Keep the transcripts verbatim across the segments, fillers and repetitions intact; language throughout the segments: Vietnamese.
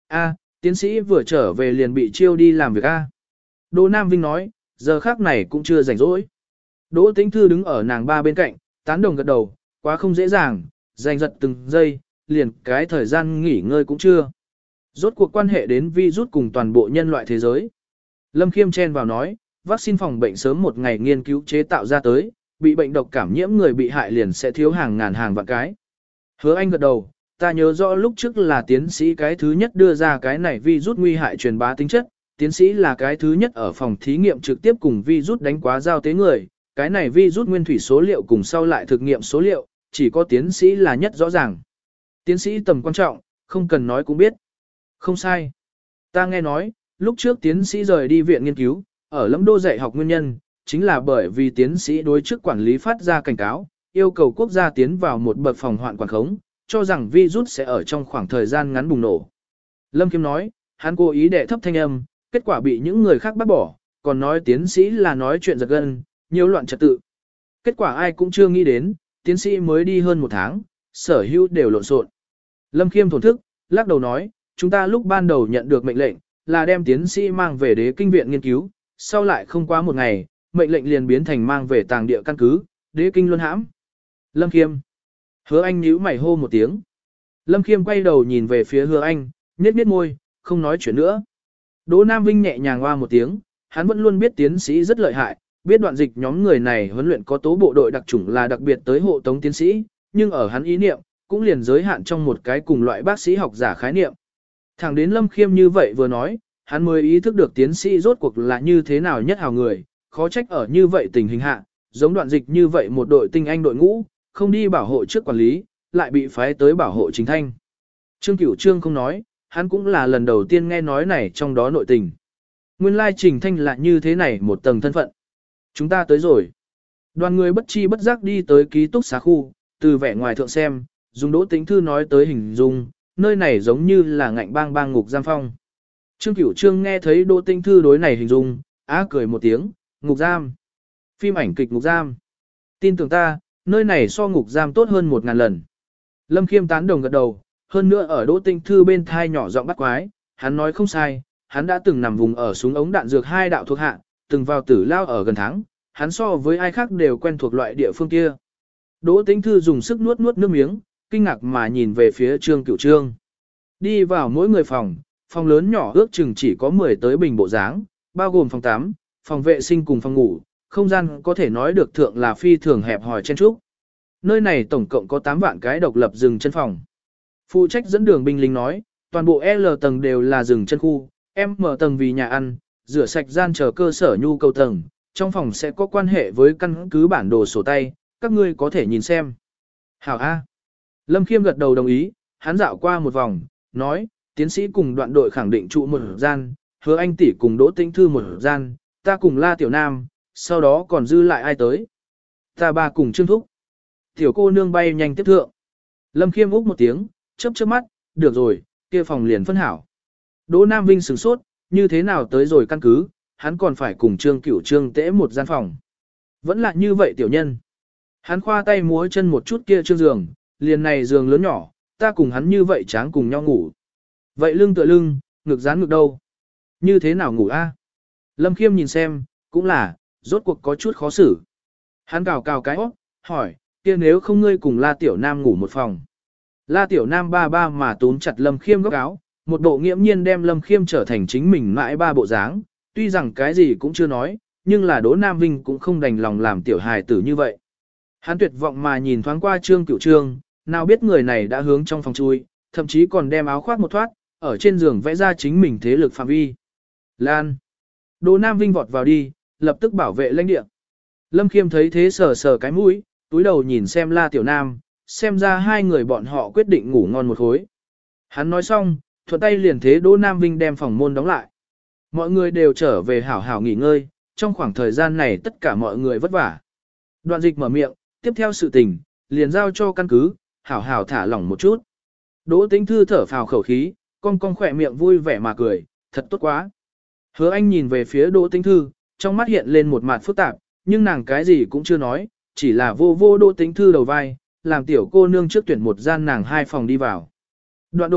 A, tiến sĩ vừa trở về liền bị chiêu đi làm việc A. Đỗ Nam Vinh nói, giờ khác này cũng chưa rảnh rỗi. Đỗ Tĩnh Thư đứng ở nàng ba bên cạnh, tán đồng gật đầu, quá không dễ dàng, giành giật từng giây, liền cái thời gian nghỉ ngơi cũng chưa. Rốt cuộc quan hệ đến virus cùng toàn bộ nhân loại thế giới. Lâm Khiêm chen vào nói, vaccine phòng bệnh sớm một ngày nghiên cứu chế tạo ra tới, bị bệnh độc cảm nhiễm người bị hại liền sẽ thiếu hàng ngàn hàng vạn cái. Hứa Anh gật đầu, ta nhớ rõ lúc trước là tiến sĩ cái thứ nhất đưa ra cái này virus nguy hại truyền bá tính chất, tiến sĩ là cái thứ nhất ở phòng thí nghiệm trực tiếp cùng virus đánh quá giao tế người, cái này virus nguyên thủy số liệu cùng sau lại thực nghiệm số liệu, chỉ có tiến sĩ là nhất rõ ràng. Tiến sĩ tầm quan trọng, không cần nói cũng biết. Không sai. Ta nghe nói, lúc trước tiến sĩ rời đi viện nghiên cứu, ở Lâm Đô dạy học nguyên nhân, chính là bởi vì tiến sĩ đối chức quản lý phát ra cảnh cáo, yêu cầu quốc gia tiến vào một bậc phòng hoạn quản khống, cho rằng virus sẽ ở trong khoảng thời gian ngắn bùng nổ. Lâm Khiêm nói, hắn cố ý đệ thấp thanh âm, kết quả bị những người khác bác bỏ, còn nói tiến sĩ là nói chuyện giật gân, nhiều loạn trật tự. Kết quả ai cũng chưa nghĩ đến, tiến sĩ mới đi hơn một tháng, sở hữu đều lộn xộn. Lâm Khiêm thổn thức, lắc đầu nói, chúng ta lúc ban đầu nhận được mệnh lệnh, là đem tiến sĩ mang về đế kinh viện nghiên cứu, sau lại không quá một ngày, mệnh lệnh liền biến thành mang về tàng địa căn cứ, đế kinh luân hãm. Lâm Khiêm. Hứa Anh nhíu mày hô một tiếng. Lâm Khiêm quay đầu nhìn về phía Hứa Anh, nhếch nhếch môi, không nói chuyện nữa. Đỗ Nam Vinh nhẹ nhàng hoa một tiếng, hắn vẫn luôn biết tiến sĩ rất lợi hại, biết đoạn dịch nhóm người này huấn luyện có tố bộ đội đặc chủng là đặc biệt tới hộ tống tiến sĩ, nhưng ở hắn ý niệm, cũng liền giới hạn trong một cái cùng loại bác sĩ học giả khái niệm. Thẳng đến Lâm Khiêm như vậy vừa nói, hắn mới ý thức được tiến sĩ rốt cuộc là như thế nào nhất hào người, khó trách ở như vậy tình hình hạ, giống đoạn dịch như vậy một đội tinh anh đội ngũ, không đi bảo hộ trước quản lý, lại bị phái tới bảo hộ chính thanh. Trương Cửu Trương không nói, hắn cũng là lần đầu tiên nghe nói này trong đó nội tình. Nguyên lai Trình Thanh là như thế này một tầng thân phận. Chúng ta tới rồi. Đoàn người bất chi bất giác đi tới ký túc xá khu, từ vẻ ngoài thượng xem, dùng Đỗ Tĩnh Thư nói tới hình dung, nơi này giống như là ngạnh bang bang ngục giam phong. Trương Cửu Trương nghe thấy Đỗ Tĩnh Thư đối này hình dung, á cười một tiếng, ngục giam. Phim ảnh kịch ngục giam. Tin tưởng ta, nơi này so ngục giam tốt hơn một ngàn lần. Lâm Khiêm tán đồng gật đầu, hơn nữa ở Đỗ Tĩnh Thư bên thai nhỏ giọng bắt quái, hắn nói không sai, hắn đã từng nằm vùng ở súng ống đạn dược hai đạo thuộc hạ, từng vào tử lao ở gần tháng, hắn so với ai khác đều quen thuộc loại địa phương kia. Đỗ Tĩnh Thư dùng sức nuốt nuốt nước miếng, kinh ngạc mà nhìn về phía Trương Cửu Trương. Đi vào mỗi người phòng, phòng lớn nhỏ ước chừng chỉ có mười tới bình bộ dáng, bao gồm phòng tắm, phòng vệ sinh cùng phòng ngủ, không gian có thể nói được thượng là phi thường hẹp hòi chen trúc. Nơi này tổng cộng có tám vạn cái độc lập rừng chân phòng. Phụ trách dẫn đường binh lính nói, toàn bộ L tầng đều là rừng chân khu, M tầng vì nhà ăn, rửa sạch gian chờ cơ sở nhu cầu tầng, trong phòng sẽ có quan hệ với căn cứ bản đồ sổ tay, các ngươi có thể nhìn xem. Hảo A. Lâm Khiêm gật đầu đồng ý, hắn dạo qua một vòng, nói, tiến sĩ cùng đoạn đội khẳng định trụ một gian, Hứa Anh tỷ cùng Đỗ Tĩnh Thư một gian, ta cùng La Tiểu Nam, sau đó còn dư lại ai tới. Ta ba cùng Trương Thúc. Tiểu cô nương bay nhanh tiếp thượng. Lâm Khiêm úc một tiếng, chớp chớp mắt, được rồi, kia phòng liền phân hảo. Đỗ Nam Vinh sửng sốt, như thế nào tới rồi căn cứ, hắn còn phải cùng Trương Cửu Trương tễ một gian phòng. Vẫn là như vậy tiểu nhân. Hắn khoa tay múa chân một chút kia trương giường, liền này giường lớn nhỏ, ta cùng hắn như vậy tráng cùng nhau ngủ. Vậy lưng tựa lưng, ngực dán ngực đâu? Như thế nào ngủ a? Lâm Khiêm nhìn xem, cũng là, rốt cuộc có chút khó xử. Hắn cào cào cái óc, hỏi, kia nếu không ngươi cùng La Tiểu Nam ngủ một phòng. La Tiểu Nam ba ba mà túm chặt Lâm Khiêm góc áo, một bộ nghiễm nhiên đem Lâm Khiêm trở thành chính mình mãi ba bộ dáng, tuy rằng cái gì cũng chưa nói, nhưng là Đỗ Nam Vinh cũng không đành lòng làm tiểu hài tử như vậy. Hắn tuyệt vọng mà nhìn thoáng qua Trương Cửu Trương, nào biết người này đã hướng trong phòng chui, thậm chí còn đem áo khoác một thoát, ở trên giường vẽ ra chính mình thế lực phạm vi. Lan. Đỗ Nam Vinh vọt vào đi, lập tức bảo vệ lãnh địa. Lâm Khiêm thấy thế sờ sờ cái mũi, túi đầu nhìn xem La Tiểu Nam, xem ra hai người bọn họ quyết định ngủ ngon một khối. Hắn nói xong, thuận tay liền thế Đỗ Nam Vinh đem phòng môn đóng lại. Mọi người đều trở về hảo hảo nghỉ ngơi, trong khoảng thời gian này tất cả mọi người vất vả. Đoạn dịch mở miệng, tiếp theo sự tình, liền giao cho căn cứ, hảo hảo thả lỏng một chút. Đỗ Tĩnh Thư thở phào khẩu khí, cong cong khỏe miệng vui vẻ mà cười, thật tốt quá. Hứa Anh nhìn về phía Đỗ Tĩnh Thư, trong mắt hiện lên một mặt phức tạp, nhưng nàng cái gì cũng chưa nói, chỉ là vô vô Đỗ Tĩnh Thư đầu vai, làm tiểu cô nương trước tuyển một gian nàng hai phòng đi vào. Đoạn đội,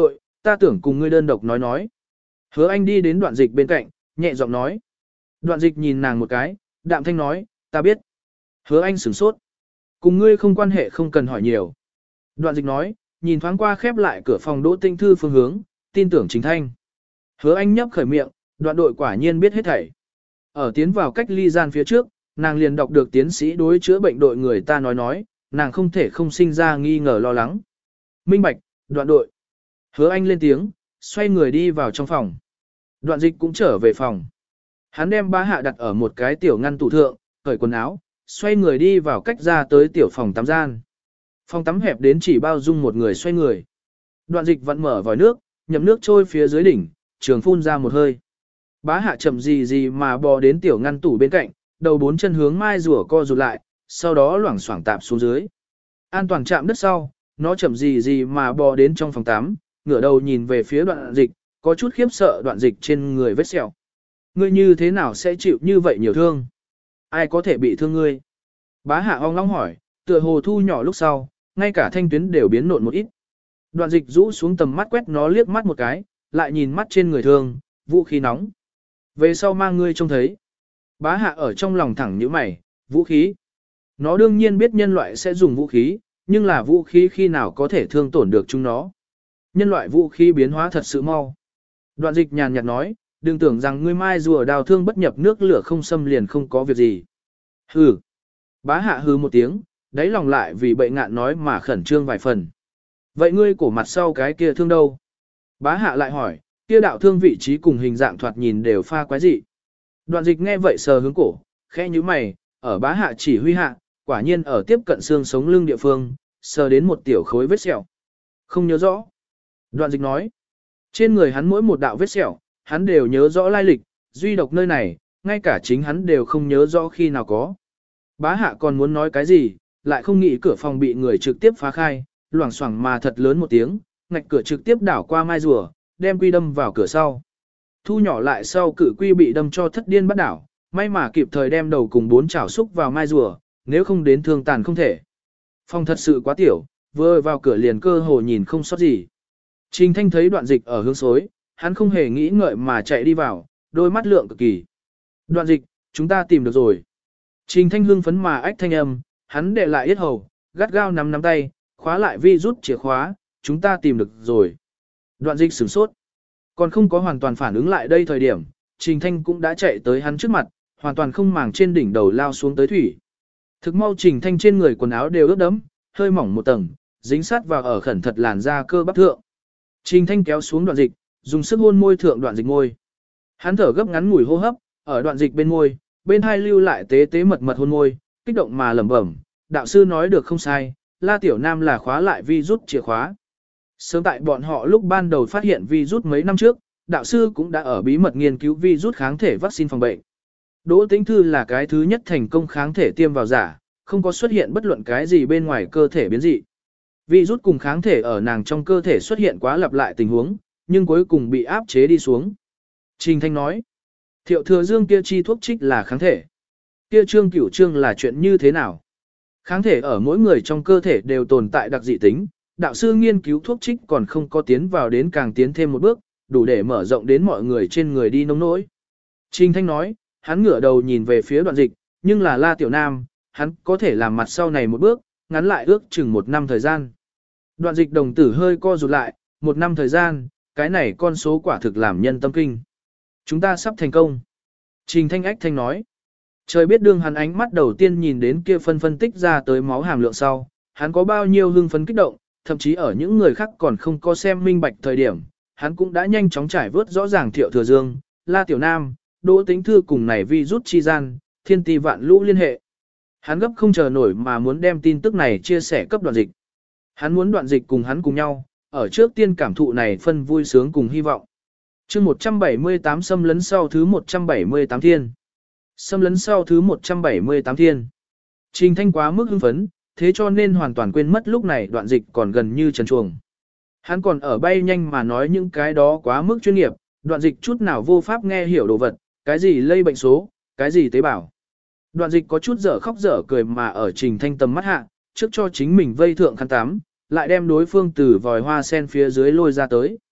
ta tưởng cùng ngươi đơn độc nói nói. Hứa Anh đi đến Đoạn Dịch bên cạnh, nhẹ giọng nói. Đoạn Dịch nhìn nàng một cái, đạm thanh nói, ta biết. Hứa Anh sửng sốt. Cùng ngươi không quan hệ không cần hỏi nhiều. Đoạn Dịch nói, nhìn thoáng qua khép lại cửa phòng Đỗ Tĩnh Thư phương hướng, tin tưởng chính thanh. Hứa Anh nhấp khởi miệng, Đoạn đội quả nhiên biết hết thảy. Ở tiến vào cách ly gian phía trước, nàng liền đọc được tiến sĩ đối chữa bệnh đội người ta nói nói, nàng không thể không sinh ra nghi ngờ lo lắng. Minh bạch, Đoạn đội. Hứa Anh lên tiếng, xoay người đi vào trong phòng. Đoạn Dịch cũng trở về phòng. Hắn đem Bá Hạ đặt ở một cái tiểu ngăn tủ thượng, cởi quần áo, xoay người đi vào cách ra tới tiểu phòng tắm gian. Phòng tắm hẹp đến chỉ bao dung một người xoay người. Đoạn Dịch vặn mở vòi nước, nhậm nước trôi phía dưới đỉnh, trường phun ra một hơi. Bá Hạ chậm gì gì mà bò đến tiểu ngăn tủ bên cạnh, đầu bốn chân hướng mai rùa co rụt lại, sau đó loảng xoảng tạp xuống dưới. An toàn chạm đất sau, nó chậm gì gì mà bò đến trong phòng tắm, ngửa đầu nhìn về phía Đoạn Dịch, có chút khiếp sợ Đoạn Dịch trên người vết sẹo. Ngươi như thế nào sẽ chịu như vậy nhiều thương? Ai có thể bị thương ngươi? Bá Hạ ong long hỏi, tựa hồ thu nhỏ lúc sau, ngay cả thanh tuyến đều biến nộn một ít. Đoạn Dịch rũ xuống tầm mắt quét nó liếc mắt một cái, lại nhìn mắt trên người thương, vũ khí nóng. Về sau mang ngươi trông thấy. Bá Hạ ở trong lòng thẳng nhíu mày, vũ khí. Nó đương nhiên biết nhân loại sẽ dùng vũ khí, nhưng là vũ khí khi nào có thể thương tổn được chúng nó. Nhân loại vũ khí biến hóa thật sự mau. Đoạn Dịch nhàn nhạt nói, đừng tưởng rằng ngươi mai rùa đào thương bất nhập nước lửa không xâm liền không có việc gì. Hừ. Bá Hạ hừ một tiếng, đáy lòng lại vì bệnh ngạn nói mà khẩn trương vài phần. Vậy ngươi cổ mặt sau cái kia thương đâu? Bá Hạ lại hỏi, kia đạo thương vị trí cùng hình dạng thoạt nhìn đều pha quái dị. Đoạn Dịch nghe vậy sờ hướng cổ, khẽ nhíu mày, ở Bá Hạ chỉ huy hạ, quả nhiên ở tiếp cận xương sống lưng địa phương, sờ đến một tiểu khối vết sẹo. Không nhớ rõ. Đoạn Dịch nói, trên người hắn mỗi một đạo vết sẹo, hắn đều nhớ rõ lai lịch, duy độc nơi này, ngay cả chính hắn đều không nhớ rõ khi nào có. Bá Hạ còn muốn nói cái gì, lại không nghĩ cửa phòng bị người trực tiếp phá khai, loảng xoảng mà thật lớn một tiếng, ngạch cửa trực tiếp đảo qua mai rùa, đem quy đâm vào cửa sau. Thu nhỏ lại sau cử quy bị đâm cho thất điên bắt đảo, may mà kịp thời đem đầu cùng bốn chảo xúc vào mai rùa, nếu không đến thương tàn không thể. Phòng thật sự quá tiểu, vừa vào cửa liền cơ hồ nhìn không sót gì. Trình Thanh thấy Đoạn Dịch ở hướng xối, hắn không hề nghĩ ngợi mà chạy đi vào, đôi mắt lượng cực kỳ. Đoạn Dịch, chúng ta tìm được rồi. Trình Thanh hưng phấn mà ách thanh âm, hắn để lại yết hầu, gắt gao nắm nắm tay, khóa lại vi rút chìa khóa, chúng ta tìm được rồi. Đoạn Dịch sửng sốt. Còn không có hoàn toàn phản ứng lại đây thời điểm, Trình Thanh cũng đã chạy tới hắn trước mặt, hoàn toàn không màng trên đỉnh đầu lao xuống tới thủy. Thực mau Trình Thanh trên người quần áo đều ướt đẫm, hơi mỏng một tầng, dính sát vào ở khẩn thật làn da cơ bắp thượng. Trình Thanh kéo xuống Đoạn Dịch, dùng sức hôn môi thượng Đoạn Dịch môi. Hắn thở gấp ngắn ngủi hô hấp, ở Đoạn Dịch bên môi, bên hai lưu lại tế tế mật mật hôn môi, kích động mà lẩm bẩm, đạo sư nói được không sai, La Tiểu Nam là khóa lại vi rút chìa khóa. Sớm tại bọn họ lúc ban đầu phát hiện vi rút mấy năm trước, đạo sư cũng đã ở bí mật nghiên cứu vi rút kháng thể vaccine phòng bệnh. Đỗ Tĩnh Thư là cái thứ nhất thành công kháng thể tiêm vào giả, không có xuất hiện bất luận cái gì bên ngoài cơ thể biến dị. Vi rút cùng kháng thể ở nàng trong cơ thể xuất hiện quá lặp lại tình huống, nhưng cuối cùng bị áp chế đi xuống. Trình Thanh nói, Thiệu Thừa Dương kia chi thuốc trích là kháng thể. Kia trương cửu trương là chuyện như thế nào? Kháng thể ở mỗi người trong cơ thể đều tồn tại đặc dị tính, đạo sư nghiên cứu thuốc trích còn không có tiến vào đến càng tiến thêm một bước, đủ để mở rộng đến mọi người trên người đi nông nỗi. Trình Thanh nói, hắn ngửa đầu nhìn về phía Đoạn Dịch, nhưng là La Tiểu Nam, hắn có thể làm mặt sau này một bước, ngắn lại ước chừng một năm thời gian. Đoạn Dịch đồng tử hơi co rụt lại, một năm thời gian, cái này con số quả thực làm nhân tâm kinh. Chúng ta sắp thành công. Trình Thanh ách thanh nói. Trời biết đương hắn ánh mắt đầu tiên nhìn đến kia phân phân tích ra tới máu hàm lượng sau, hắn có bao nhiêu hưng phấn kích động, thậm chí ở những người khác còn không có xem minh bạch thời điểm, hắn cũng đã nhanh chóng trải vớt rõ ràng Thiệu Thừa Dương, La Tiểu Nam, Đỗ Tĩnh Thư cùng này vi rút chi gian, thiên ti vạn lũ liên hệ. Hắn gấp không chờ nổi mà muốn đem tin tức này chia sẻ cấp Đoạn Dịch. Hắn muốn Đoạn Dịch cùng hắn cùng nhau, ở trước tiên cảm thụ này phân vui sướng cùng hy vọng. Chương một trăm bảy mươi tám xâm lấn sau thứ một trăm bảy mươi tám thiên. Xâm lấn sau thứ một trăm bảy mươi tám thiên. Trình Thanh quá mức hưng phấn, thế cho nên hoàn toàn quên mất lúc này Đoạn Dịch còn gần như trần truồng. Hắn còn ở bay nhanh mà nói những cái đó quá mức chuyên nghiệp, Đoạn Dịch chút nào vô pháp nghe hiểu đồ vật, cái gì lây bệnh số, cái gì tế bào. Đoạn Dịch có chút dở khóc dở cười mà ở Trình Thanh tầm mắt hạ, trước cho chính mình vây thượng khăn tắm, lại đem đối phương từ vòi hoa sen phía dưới lôi ra tới.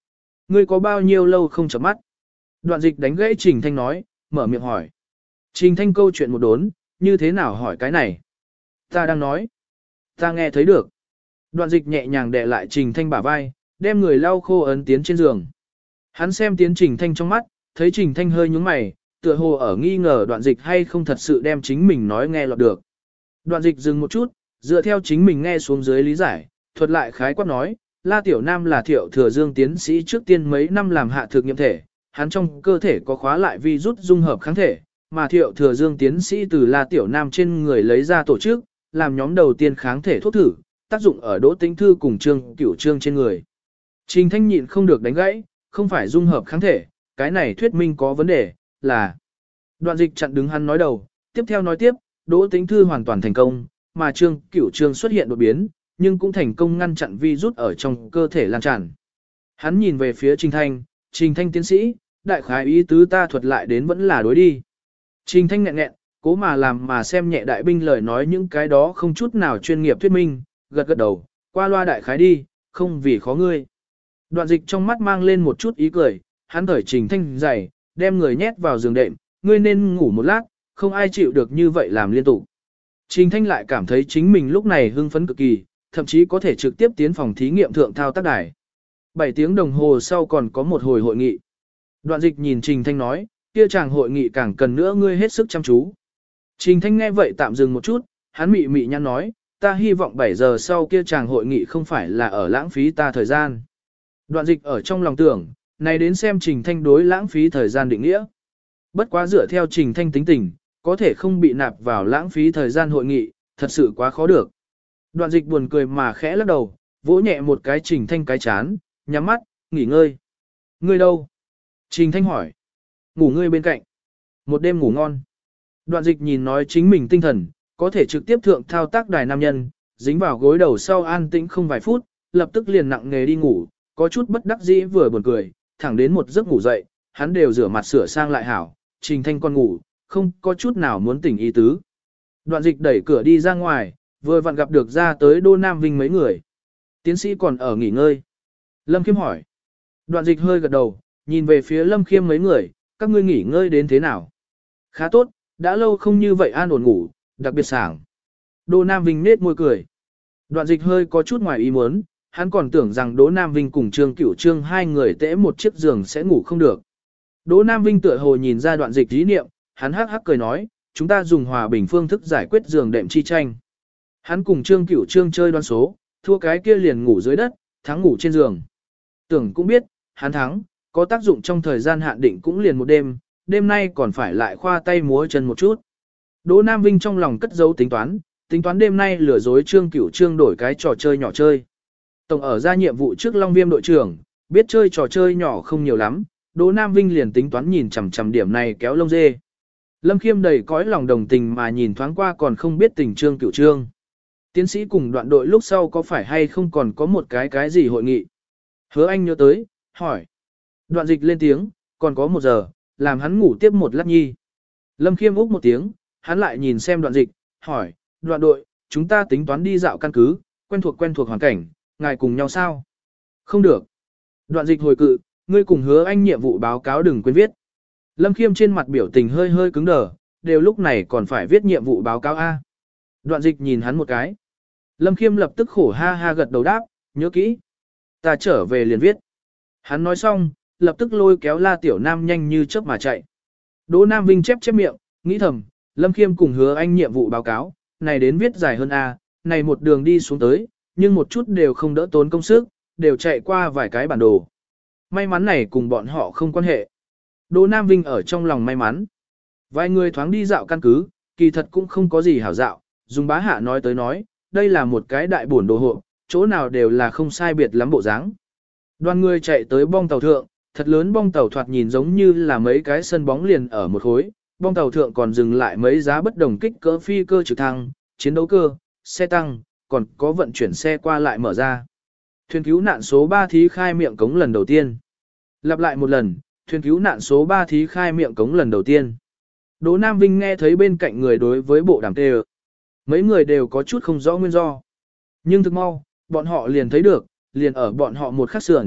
Ngươi có bao nhiêu lâu không chợp mắt? Đoạn dịch đánh gãy Trình Thanh nói, mở miệng hỏi. Trình Thanh câu chuyện một đốn, như thế nào hỏi cái này? Ta đang nói. Ta nghe thấy được. Đoạn dịch nhẹ nhàng đè lại Trình Thanh bả vai, đem người lau khô ấn tiến trên giường. Hắn xem tiến Trình Thanh trong mắt, thấy Trình Thanh hơi nhướng mày, tựa hồ ở nghi ngờ đoạn dịch hay không thật sự đem chính mình nói nghe lọt được. Đoạn dịch dừng một chút, dựa theo chính mình nghe xuống dưới lý giải, thuật lại khái quát nói, La Tiểu Nam là Thiệu Thừa Dương tiến sĩ trước tiên mấy năm làm hạ thực nghiệm thể, hắn trong cơ thể có khóa lại virus dung hợp kháng thể, mà Thiệu Thừa Dương tiến sĩ từ La Tiểu Nam trên người lấy ra tổ chức, làm nhóm đầu tiên kháng thể thuốc thử, tác dụng ở Đỗ Tĩnh Thư cùng Trương Cửu Trương trên người. Trình Thanh nhịn không được đánh gãy, không phải dung hợp kháng thể, cái này thuyết minh có vấn đề, là. Đoạn dịch chặn đứng hắn nói đầu, tiếp theo nói tiếp, Đỗ Tĩnh Thư hoàn toàn thành công, mà Trương Cửu Trương xuất hiện đột biến, nhưng cũng thành công ngăn chặn virus ở trong cơ thể lan tràn. Hắn nhìn về phía Trình Thanh, Trình Thanh tiến sĩ, đại khái ý tứ ta thuật lại đến vẫn là đối đi. Trình Thanh nghẹn nghẹn, cố mà làm mà xem nhẹ đại binh lời nói những cái đó không chút nào chuyên nghiệp thuyết minh, gật gật đầu, qua loa đại khái đi, không vì khó ngươi. Đoạn dịch trong mắt mang lên một chút ý cười, hắn thởi Trình Thanh giày, đem người nhét vào giường đệm, ngươi nên ngủ một lát, không ai chịu được như vậy làm liên tục. Trình Thanh lại cảm thấy chính mình lúc này hưng phấn cực kỳ, thậm chí có thể trực tiếp tiến phòng thí nghiệm thượng thao tác đài. bảy tiếng đồng hồ sau còn có một hồi hội nghị. Đoạn dịch nhìn Trình Thanh nói, kia chàng hội nghị càng cần nữa ngươi hết sức chăm chú. Trình Thanh nghe vậy tạm dừng một chút, hắn mị mị nhăn nói, ta hy vọng bảy giờ sau kia chàng hội nghị không phải là ở lãng phí ta thời gian. Đoạn dịch ở trong lòng tưởng, này đến xem Trình Thanh đối lãng phí thời gian định nghĩa. Bất quá dựa theo Trình Thanh tính tình, có thể không bị nạp vào lãng phí thời gian hội nghị, thật sự quá khó được. Đoạn dịch buồn cười mà khẽ lắc đầu, vỗ nhẹ một cái Trình Thanh cái chán, nhắm mắt, nghỉ ngơi. Ngươi đâu? Trình Thanh hỏi. Ngủ ngươi bên cạnh. Một đêm ngủ ngon. Đoạn dịch nhìn nói chính mình tinh thần, có thể trực tiếp thượng thao tác đài nam nhân, dính vào gối đầu sau an tĩnh không vài phút, lập tức liền nặng nghề đi ngủ, có chút bất đắc dĩ vừa buồn cười, thẳng đến một giấc ngủ dậy, hắn đều rửa mặt sửa sang lại hảo, Trình Thanh còn ngủ, không có chút nào muốn tỉnh ý tứ. Đoạn dịch đẩy cửa đi ra ngoài, vừa vặn gặp được ra tới Đô Nam Vinh mấy người. Tiến sĩ còn ở nghỉ ngơi. Lâm Khiêm hỏi. Đoạn dịch hơi gật đầu, nhìn về phía Lâm Khiêm mấy người, các ngươi nghỉ ngơi đến thế nào? Khá tốt, đã lâu không như vậy an ổn ngủ, đặc biệt sảng. Đô Nam Vinh nết môi cười. Đoạn dịch hơi có chút ngoài ý muốn, hắn còn tưởng rằng Đỗ Nam Vinh cùng Trương Cửu Trương hai người tễ một chiếc giường sẽ ngủ không được. Đỗ Nam Vinh tựa hồ nhìn ra đoạn dịch ý niệm, hắn hắc hắc cười nói, chúng ta dùng hòa bình phương thức giải quyết giường đệm chi tranh. Hắn cùng Trương Cửu Trương chơi đoán số, thua cái kia liền ngủ dưới đất, thắng ngủ trên giường. Tưởng cũng biết, hắn thắng, có tác dụng trong thời gian hạn định cũng liền một đêm, đêm nay còn phải lại khoa tay múa chân một chút. Đỗ Nam Vinh trong lòng cất dấu tính toán, tính toán đêm nay lừa dối Trương Cửu Trương đổi cái trò chơi nhỏ chơi. Tổng ở ra nhiệm vụ trước Long Viêm đội trưởng, biết chơi trò chơi nhỏ không nhiều lắm, Đỗ Nam Vinh liền tính toán nhìn chằm chằm điểm này kéo lông dê. Lâm Khiêm đầy cõi lòng đồng tình mà nhìn thoáng qua còn không biết tình Trương Cửu Trương. Tiến sĩ cùng đoạn đội lúc sau có phải hay không còn có một cái cái gì hội nghị? Hứa Anh nhớ tới, hỏi. Đoạn dịch lên tiếng, còn có một giờ, làm hắn ngủ tiếp một lát nhi. Lâm Khiêm úc một tiếng, hắn lại nhìn xem đoạn dịch, hỏi, đoạn đội, chúng ta tính toán đi dạo căn cứ, quen thuộc quen thuộc hoàn cảnh, ngài cùng nhau sao? Không được. Đoạn dịch hồi cự, ngươi cùng Hứa Anh nhiệm vụ báo cáo đừng quên viết. Lâm Khiêm trên mặt biểu tình hơi hơi cứng đờ, đều lúc này còn phải viết nhiệm vụ báo cáo A. Đoạn dịch nhìn hắn một cái. Lâm Khiêm lập tức khổ ha ha gật đầu đáp, nhớ kỹ. Ta trở về liền viết. Hắn nói xong, lập tức lôi kéo La Tiểu Nam nhanh như chớp mà chạy. Đỗ Nam Vinh chép chép miệng, nghĩ thầm, Lâm Khiêm cùng Hứa Anh nhiệm vụ báo cáo, này đến viết dài hơn A, này một đường đi xuống tới, nhưng một chút đều không đỡ tốn công sức, đều chạy qua vài cái bản đồ. May mắn này cùng bọn họ không quan hệ. Đỗ Nam Vinh ở trong lòng may mắn. Vài người thoáng đi dạo căn cứ, kỳ thật cũng không có gì hảo dạo, dùng bá hạ nói tới nói, đây là một cái đại buồn đồ hộ, chỗ nào đều là không sai biệt lắm bộ dáng. Đoàn người chạy tới bong tàu thượng, thật lớn bong tàu thoạt nhìn giống như là mấy cái sân bóng liền ở một khối, bong tàu thượng còn dừng lại mấy giá bất đồng kích cỡ phi cơ trực thăng, chiến đấu cơ, xe tăng, còn có vận chuyển xe qua lại mở ra. Thuyền cứu nạn số ba thí khai miệng cống lần đầu tiên. Lặp lại một lần, thuyền cứu nạn số ba thí khai miệng cống lần đầu tiên. Đỗ Nam Vinh nghe thấy bên cạnh người đối với bộ đàm tê. Mấy người đều có chút không rõ nguyên do. Nhưng thực mau, bọn họ liền thấy được, liền ở bọn họ một khắc sườn,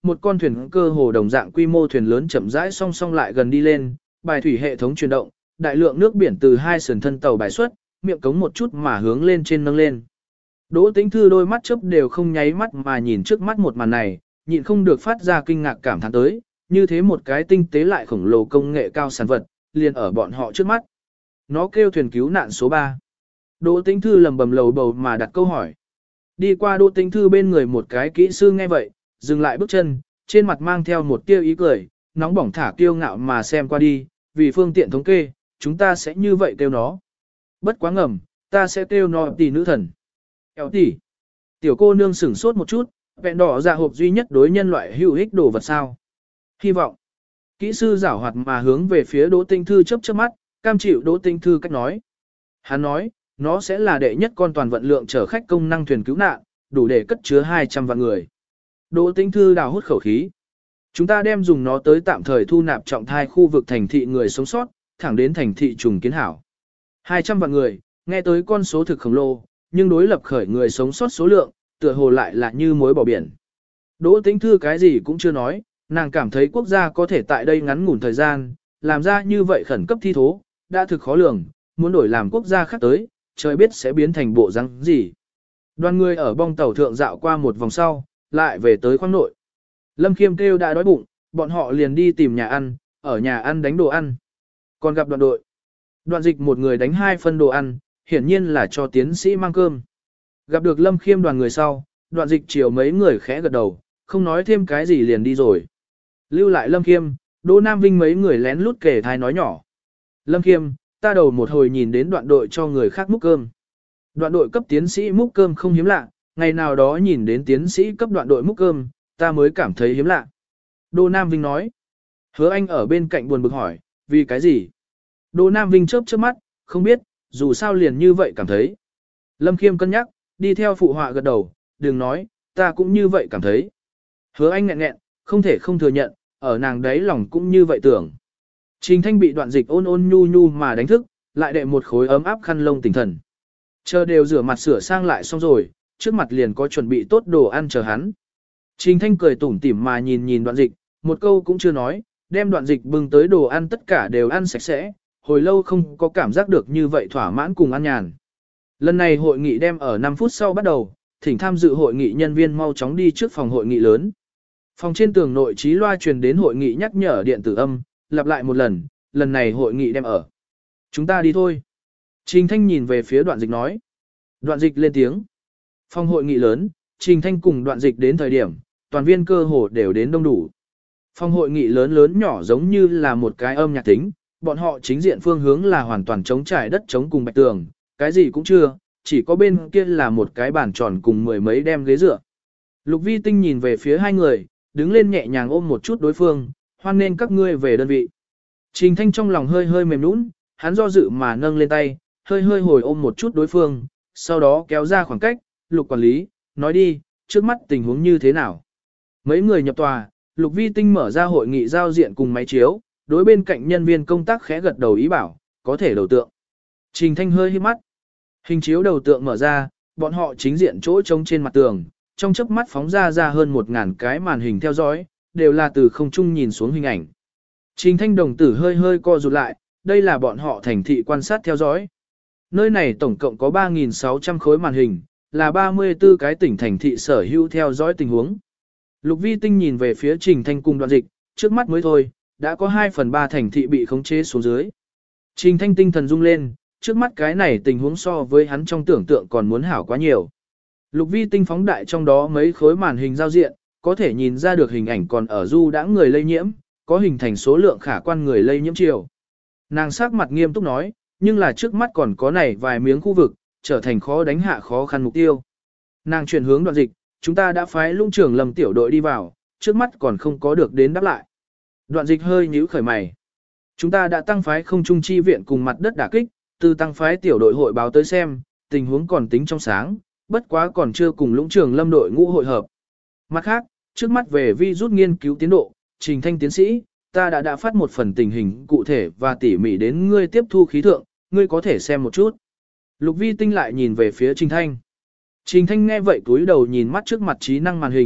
một con thuyền cơ hồ đồng dạng quy mô thuyền lớn chậm rãi song song lại gần đi lên, bài thủy hệ thống chuyển động, đại lượng nước biển từ hai sườn thân tàu bài xuất, miệng cống một chút mà hướng lên trên nâng lên. Đỗ Tĩnh Thư đôi mắt chớp đều không nháy mắt mà nhìn trước mắt một màn này, nhịn không được phát ra kinh ngạc cảm thán tới, như thế một cái tinh tế lại khổng lồ công nghệ cao sản vật, liền ở bọn họ trước mắt. Nó kêu thuyền cứu nạn số ba. Đỗ Tĩnh Thư lầm bầm lầu bầu mà đặt câu hỏi. Đi qua Đỗ Tĩnh Thư bên người một cái kỹ sư nghe vậy, dừng lại bước chân, trên mặt mang theo một tia ý cười, nóng bỏng thả kiêu ngạo mà xem qua đi, vì phương tiện thống kê, chúng ta sẽ như vậy kêu nó. Bất quá ngầm, ta sẽ kêu nó tỷ nữ thần. Kéo tỷ. Tiểu cô nương sửng sốt một chút, vẹn đỏ dạ hộp duy nhất đối nhân loại hữu ích đồ vật sao. Hy vọng. Kỹ sư giảo hoạt mà hướng về phía Đỗ Tĩnh Thư chớp chớp mắt, cam chịu Đỗ Tĩnh Thư cách nói. Hắn nói, nó sẽ là đệ nhất con toàn vận lượng chở khách công năng thuyền cứu nạn, đủ để cất chứa hai trăm vạn người. Đỗ Tĩnh Thư đào hút khẩu khí. Chúng ta đem dùng nó tới tạm thời thu nạp trọng thai khu vực thành thị người sống sót, thẳng đến thành thị trùng kiến hảo. hai trăm vạn người, nghe tới con số thực khổng lồ, nhưng đối lập khởi người sống sót số lượng, tựa hồ lại là như muối bỏ biển. Đỗ Tĩnh Thư cái gì cũng chưa nói, nàng cảm thấy quốc gia có thể tại đây ngắn ngủn thời gian, làm ra như vậy khẩn cấp thi thố, đã thực khó lường, muốn đổi làm quốc gia khác tới, trời biết sẽ biến thành bộ răng gì. Đoàn người ở bong tàu thượng dạo qua một vòng sau, lại về tới khoang nội. Lâm Khiêm kêu đã đói bụng, bọn họ liền đi tìm nhà ăn, ở nhà ăn đánh đồ ăn. Còn gặp đoạn đội. Đoạn dịch một người đánh hai phân đồ ăn, hiển nhiên là cho tiến sĩ mang cơm. Gặp được Lâm Khiêm đoàn người sau, đoạn dịch chiều mấy người khẽ gật đầu, không nói thêm cái gì liền đi rồi. Lưu lại Lâm Khiêm, Đỗ Nam Vinh mấy người lén lút kể thai nói nhỏ. Lâm Khiêm, ta đầu một hồi nhìn đến đoạn đội cho người khác múc cơm. Đoạn đội cấp tiến sĩ múc cơm không hiếm lạ, ngày nào đó nhìn đến tiến sĩ cấp đoạn đội múc cơm, ta mới cảm thấy hiếm lạ. Đỗ Nam Vinh nói. Hứa Anh ở bên cạnh buồn bực hỏi, vì cái gì? Đỗ Nam Vinh chớp chớp mắt, không biết, dù sao liền như vậy cảm thấy. Lâm Khiêm cân nhắc, đi theo phụ họa gật đầu, đừng nói, ta cũng như vậy cảm thấy. Hứa Anh nghẹn nghẹn, không thể không thừa nhận, ở nàng đấy lòng cũng như vậy tưởng. Trình Thanh bị đoạn dịch ôn ôn nhu nhu mà đánh thức, lại đệ một khối ấm áp khăn lông tỉnh thần. Chờ đều rửa mặt sửa sang lại xong rồi, trước mặt liền có chuẩn bị tốt đồ ăn chờ hắn. Trình Thanh cười tủm tỉm mà nhìn nhìn đoạn dịch, một câu cũng chưa nói, đem đoạn dịch bưng tới đồ ăn tất cả đều ăn sạch sẽ, hồi lâu không có cảm giác được như vậy thỏa mãn cùng ăn nhàn. Lần này hội nghị đem ở năm phút sau bắt đầu, thỉnh tham dự hội nghị nhân viên mau chóng đi trước phòng hội nghị lớn. Phòng trên tường nội trí loa truyền đến hội nghị nhắc nhở điện tử âm, lặp lại một lần, lần này hội nghị đem ở. Chúng ta đi thôi. Trình Thanh nhìn về phía đoạn dịch nói. Đoạn dịch lên tiếng. Phòng hội nghị lớn, Trình Thanh cùng đoạn dịch đến thời điểm, toàn viên cơ hồ đều đến đông đủ. Phòng hội nghị lớn lớn nhỏ giống như là một cái âm nhạc tính, bọn họ chính diện phương hướng là hoàn toàn trống trải đất trống cùng bạch tường, cái gì cũng chưa, chỉ có bên kia là một cái bàn tròn cùng mười mấy đem ghế dựa. Lục Vi Tinh nhìn về phía hai người, đứng lên nhẹ nhàng ôm một chút đối phương, hoan nên các ngươi về đơn vị. Trình Thanh trong lòng hơi hơi mềm nũng, hắn do dự mà nâng lên tay, hơi hơi hồi ôm một chút đối phương, sau đó kéo ra khoảng cách, Lục quản lý, nói đi, trước mắt tình huống như thế nào. Mấy người nhập tòa, Lục Vi Tinh mở ra hội nghị giao diện cùng máy chiếu, đối bên cạnh nhân viên công tác khẽ gật đầu ý bảo, có thể đầu tượng. Trình Thanh hơi hít mắt. Hình chiếu đầu tượng mở ra, bọn họ chính diện chỗ trống trên mặt tường, trong chớp mắt phóng ra ra hơn một ngàn cái màn hình theo dõi, đều là từ không trung nhìn xuống hình ảnh. Trình Thanh đồng tử hơi hơi co rụt lại, đây là bọn họ thành thị quan sát theo dõi. Nơi này tổng cộng có ba nghìn sáu trăm khối màn hình, là ba mươi tư cái tỉnh thành thị sở hữu theo dõi tình huống. Lục Vi Tinh nhìn về phía Trình Thanh cùng đoạn dịch, trước mắt mới thôi, đã có hai phần ba thành thị bị khống chế xuống dưới. Trình Thanh tinh thần rung lên, trước mắt cái này tình huống so với hắn trong tưởng tượng còn muốn hảo quá nhiều. Lục Vi Tinh phóng đại trong đó mấy khối màn hình giao diện, có thể nhìn ra được hình ảnh còn ở du đã người lây nhiễm, có hình thành số lượng khả quan người lây nhiễm chiều. Nàng sắc mặt nghiêm túc nói, nhưng là trước mắt còn có này vài miếng khu vực, trở thành khó đánh hạ khó khăn mục tiêu. Nàng chuyển hướng đoạn dịch, chúng ta đã phái lũng trưởng lầm tiểu đội đi vào, trước mắt còn không có được đến đáp lại. Đoạn dịch hơi nhíu khởi mày. Chúng ta đã tăng phái không trung chi viện cùng mặt đất đả kích, từ tăng phái tiểu đội hội báo tới xem, tình huống còn tính trong sáng, bất quá còn chưa cùng lũng trưởng lâm đội ngũ hội hợp. Mặt khác, trước mắt về vi rút nghiên cứu tiến độ, Trình Thanh tiến sĩ, ta đã đã phát một phần tình hình cụ thể và tỉ mỉ đến ngươi tiếp thu khí thượng, ngươi có thể xem một chút. Lục Vi Tinh lại nhìn về phía Trình Thanh. Trình Thanh nghe vậy cúi đầu nhìn mắt trước mặt trí năng màn hình,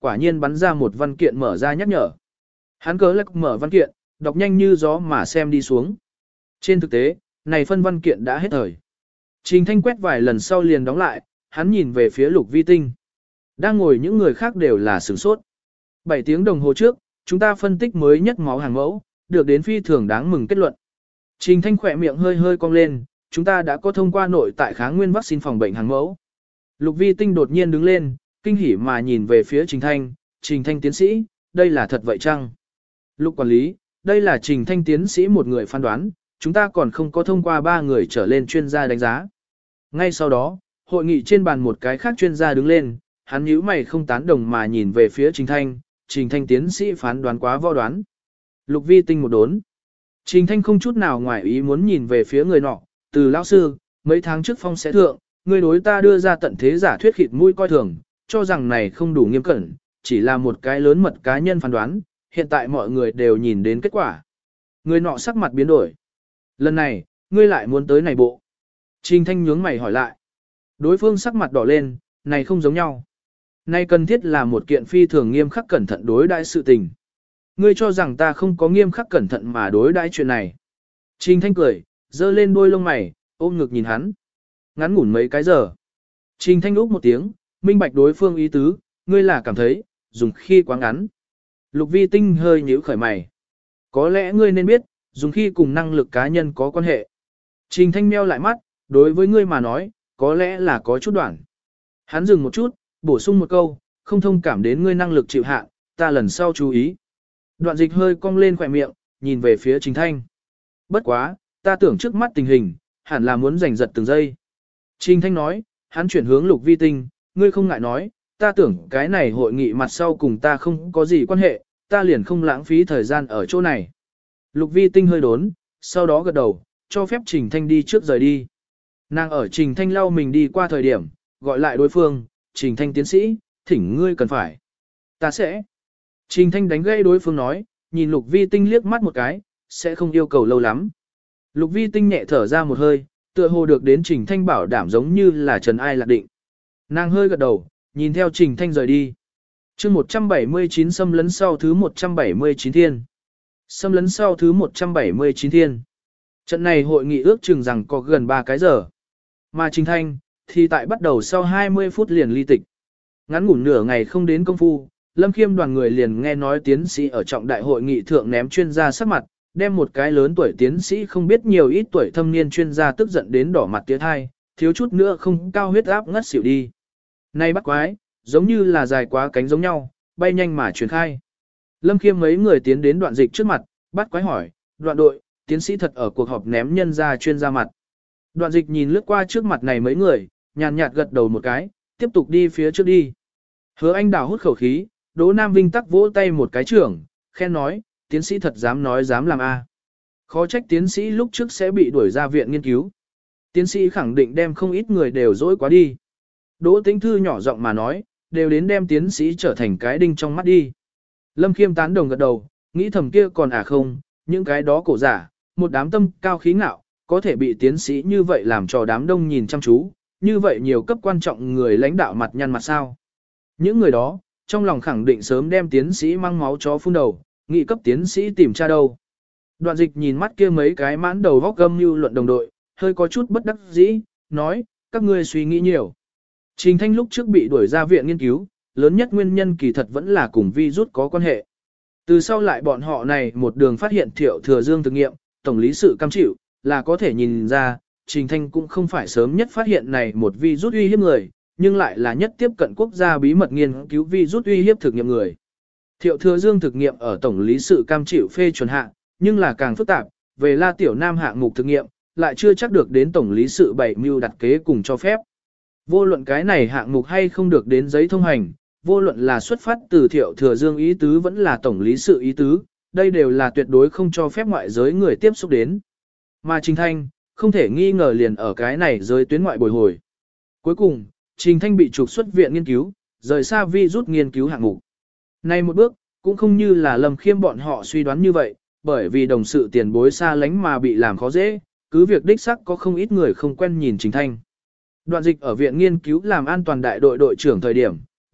quả nhiên bắn ra một văn kiện mở ra nhắc nhở. Hắn cớ lắc mở văn kiện, đọc nhanh như gió mà xem đi xuống. Trên thực tế, này phân văn kiện đã hết thời. Trình Thanh quét vài lần sau liền đóng lại, hắn nhìn về phía Lục Vi Tinh. Đang ngồi những người khác đều là sửng sốt. bảy tiếng đồng hồ trước, chúng ta phân tích mới nhất máu hàng mẫu, được đến phi thường đáng mừng kết luận. Trình Thanh khỏe miệng hơi hơi cong lên, chúng ta đã có thông qua nội tại kháng nguyên vaccine phòng bệnh hàng mẫu. Lục Vi Tinh đột nhiên đứng lên, kinh hỉ mà nhìn về phía Trình Thanh, Trình Thanh tiến sĩ, đây là thật vậy chăng? Lục quản lý, đây là Trình Thanh tiến sĩ một người phán đoán, chúng ta còn không có thông qua ba người trở lên chuyên gia đánh giá. Ngay sau đó, hội nghị trên bàn một cái khác chuyên gia đứng lên, hắn nhíu mày không tán đồng mà nhìn về phía Trình Thanh, Trình Thanh tiến sĩ phán đoán quá vo đoán. Lục Vi Tinh một đốn. Trình Thanh không chút nào ngoài ý muốn nhìn về phía người nọ, từ lão sư, mấy tháng trước phong sẽ thượng, người đối ta đưa ra tận thế giả thuyết khịt mũi coi thường, cho rằng này không đủ nghiêm cẩn, chỉ là một cái lớn mật cá nhân phán đoán, hiện tại mọi người đều nhìn đến kết quả. Người nọ sắc mặt biến đổi. Lần này, ngươi lại muốn tới này bộ. Trình Thanh nhướng mày hỏi lại. Đối phương sắc mặt đỏ lên, này không giống nhau. Này cần thiết là một kiện phi thường nghiêm khắc cẩn thận đối đãi sự tình. Ngươi cho rằng ta không có nghiêm khắc cẩn thận mà đối đãi chuyện này. Trình Thanh cười, giơ lên đôi lông mày, ôm ngực nhìn hắn. Ngắn ngủn mấy cái giờ. Trình Thanh úc một tiếng, minh bạch đối phương ý tứ, ngươi là cảm thấy, dùng khi quá ngắn. Lục Vi Tinh hơi nhíu khởi mày. Có lẽ ngươi nên biết, dùng khi cùng năng lực cá nhân có quan hệ. Trình Thanh meo lại mắt, đối với ngươi mà nói, có lẽ là có chút đoạn. Hắn dừng một chút, bổ sung một câu, không thông cảm đến ngươi năng lực chịu hạn, ta lần sau chú ý. Đoạn dịch hơi cong lên khỏe miệng, nhìn về phía Trình Thanh. Bất quá, ta tưởng trước mắt tình hình, hẳn là muốn giành giật từng giây. Trình Thanh nói, hắn chuyển hướng Lục Vi Tinh, ngươi không ngại nói, ta tưởng cái này hội nghị mặt sau cùng ta không có gì quan hệ, ta liền không lãng phí thời gian ở chỗ này. Lục Vi Tinh hơi đốn, sau đó gật đầu, cho phép Trình Thanh đi trước rời đi. Nàng ở Trình Thanh lau mình đi qua thời điểm, gọi lại đối phương, Trình Thanh tiến sĩ, thỉnh ngươi cần phải. Ta sẽ. Trình Thanh đánh gãy đối phương nói, nhìn Lục Vi Tinh liếc mắt một cái, sẽ không yêu cầu lâu lắm. Lục Vi Tinh nhẹ thở ra một hơi, tựa hồ được đến Trình Thanh bảo đảm giống như là trần ai lạc định. Nàng hơi gật đầu, nhìn theo Trình Thanh rời đi. chương một trăm bảy mươi chín xâm lấn sau thứ một trăm bảy mươi chín thiên. Xâm lấn sau thứ một trăm bảy mươi chín thiên. Trận này hội nghị ước chừng rằng có gần ba cái giờ. Mà Trình Thanh, thì tại bắt đầu sau hai mươi phút liền ly tịch. Ngắn ngủn nửa ngày không đến công phu, Lâm Khiêm đoàn người liền nghe nói tiến sĩ ở trọng đại hội nghị thượng ném chuyên gia sắc mặt, đem một cái lớn tuổi tiến sĩ không biết nhiều ít tuổi thâm niên chuyên gia tức giận đến đỏ mặt tía thai, thiếu chút nữa không cao huyết áp ngất xỉu đi. Nay bắt quái, giống như là dài quá cánh giống nhau, bay nhanh mà truyền khai. Lâm Khiêm mấy người tiến đến đoạn dịch trước mặt, bắt quái hỏi, đoạn đội, tiến sĩ thật ở cuộc họp ném nhân ra chuyên gia mặt. Đoạn dịch nhìn lướt qua trước mặt này mấy người, nhàn nhạt gật đầu một cái, tiếp tục đi phía trước đi. Hứa Anh Đào hút khẩu khí, Đỗ Nam Vinh tắc vỗ tay một cái trưởng, khen nói, tiến sĩ thật dám nói dám làm a. Khó trách tiến sĩ lúc trước sẽ bị đuổi ra viện nghiên cứu. Tiến sĩ khẳng định đem không ít người đều dối quá đi. Đỗ Tĩnh Thư nhỏ giọng mà nói, đều đến đem tiến sĩ trở thành cái đinh trong mắt đi. Lâm Khiêm tán đồng gật đầu, nghĩ thầm kia còn à không, những cái đó cổ giả, một đám tâm cao khí ngạo, có thể bị tiến sĩ như vậy làm cho đám đông nhìn chăm chú, như vậy nhiều cấp quan trọng người lãnh đạo mặt nhăn mặt sao. Những người đó, trong lòng khẳng định sớm đem tiến sĩ mang máu chó phun đầu, nghị cấp tiến sĩ tìm tra đâu. Đoạn dịch nhìn mắt kia mấy cái mãn đầu vóc gâm như luận đồng đội, hơi có chút bất đắc dĩ, nói, các ngươi suy nghĩ nhiều. Trình Thanh lúc trước bị đuổi ra viện nghiên cứu, lớn nhất nguyên nhân kỳ thật vẫn là cùng virus có quan hệ. Từ sau lại bọn họ này một đường phát hiện Thiệu Thừa Dương thực nghiệm, tổng lý sự cam chịu, là có thể nhìn ra, Trình Thanh cũng không phải sớm nhất phát hiện này một virus uy hiếp người, nhưng lại là nhất tiếp cận quốc gia bí mật nghiên cứu virus uy hiếp thực nghiệm người. Thiệu Thừa Dương thực nghiệm ở tổng lý sự cam chịu phê chuẩn hạ, nhưng là càng phức tạp, về La Tiểu Nam hạng mục thực nghiệm, lại chưa chắc được đến tổng lý sự bảy mưu đặt kế cùng cho phép. Vô luận cái này hạng mục hay không được đến giấy thông hành, vô luận là xuất phát từ Thiệu Thừa Dương ý tứ vẫn là tổng lý sự ý tứ, đây đều là tuyệt đối không cho phép ngoại giới người tiếp xúc đến. Mà Trình Thanh, không thể nghi ngờ liền ở cái này giới tuyến ngoại bồi hồi. Cuối cùng, Trình Thanh bị trục xuất viện nghiên cứu, rời xa vi rút nghiên cứu hạng mục. Này một bước, cũng không như là Lâm Khiêm bọn họ suy đoán như vậy, bởi vì đồng sự tiền bối xa lánh mà bị làm khó dễ, cứ việc đích sắc có không ít người không quen nhìn Trình Thanh. Đoạn dịch ở viện nghiên cứu làm an toàn đại đội đội trưởng thời điểm,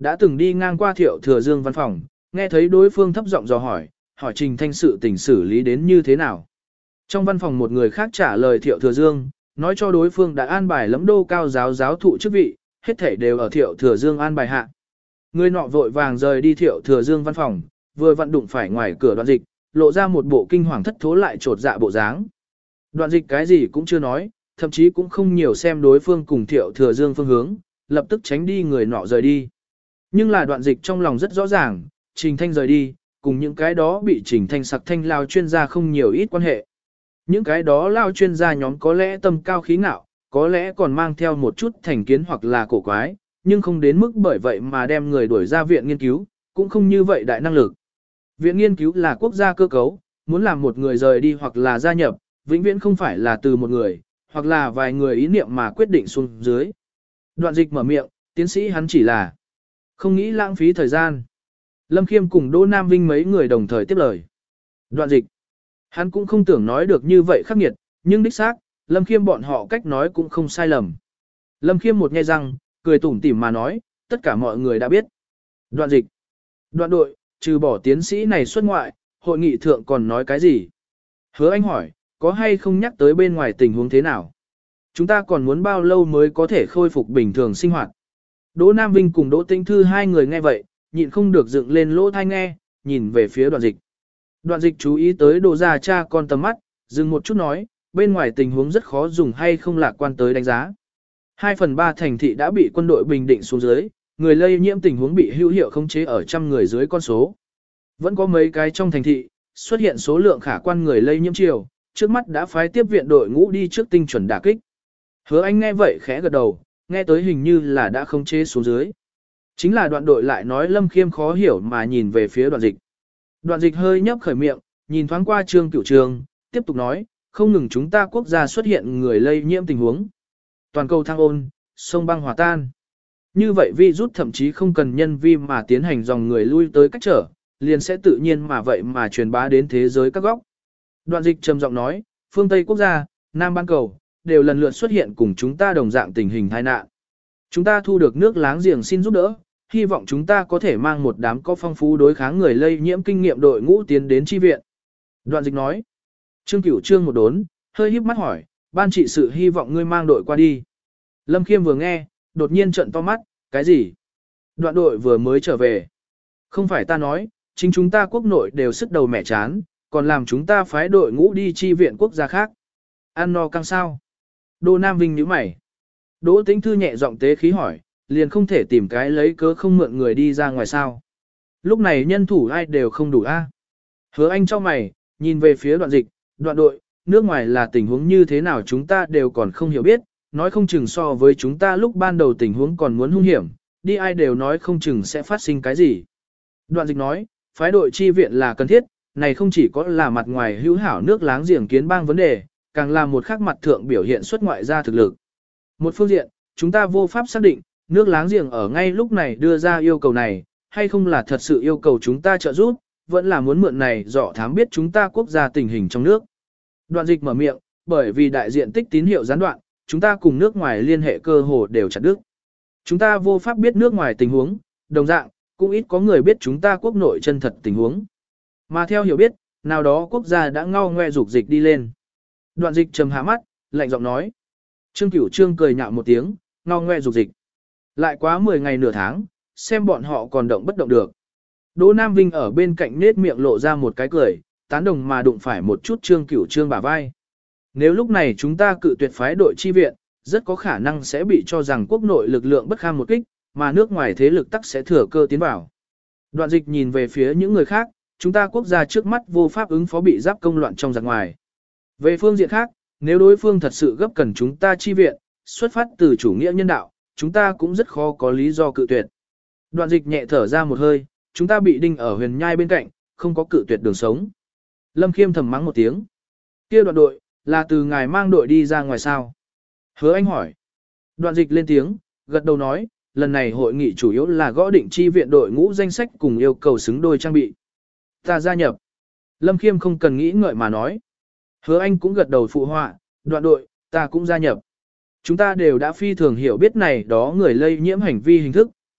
Đã từng đi ngang qua Thiệu Thừa Dương văn phòng, nghe thấy đối phương thấp giọng dò hỏi, hỏi Trình Thanh sự tình xử lý đến như thế nào. Trong văn phòng một người khác trả lời Thiệu Thừa Dương, nói cho đối phương đã an bài lẫm đô cao giáo giáo thụ chức vị, hết thảy đều ở Thiệu Thừa Dương an bài hạ. Người nọ vội vàng rời đi Thiệu Thừa Dương văn phòng, vừa vặn đụng phải ngoài cửa Đoạn Dịch, lộ ra một bộ kinh hoàng thất thố lại trột dạ bộ dáng. Đoạn Dịch cái gì cũng chưa nói, thậm chí cũng không nhiều xem đối phương cùng Thiệu Thừa Dương phương hướng, lập tức tránh đi người nọ rời đi. Nhưng là Đoạn Dịch trong lòng rất rõ ràng, Trình Thanh rời đi, cùng những cái đó bị Trình Thanh sặc thanh lao chuyên gia không nhiều ít quan hệ. Những cái đó lao chuyên gia nhóm có lẽ tâm cao khí ngạo, có lẽ còn mang theo một chút thành kiến hoặc là cổ quái, nhưng không đến mức bởi vậy mà đem người đuổi ra viện nghiên cứu, cũng không như vậy đại năng lực. Viện nghiên cứu là quốc gia cơ cấu, muốn làm một người rời đi hoặc là gia nhập, vĩnh viễn không phải là từ một người, hoặc là vài người ý niệm mà quyết định xuống dưới. Đoạn Dịch mở miệng, tiến sĩ hắn chỉ là không nghĩ lãng phí thời gian. Lâm Khiêm cùng Đỗ Nam Vinh mấy người đồng thời tiếp lời. Đoạn Dịch, hắn cũng không tưởng nói được như vậy khắc nghiệt, nhưng đích xác, Lâm Khiêm bọn họ cách nói cũng không sai lầm. Lâm Khiêm một nghe răng, cười tủm tỉm mà nói, tất cả mọi người đã biết. Đoạn Dịch, Đoạn đội, trừ bỏ tiến sĩ này xuất ngoại, hội nghị thượng còn nói cái gì? Hứa Anh hỏi, có hay không nhắc tới bên ngoài tình huống thế nào? Chúng ta còn muốn bao lâu mới có thể khôi phục bình thường sinh hoạt? Đỗ Nam Vinh cùng Đỗ Tĩnh Thư hai người nghe vậy, nhịn không được dựng lên lỗ tai nghe, nhìn về phía Đoạn Dịch. Đoạn Dịch chú ý tới Đỗ gia cha con tầm mắt, dừng một chút nói, bên ngoài tình huống rất khó dùng hay không lạc quan tới đánh giá. Hai phần ba thành thị đã bị quân đội bình định xuống dưới, người lây nhiễm tình huống bị hữu hiệu khống chế ở trăm người dưới con số. Vẫn có mấy cái trong thành thị, xuất hiện số lượng khả quan người lây nhiễm chiều, trước mắt đã phái tiếp viện đội ngũ đi trước tinh chuẩn đả kích. Hứa Anh nghe vậy khẽ gật đầu, nghe tới hình như là đã khống chế xuống dưới. Chính là Đoạn đội lại nói Lâm Khiêm khó hiểu mà nhìn về phía Đoạn Dịch. Đoạn Dịch hơi nhấp khởi miệng, nhìn thoáng qua Trương Cửu Trường, tiếp tục nói, không ngừng chúng ta quốc gia xuất hiện người lây nhiễm tình huống. Toàn cầu thăng ôn, sông băng hòa tan. Như vậy virus thậm chí không cần nhân vi mà tiến hành dòng người lui tới cách trở, liền sẽ tự nhiên mà vậy mà truyền bá đến thế giới các góc. Đoạn Dịch trầm giọng nói, phương Tây quốc gia, Nam bán cầu, đều lần lượt xuất hiện cùng chúng ta đồng dạng tình hình tai nạn. Chúng ta thu được nước láng giềng xin giúp đỡ, hy vọng chúng ta có thể mang một đám có phong phú đối kháng người lây nhiễm kinh nghiệm đội ngũ tiến đến chi viện. Đoạn Dịch nói, Trương Cửu Trương một đốn, hơi híp mắt hỏi, ban trị sự hy vọng ngươi mang đội qua đi. Lâm Khiêm vừa nghe, đột nhiên trợn to mắt, cái gì? Đoạn đội vừa mới trở về. Không phải ta nói, chính chúng ta quốc nội đều sức đầu mẻ chán, còn làm chúng ta phái đội ngũ đi chi viện quốc gia khác. Ăn no căng sao? Đỗ Nam Vinh nhíu mày. Đỗ Tĩnh Thư nhẹ giọng tế khí hỏi, liền không thể tìm cái lấy cớ không mượn người đi ra ngoài sao? Lúc này nhân thủ ai đều không đủ a. Hứa Anh cho mày, nhìn về phía Đoạn Dịch, Đoạn đội, nước ngoài là tình huống như thế nào chúng ta đều còn không hiểu biết, nói không chừng so với chúng ta lúc ban đầu tình huống còn muốn hung hiểm, đi ai đều nói không chừng sẽ phát sinh cái gì. Đoạn Dịch nói, phái đội chi viện là cần thiết, này không chỉ có là mặt ngoài hữu hảo nước láng giềng kiến bang vấn đề, càng là một khác mặt thượng biểu hiện xuất ngoại ra thực lực. Một phương diện, chúng ta vô pháp xác định, nước láng giềng ở ngay lúc này đưa ra yêu cầu này, hay không là thật sự yêu cầu chúng ta trợ giúp, vẫn là muốn mượn này dọ thám biết chúng ta quốc gia tình hình trong nước. Đoạn Dịch mở miệng, bởi vì đại diện tích tín hiệu gián đoạn, chúng ta cùng nước ngoài liên hệ cơ hồ đều chặt đứt. Chúng ta vô pháp biết nước ngoài tình huống, đồng dạng, cũng ít có người biết chúng ta quốc nội chân thật tình huống. Mà theo hiểu biết, nào đó quốc gia đã ngao ngoe dục dịch đi lên. Đoạn Dịch trầm hạ mắt, lạnh giọng nói. Trương Cửu Trương cười nhạo một tiếng, ngao ngoe dục dịch. Lại quá mười ngày nửa tháng, xem bọn họ còn động bất động được. Đỗ Nam Vinh ở bên cạnh nết miệng lộ ra một cái cười, tán đồng mà đụng phải một chút Trương Cửu Trương bả vai. Nếu lúc này chúng ta cự tuyệt phái đội chi viện, rất có khả năng sẽ bị cho rằng quốc nội lực lượng bất kham một kích, mà nước ngoài thế lực tắc sẽ thừa cơ tiến vào. Đoạn Dịch nhìn về phía những người khác, chúng ta quốc gia trước mắt vô pháp ứng phó bị giáp công loạn trong giặc ngoài. Về phương diện khác, nếu đối phương thật sự gấp cần chúng ta chi viện, xuất phát từ chủ nghĩa nhân đạo, chúng ta cũng rất khó có lý do cự tuyệt. Đoạn Dịch nhẹ thở ra một hơi, chúng ta bị đinh ở huyền nhai bên cạnh, không có cự tuyệt đường sống. Lâm Khiêm thầm mắng một tiếng. Kia Đoạn đội, là từ ngài mang đội đi ra ngoài sao? Hứa Anh hỏi. Đoạn Dịch lên tiếng, gật đầu nói, lần này hội nghị chủ yếu là gõ định chi viện đội ngũ danh sách cùng yêu cầu xứng đôi trang bị. Ta gia nhập. Lâm Khiêm không cần nghĩ ngợi mà nói. Hứa Anh cũng gật đầu phụ họa, Đoạn đội, ta cũng gia nhập. Chúng ta đều đã phi thường hiểu biết này đó người lây nhiễm hành vi hình thức,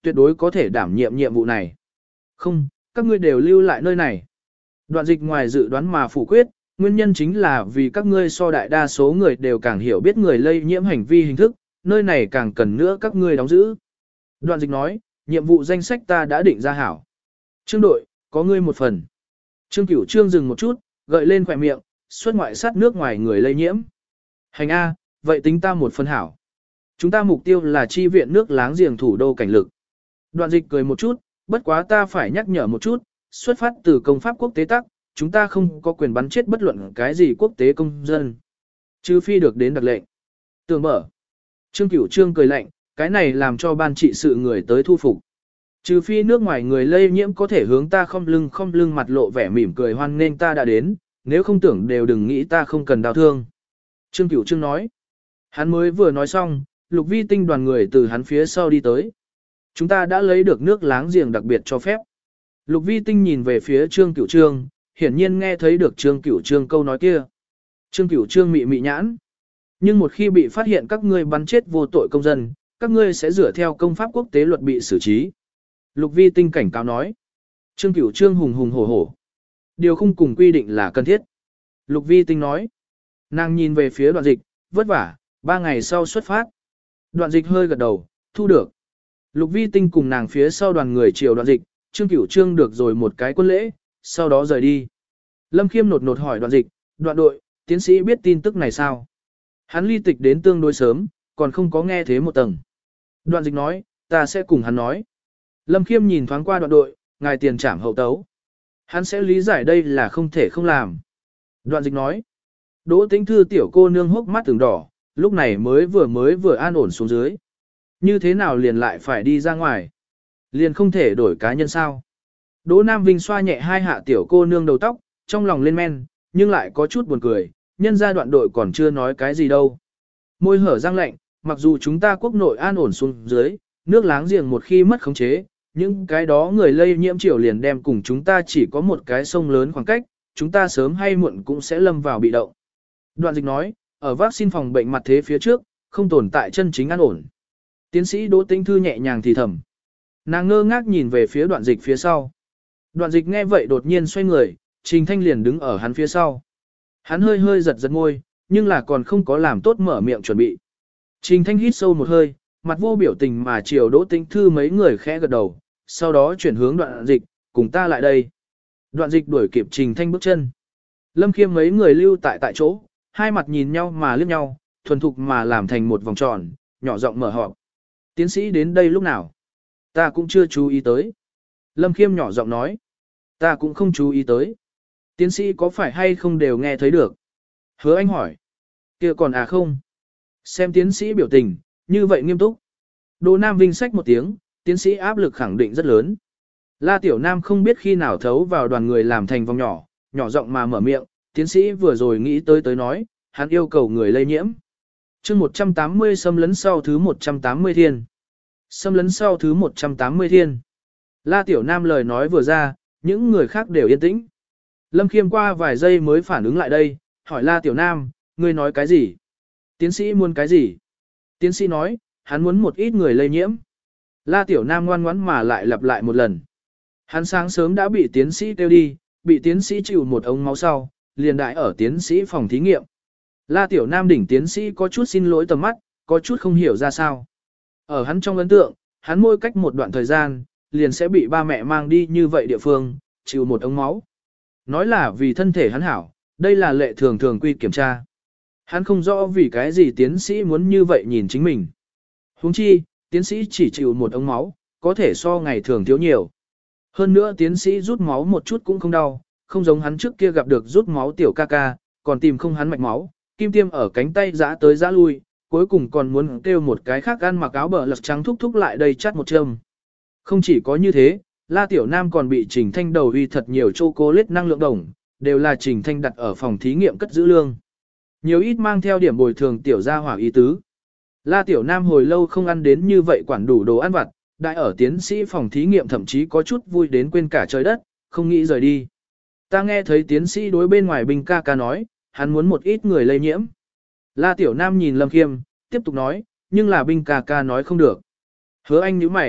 tuyệt đối có thể đảm nhiệm nhiệm vụ này. Không, các ngươi đều lưu lại nơi này. Đoạn dịch ngoài dự đoán mà phủ quyết, nguyên nhân chính là vì các ngươi so đại đa số người đều càng hiểu biết người lây nhiễm hành vi hình thức, nơi này càng cần nữa các ngươi đóng giữ. Đoạn dịch nói, nhiệm vụ danh sách ta đã định ra hảo. Trương đội, có ngươi một phần. Trương Cửu Trương dừng một chút, gợi lên khỏe miệng, xuất ngoại sát nước ngoài người lây nhiễm. Hành A, vậy tính ta một phần hảo. Chúng ta mục tiêu là chi viện nước láng giềng thủ đô cảnh lực. Đoạn dịch cười một chút, bất quá ta phải nhắc nhở một chút, xuất phát từ công pháp quốc tế tắc, chúng ta không có quyền bắn chết bất luận cái gì quốc tế công dân. Trừ phi được đến đặc lệnh. Tường mở. Trương Cửu Trương cười lạnh, cái này làm cho ban trị sự người tới thu phục. Trừ phi nước ngoài người lây nhiễm có thể hướng ta không lưng không lưng mặt lộ vẻ mỉm cười hoan nên ta đã đến, nếu không tưởng đều đừng nghĩ ta không cần đau thương. Trương Cửu Trương nói. Hắn mới vừa nói xong, Lục Vi Tinh đoàn người từ hắn phía sau đi tới. Chúng ta đã lấy được nước láng giềng đặc biệt cho phép. Lục Vi Tinh nhìn về phía Trương Cửu Trương, hiển nhiên nghe thấy được Trương Cửu Trương câu nói kia. Trương Cửu Trương mị mị nhãn. Nhưng một khi bị phát hiện các ngươi bắn chết vô tội công dân, các ngươi sẽ dựa theo công pháp quốc tế luật bị xử trí. Lục Vi Tinh cảnh cáo nói. Trương Cửu Trương hùng hùng hổ hổ. Điều không cùng quy định là cần thiết. Lục Vi Tinh nói. Nàng nhìn về phía Đoạn dịch, vất vả, ba ngày sau xuất phát. Đoạn dịch hơi gật đầu, thu được. Lục Vi Tinh cùng nàng phía sau đoàn người chiều Đoạn dịch, Trương Cửu Trương được rồi một cái quân lễ, sau đó rời đi. Lâm Khiêm nột nột hỏi Đoạn dịch, Đoạn đội, tiến sĩ biết tin tức này sao? Hắn ly tịch đến tương đối sớm, còn không có nghe thế một tầng. Đoạn dịch nói, ta sẽ cùng hắn nói. Lâm Khiêm nhìn thoáng qua Đoạn đội, ngài tiền trảm hậu tấu. Hắn sẽ lý giải đây là không thể không làm. Đoạn dịch nói, Đỗ Tĩnh Thư tiểu cô nương hốc mắt từng đỏ, lúc này mới vừa mới vừa an ổn xuống dưới. Như thế nào liền lại phải đi ra ngoài? Liền không thể đổi cá nhân sao? Đỗ Nam Vinh xoa nhẹ hai hạ tiểu cô nương đầu tóc, trong lòng lên men, nhưng lại có chút buồn cười, nhân gia Đoạn đội còn chưa nói cái gì đâu. Môi hở răng lạnh, mặc dù chúng ta quốc nội an ổn xuống dưới, nước láng giềng một khi mất khống chế, những cái đó người lây nhiễm triều liền đem cùng chúng ta chỉ có một cái sông lớn khoảng cách, chúng ta sớm hay muộn cũng sẽ lâm vào bị động. Đoạn dịch nói, ở vaccine phòng bệnh mặt thế phía trước, không tồn tại chân chính an ổn. Tiến sĩ Đỗ Tĩnh Thư nhẹ nhàng thì thầm. Nàng ngơ ngác nhìn về phía Đoạn dịch phía sau. Đoạn dịch nghe vậy đột nhiên xoay người, Trình Thanh liền đứng ở hắn phía sau. Hắn hơi hơi giật giật môi, nhưng là còn không có làm tốt mở miệng chuẩn bị. Trình Thanh hít sâu một hơi, mặt vô biểu tình mà chiều Đỗ Tĩnh Thư mấy người khẽ gật đầu, sau đó chuyển hướng Đoạn dịch, cùng ta lại đây. Đoạn dịch đuổi kịp Trình Thanh bước chân. Lâm Khiêm mấy người lưu tại tại chỗ, hai mặt nhìn nhau mà liếc nhau, thuần thục mà làm thành một vòng tròn, nhỏ giọng mở họp. Tiến sĩ đến đây lúc nào? Ta cũng chưa chú ý tới. Lâm Khiêm nhỏ giọng nói. Ta cũng không chú ý tới. Tiến sĩ có phải hay không đều nghe thấy được? Hứa Anh hỏi. Kia còn à không? Xem tiến sĩ biểu tình, như vậy nghiêm túc. Đỗ Nam Vinh sách một tiếng, tiến sĩ áp lực khẳng định rất lớn. La Tiểu Nam không biết khi nào thấu vào đoàn người làm thành vòng nhỏ, nhỏ giọng mà mở miệng, tiến sĩ vừa rồi nghĩ tới tới nói, hắn yêu cầu người lây nhiễm. chương một trăm tám mươi xâm lấn sau thứ một trăm tám mươi thiên. Xâm lấn sau thứ một trăm tám mươi thiên. La Tiểu Nam lời nói vừa ra, những người khác đều yên tĩnh. Lâm Khiêm qua vài giây mới phản ứng lại đây, hỏi La Tiểu Nam, ngươi nói cái gì? Tiến sĩ muốn cái gì? Tiến sĩ nói, hắn muốn một ít người lây nhiễm. La Tiểu Nam ngoan ngoãn mà lại lặp lại một lần. Hắn sáng sớm đã bị tiến sĩ kêu đi, bị tiến sĩ chịu một ống máu sau, liền đại ở tiến sĩ phòng thí nghiệm. La Tiểu Nam đỉnh tiến sĩ có chút xin lỗi tầm mắt, có chút không hiểu ra sao. Ở hắn trong ấn tượng, hắn mỗi cách một đoạn thời gian, liền sẽ bị ba mẹ mang đi như vậy địa phương, chịu một ống máu. Nói là vì thân thể hắn hảo, đây là lệ thường thường quy kiểm tra. Hắn không rõ vì cái gì tiến sĩ muốn như vậy nhìn chính mình. Huống chi, tiến sĩ chỉ chịu một ống máu, có thể so ngày thường thiếu nhiều. Hơn nữa tiến sĩ rút máu một chút cũng không đau, không giống hắn trước kia gặp được rút máu tiểu ca ca, còn tìm không hắn mạch máu, kim tiêm ở cánh tay giã tới giã lui, cuối cùng còn muốn kêu một cái khác ăn mặc áo bờ lật trắng thúc thúc lại đây chắt một châm. Không chỉ có như thế, La Tiểu Nam còn bị Trình Thanh đầu uy thật nhiều chocolate năng lượng đồng, đều là Trình Thanh đặt ở phòng thí nghiệm cất giữ lương. Nhiều ít mang theo điểm bồi thường tiểu gia hỏa ý tứ. La Tiểu Nam hồi lâu không ăn đến như vậy quản đủ đồ ăn vặt, đại ở tiến sĩ phòng thí nghiệm thậm chí có chút vui đến quên cả trời đất, không nghĩ rời đi. Ta nghe thấy tiến sĩ đối bên ngoài binh ca ca nói, hắn muốn một ít người lây nhiễm. La Tiểu Nam nhìn Lâm Khiêm, tiếp tục nói, nhưng là binh ca ca nói không được. Hứa Anh nhíu mày,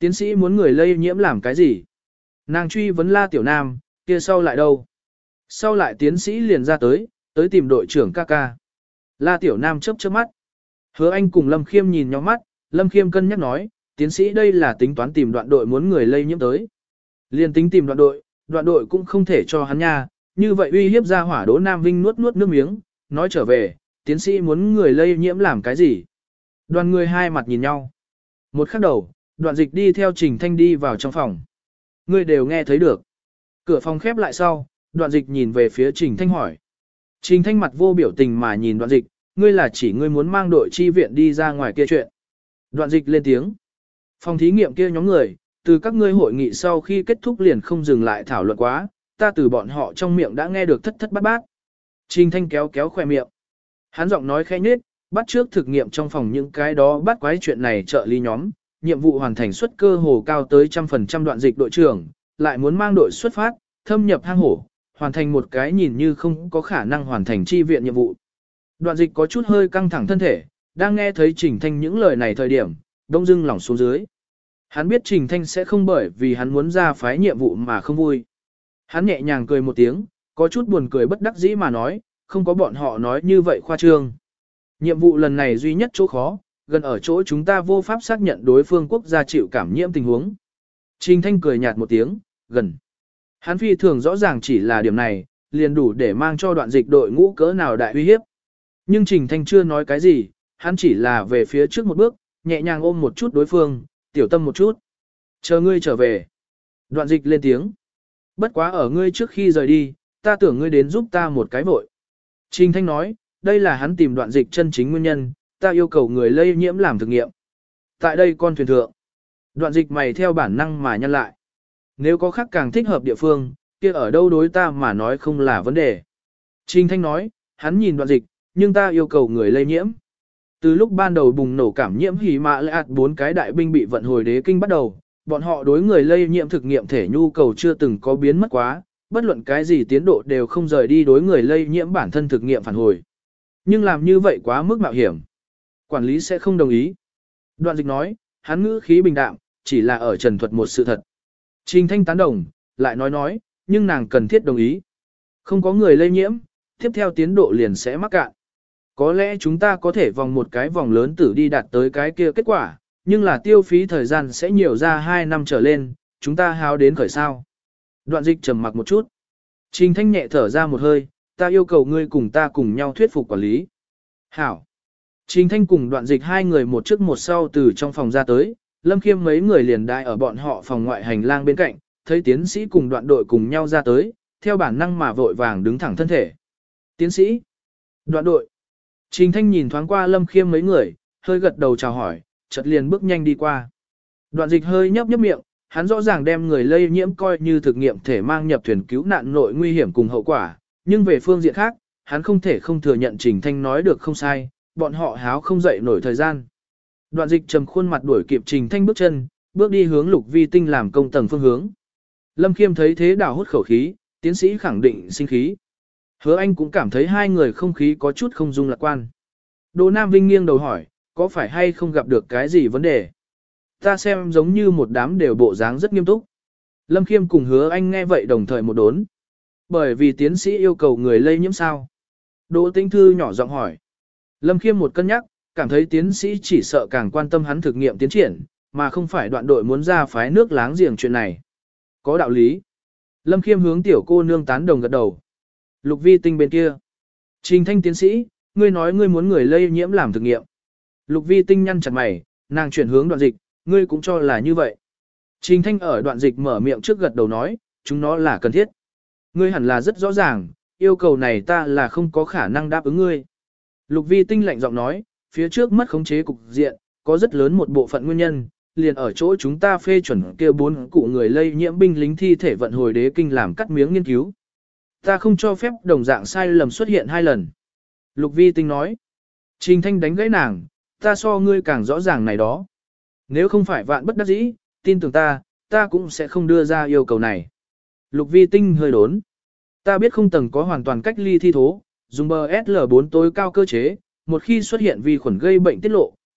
Tiến sĩ muốn người lây nhiễm làm cái gì? Nàng truy vấn La Tiểu Nam, kia sau lại đâu? Sau lại tiến sĩ liền ra tới, tới tìm đội trưởng ca ca. La Tiểu Nam chớp chớp mắt. Hứa Anh cùng Lâm Khiêm nhìn nhau mắt, Lâm Khiêm cân nhắc nói, tiến sĩ đây là tính toán tìm đoạn đội muốn người lây nhiễm tới. Liên tính tìm đoạn đội, đoạn đội cũng không thể cho hắn nha, như vậy uy hiếp ra hỏa Đỗ Nam Vinh nuốt nuốt nước miếng, nói trở về, tiến sĩ muốn người lây nhiễm làm cái gì? Đoàn người hai mặt nhìn nhau. Một khắc đầu, Đoạn Dịch đi theo Trình Thanh đi vào trong phòng. Người đều nghe thấy được. Cửa phòng khép lại sau, Đoạn Dịch nhìn về phía Trình Thanh hỏi. Trình Thanh mặt vô biểu tình mà nhìn Đoạn Dịch, ngươi là chỉ ngươi muốn mang đội chi viện đi ra ngoài kia chuyện. Đoạn Dịch lên tiếng. Phòng thí nghiệm kia nhóm người, từ các ngươi hội nghị sau khi kết thúc liền không dừng lại thảo luận quá, ta từ bọn họ trong miệng đã nghe được thất thất bát bát. Trình Thanh kéo kéo khoe miệng. Hắn giọng nói khẽ nhếch, bắt trước thực nghiệm trong phòng những cái đó bắt quái chuyện này trợ lý nhóm, nhiệm vụ hoàn thành suất cơ hồ cao tới trăm phần trăm. Đoạn Dịch đội trưởng, lại muốn mang đội xuất phát, thâm nhập hang hổ, hoàn thành một cái nhìn như không có khả năng hoàn thành chi viện nhiệm vụ. Đoạn Dịch có chút hơi căng thẳng thân thể, đang nghe thấy Trình Thanh những lời này thời điểm, đông dưng lỏng xuống dưới. Hắn biết Trình Thanh sẽ không bởi vì hắn muốn ra phái nhiệm vụ mà không vui. Hắn nhẹ nhàng cười một tiếng, có chút buồn cười bất đắc dĩ mà nói, không có bọn họ nói như vậy khoa trương. Nhiệm vụ lần này duy nhất chỗ khó, gần ở chỗ chúng ta vô pháp xác nhận đối phương quốc gia chịu cảm nhiễm tình huống. Trình Thanh cười nhạt một tiếng, gần. Hắn phi thường rõ ràng chỉ là điểm này, liền đủ để mang cho Đoạn Dịch đội ngũ cỡ nào đại uy hiếp. Nhưng Trình Thanh chưa nói cái gì, hắn chỉ là về phía trước một bước, nhẹ nhàng ôm một chút đối phương, tiểu tâm một chút. Chờ ngươi trở về. Đoạn Dịch lên tiếng. Bất quá ở ngươi trước khi rời đi, ta tưởng ngươi đến giúp ta một cái vội. Trình Thanh nói, đây là hắn tìm Đoạn Dịch chân chính nguyên nhân, ta yêu cầu người lây nhiễm làm thực nghiệm. Tại đây con thuyền thượng. Đoạn Dịch mày theo bản năng mà nhăn lại. Nếu có khác càng thích hợp địa phương, kia ở đâu đối ta mà nói không là vấn đề. Trình Thanh nói, hắn nhìn Đoạn Dịch, nhưng ta yêu cầu người lây nhiễm. Từ lúc ban đầu bùng nổ cảm nhiễm hỉ mã lệ ạt bốn cái đại binh bị vận hồi đế kinh bắt đầu, bọn họ đối người lây nhiễm thực nghiệm thể nhu cầu chưa từng có biến mất quá, bất luận cái gì tiến độ đều không rời đi đối người lây nhiễm bản thân thực nghiệm phản hồi. Nhưng làm như vậy quá mức mạo hiểm. Quản lý sẽ không đồng ý. Đoạn Dịch nói, hắn ngữ khí bình đạm, chỉ là ở trần thuật một sự thật. Trình Thanh tán đồng, lại nói nói, nhưng nàng cần thiết đồng ý. Không có người lây nhiễm, tiếp theo tiến độ liền sẽ mắc cạn. Có lẽ chúng ta có thể vòng một cái vòng lớn tử đi đạt tới cái kia kết quả, nhưng là tiêu phí thời gian sẽ nhiều ra hai năm trở lên, chúng ta háo đến khởi sao. Đoạn Dịch trầm mặc một chút. Trình Thanh nhẹ thở ra một hơi, ta yêu cầu ngươi cùng ta cùng nhau thuyết phục quản lý. Hảo. Trình Thanh cùng Đoạn Dịch hai người một trước một sau từ trong phòng ra tới, Lâm Khiêm mấy người liền đại ở bọn họ phòng ngoại hành lang bên cạnh, thấy tiến sĩ cùng đoạn đội cùng nhau ra tới, theo bản năng mà vội vàng đứng thẳng thân thể. Tiến sĩ. Đoạn đội. Trình Thanh nhìn thoáng qua Lâm Khiêm mấy người, hơi gật đầu chào hỏi, chợt liền bước nhanh đi qua. Đoạn Dịch hơi nhấp nhấp miệng, hắn rõ ràng đem người lây nhiễm coi như thực nghiệm thể mang nhập thuyền cứu nạn nội nguy hiểm cùng hậu quả, nhưng về phương diện khác, hắn không thể không thừa nhận Trình Thanh nói được không sai, bọn họ háo không dậy nổi thời gian. Đoạn Dịch trầm khuôn mặt đuổi kịp Trình Thanh bước chân, bước đi hướng Lục Vi Tinh làm công tầng phương hướng. Lâm Khiêm thấy thế đảo hút khẩu khí, tiến sĩ khẳng định sinh khí. Hứa Anh cũng cảm thấy hai người không khí có chút không dung lạc quan. Đỗ Nam Vinh nghiêng đầu hỏi, có phải hay không gặp được cái gì vấn đề? Ta xem giống như một đám đều bộ dáng rất nghiêm túc. Lâm Khiêm cùng Hứa Anh nghe vậy đồng thời một đốn. Bởi vì tiến sĩ yêu cầu người lây nhiễm sao? Đỗ Tĩnh Thư nhỏ giọng hỏi. Lâm Khiêm một cân nhắc, cảm thấy tiến sĩ chỉ sợ càng quan tâm hắn thực nghiệm tiến triển, mà không phải đoạn đội muốn ra phái nước láng giềng chuyện này. Có đạo lý. Lâm Khiêm hướng tiểu cô nương tán đồng gật đầu. Lục Vi Tinh bên kia. Trình Thanh tiến sĩ, ngươi nói ngươi muốn người lây nhiễm làm thực nghiệm. Lục Vi Tinh nhăn chặt mày, nàng chuyển hướng Đoạn Dịch, ngươi cũng cho là như vậy. Trình Thanh ở Đoạn Dịch mở miệng trước gật đầu nói, chúng nó là cần thiết. Ngươi hẳn là rất rõ ràng, yêu cầu này ta là không có khả năng đáp ứng ngươi. Lục Vi Tinh lạnh giọng nói, phía trước mất khống chế cục diện, có rất lớn một bộ phận nguyên nhân, liền ở chỗ chúng ta phê chuẩn kêu bốn cụ người lây nhiễm binh lính thi thể vận hồi đế kinh làm cắt miếng nghiên cứu. Ta không cho phép đồng dạng sai lầm xuất hiện hai lần. Lục Vi Tinh nói. Trình Thanh đánh gãy nàng, ta so ngươi càng rõ ràng này đó. Nếu không phải vạn bất đắc dĩ, tin tưởng ta, ta cũng sẽ không đưa ra yêu cầu này. Lục Vi Tinh hơi đốn. Ta biết không tầng có hoàn toàn cách ly thi thố, dùng bờ S L bốn tối cao cơ chế, một khi xuất hiện vi khuẩn gây bệnh tiết lộ,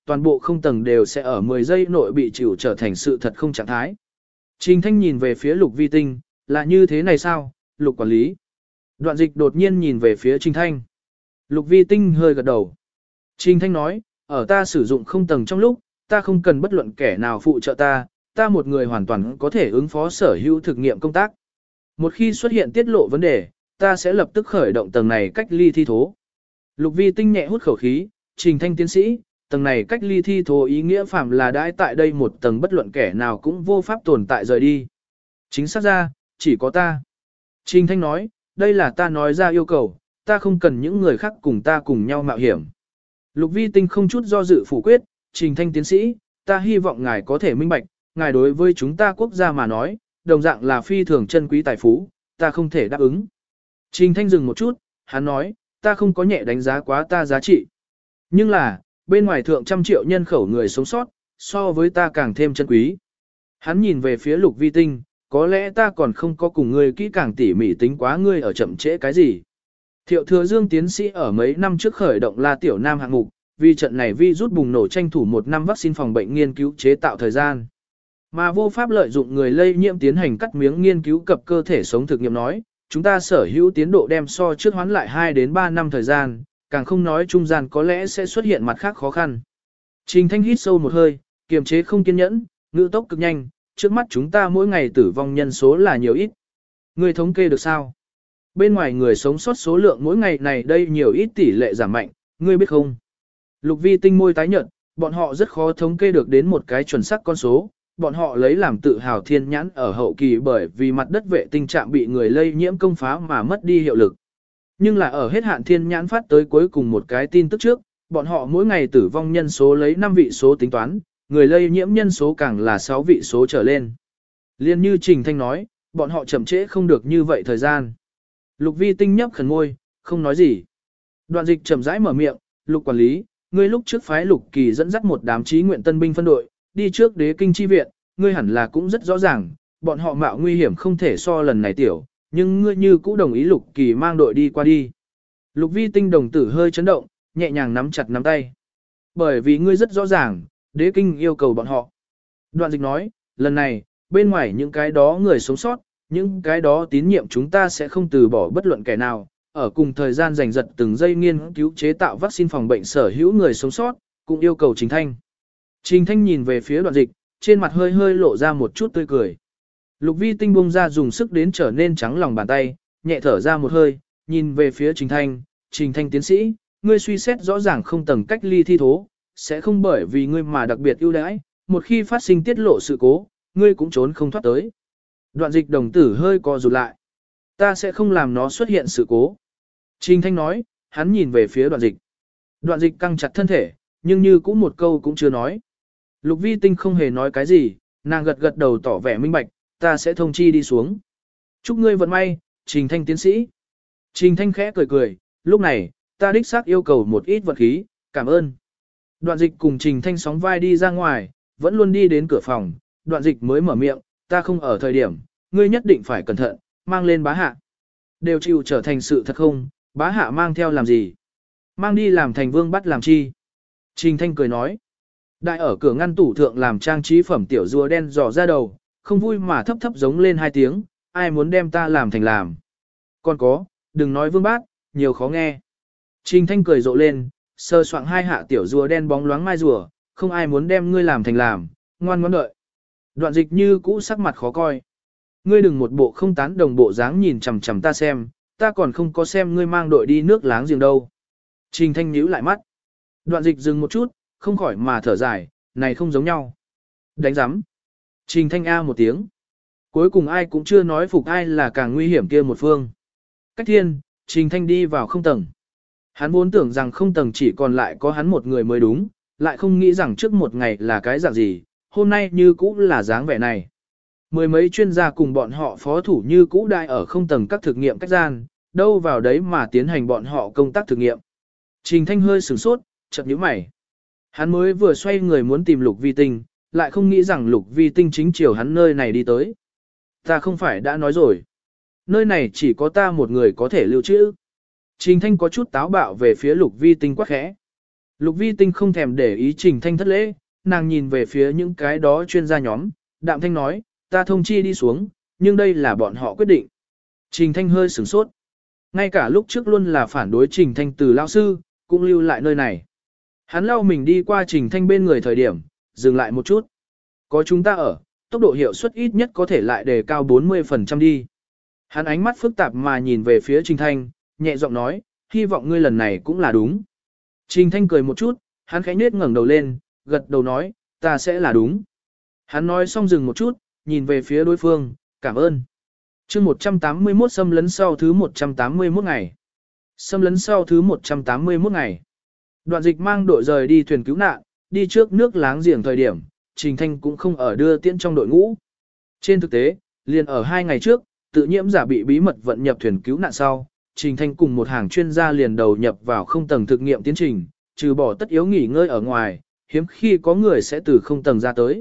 toàn bộ không tầng đều sẽ ở mười giây nội bị chịu trở thành sự thật không trạng thái. Trình Thanh nhìn về phía Lục Vi Tinh, là như thế này sao, Lục quản lý? Đoạn dịch đột nhiên nhìn về phía Trình Thanh. Lục Vi Tinh hơi gật đầu. Trình Thanh nói, ở ta sử dụng không tầng trong lúc, ta không cần bất luận kẻ nào phụ trợ ta, ta một người hoàn toàn có thể ứng phó sở hữu thực nghiệm công tác. Một khi xuất hiện tiết lộ vấn đề, ta sẽ lập tức khởi động tầng này cách ly thi thố. Lục Vi Tinh nhẹ hút khẩu khí, Trình Thanh tiến sĩ, tầng này cách ly thi thố ý nghĩa phạm là đãi tại đây một tầng bất luận kẻ nào cũng vô pháp tồn tại rời đi. Chính xác ra, chỉ có ta. Trình Thanh nói, đây là ta nói ra yêu cầu, ta không cần những người khác cùng ta cùng nhau mạo hiểm. Lục Vi Tinh không chút do dự phủ quyết, Trình Thanh tiến sĩ, ta hy vọng ngài có thể minh bạch, ngài đối với chúng ta quốc gia mà nói, đồng dạng là phi thường chân quý tài phú, ta không thể đáp ứng. Trình Thanh dừng một chút, hắn nói, ta không có nhẹ đánh giá quá ta giá trị. Nhưng là, bên ngoài thượng trăm triệu nhân khẩu người sống sót, so với ta càng thêm chân quý. Hắn nhìn về phía Lục Vi Tinh, có lẽ ta còn không có cùng ngươi kỹ càng tỉ mỉ tính quá ngươi ở chậm trễ cái gì. Thiệu Thừa Dương tiến sĩ ở mấy năm trước khởi động La Tiểu Nam hạng mục, vì trận này vi rút bùng nổ tranh thủ một năm vaccine phòng bệnh nghiên cứu chế tạo thời gian. Mà vô pháp lợi dụng người lây nhiễm tiến hành cắt miếng nghiên cứu cập cơ thể sống thực nghiệm nói, chúng ta sở hữu tiến độ đem so trước hoán lại hai đến ba năm thời gian, càng không nói trung gian có lẽ sẽ xuất hiện mặt khác khó khăn. Trình Thanh hít sâu một hơi, kiềm chế không kiên nhẫn, ngữ tốc cực nhanh, trước mắt chúng ta mỗi ngày tử vong nhân số là nhiều ít. Người thống kê được sao? Bên ngoài người sống sót số lượng mỗi ngày này đây nhiều ít tỷ lệ giảm mạnh, ngươi biết không? Lục Vi Tinh môi tái nhợt, bọn họ rất khó thống kê được đến một cái chuẩn xác con số, bọn họ lấy làm tự hào thiên nhãn ở hậu kỳ bởi vì mặt đất vệ tinh trạm bị người lây nhiễm công phá mà mất đi hiệu lực. Nhưng là ở hết hạn thiên nhãn phát tới cuối cùng một cái tin tức trước, bọn họ mỗi ngày tử vong nhân số lấy năm vị số tính toán, người lây nhiễm nhân số càng là sáu vị số trở lên. Liên như Trình Thanh nói, bọn họ chậm trễ không được như vậy thời gian. Lục Vi Tinh nhấp khẩn môi, không nói gì. Đoạn dịch chậm rãi mở miệng, Lục quản lý, ngươi lúc trước phái Lục Kỳ dẫn dắt một đám trí nguyện tân binh phân đội, đi trước đế kinh chi viện, ngươi hẳn là cũng rất rõ ràng, bọn họ mạo nguy hiểm không thể so lần này tiểu, nhưng ngươi như cũ đồng ý Lục Kỳ mang đội đi qua đi. Lục Vi Tinh đồng tử hơi chấn động, nhẹ nhàng nắm chặt nắm tay. Bởi vì ngươi rất rõ ràng, đế kinh yêu cầu bọn họ. Đoạn dịch nói, lần này, bên ngoài những cái đó người sống sót, những cái đó tín nhiệm chúng ta sẽ không từ bỏ bất luận kẻ nào, ở cùng thời gian giành giật từng giây nghiên cứu chế tạo vaccine phòng bệnh sở hữu người sống sót, cũng yêu cầu Trình Thanh. Trình Thanh nhìn về phía đoạn dịch, trên mặt hơi hơi lộ ra một chút tươi cười. Lục Vi Tinh bung ra dùng sức đến trở nên trắng lòng bàn tay, nhẹ thở ra một hơi, nhìn về phía Trình Thanh, Trình Thanh tiến sĩ, ngươi suy xét rõ ràng không tầng cách ly thi thố, sẽ không bởi vì ngươi mà đặc biệt ưu đãi, một khi phát sinh tiết lộ sự cố, ngươi cũng trốn không thoát tới. Đoạn dịch đồng tử hơi co rụt lại. Ta sẽ không làm nó xuất hiện sự cố. Trình Thanh nói, hắn nhìn về phía đoạn dịch. Đoạn dịch căng chặt thân thể, nhưng như cũng một câu cũng chưa nói. Lục Vi Tinh không hề nói cái gì, nàng gật gật đầu tỏ vẻ minh bạch, ta sẽ thông chi đi xuống. Chúc ngươi vận may, Trình Thanh tiến sĩ. Trình Thanh khẽ cười cười, lúc này, ta đích xác yêu cầu một ít vật khí, cảm ơn. Đoạn dịch cùng Trình Thanh sóng vai đi ra ngoài, vẫn luôn đi đến cửa phòng, đoạn dịch mới mở miệng, ta không ở thời điểm, ngươi nhất định phải cẩn thận, mang lên bá hạ. Đều chịu trở thành sự thật không, bá hạ mang theo làm gì? Mang đi làm thành vương bắt làm chi? Trình Thanh cười nói. Đại ở cửa ngăn tủ thượng làm trang trí phẩm tiểu rùa đen dò ra đầu, không vui mà thấp thấp giống lên hai tiếng, ai muốn đem ta làm thành làm. Còn có, đừng nói vương bát, nhiều khó nghe. Trình Thanh cười rộ lên, sơ soạng hai hạ tiểu rùa đen bóng loáng mai rùa, không ai muốn đem ngươi làm thành làm, ngoan ngoãn đợi. Đoạn dịch như cũ sắc mặt khó coi. Ngươi đừng một bộ không tán đồng bộ dáng nhìn chằm chằm ta xem, ta còn không có xem ngươi mang đội đi nước láng giềng đâu. Trình Thanh nhíu lại mắt. Đoạn dịch dừng một chút, không khỏi mà thở dài, này không giống nhau. Đánh giám. Trình Thanh A một tiếng. Cuối cùng ai cũng chưa nói phục ai là càng nguy hiểm kia một phương. Cách thiên, Trình Thanh đi vào không tầng. Hắn vốn tưởng rằng không tầng chỉ còn lại có hắn một người mới đúng, lại không nghĩ rằng trước một ngày là cái dạng gì, hôm nay như cũ là dáng vẻ này. Mười mấy chuyên gia cùng bọn họ phó thủ như cũ đại ở không tầng các thực nghiệm cách gian, đâu vào đấy mà tiến hành bọn họ công tác thực nghiệm. Trình Thanh hơi sửng sốt, chợt nhíu mày. Hắn mới vừa xoay người muốn tìm Lục Vi Tinh, lại không nghĩ rằng Lục Vi Tinh chính chiều hắn nơi này đi tới. Ta không phải đã nói rồi. Nơi này chỉ có ta một người có thể lưu trữ. Trình Thanh có chút táo bạo về phía Lục Vi Tinh quắc khẽ. Lục Vi Tinh không thèm để ý Trình Thanh thất lễ, nàng nhìn về phía những cái đó chuyên gia nhóm, đạm thanh nói, ta thông chi đi xuống, nhưng đây là bọn họ quyết định. Trình Thanh hơi sửng sốt. Ngay cả lúc trước luôn là phản đối Trình Thanh từ lao sư, cũng lưu lại nơi này. Hắn lau mình đi qua Trình Thanh bên người thời điểm, dừng lại một chút. Có chúng ta ở, tốc độ hiệu suất ít nhất có thể lại đề cao bốn mươi phần trăm đi. Hắn ánh mắt phức tạp mà nhìn về phía Trình Thanh, nhẹ giọng nói, hy vọng ngươi lần này cũng là đúng. Trình Thanh cười một chút, hắn khẽ nết ngẩng đầu lên, gật đầu nói, ta sẽ là đúng. Hắn nói xong dừng một chút, nhìn về phía đối phương, cảm ơn. chương một trăm tám mươi mốt xâm lấn sau thứ một trăm tám mươi mốt ngày. Xâm lấn sau thứ một trăm tám mươi mốt ngày. Đoạn dịch mang đội rời đi thuyền cứu nạn, đi trước nước láng giềng thời điểm, Trình Thanh cũng không ở đưa tiễn trong đội ngũ. Trên thực tế, liền ở hai ngày trước, tự nhiễm giả bị bí mật vận nhập thuyền cứu nạn sau, Trình Thanh cùng một hàng chuyên gia liền đầu nhập vào không tầng thực nghiệm tiến trình, trừ bỏ tất yếu nghỉ ngơi ở ngoài, hiếm khi có người sẽ từ không tầng ra tới.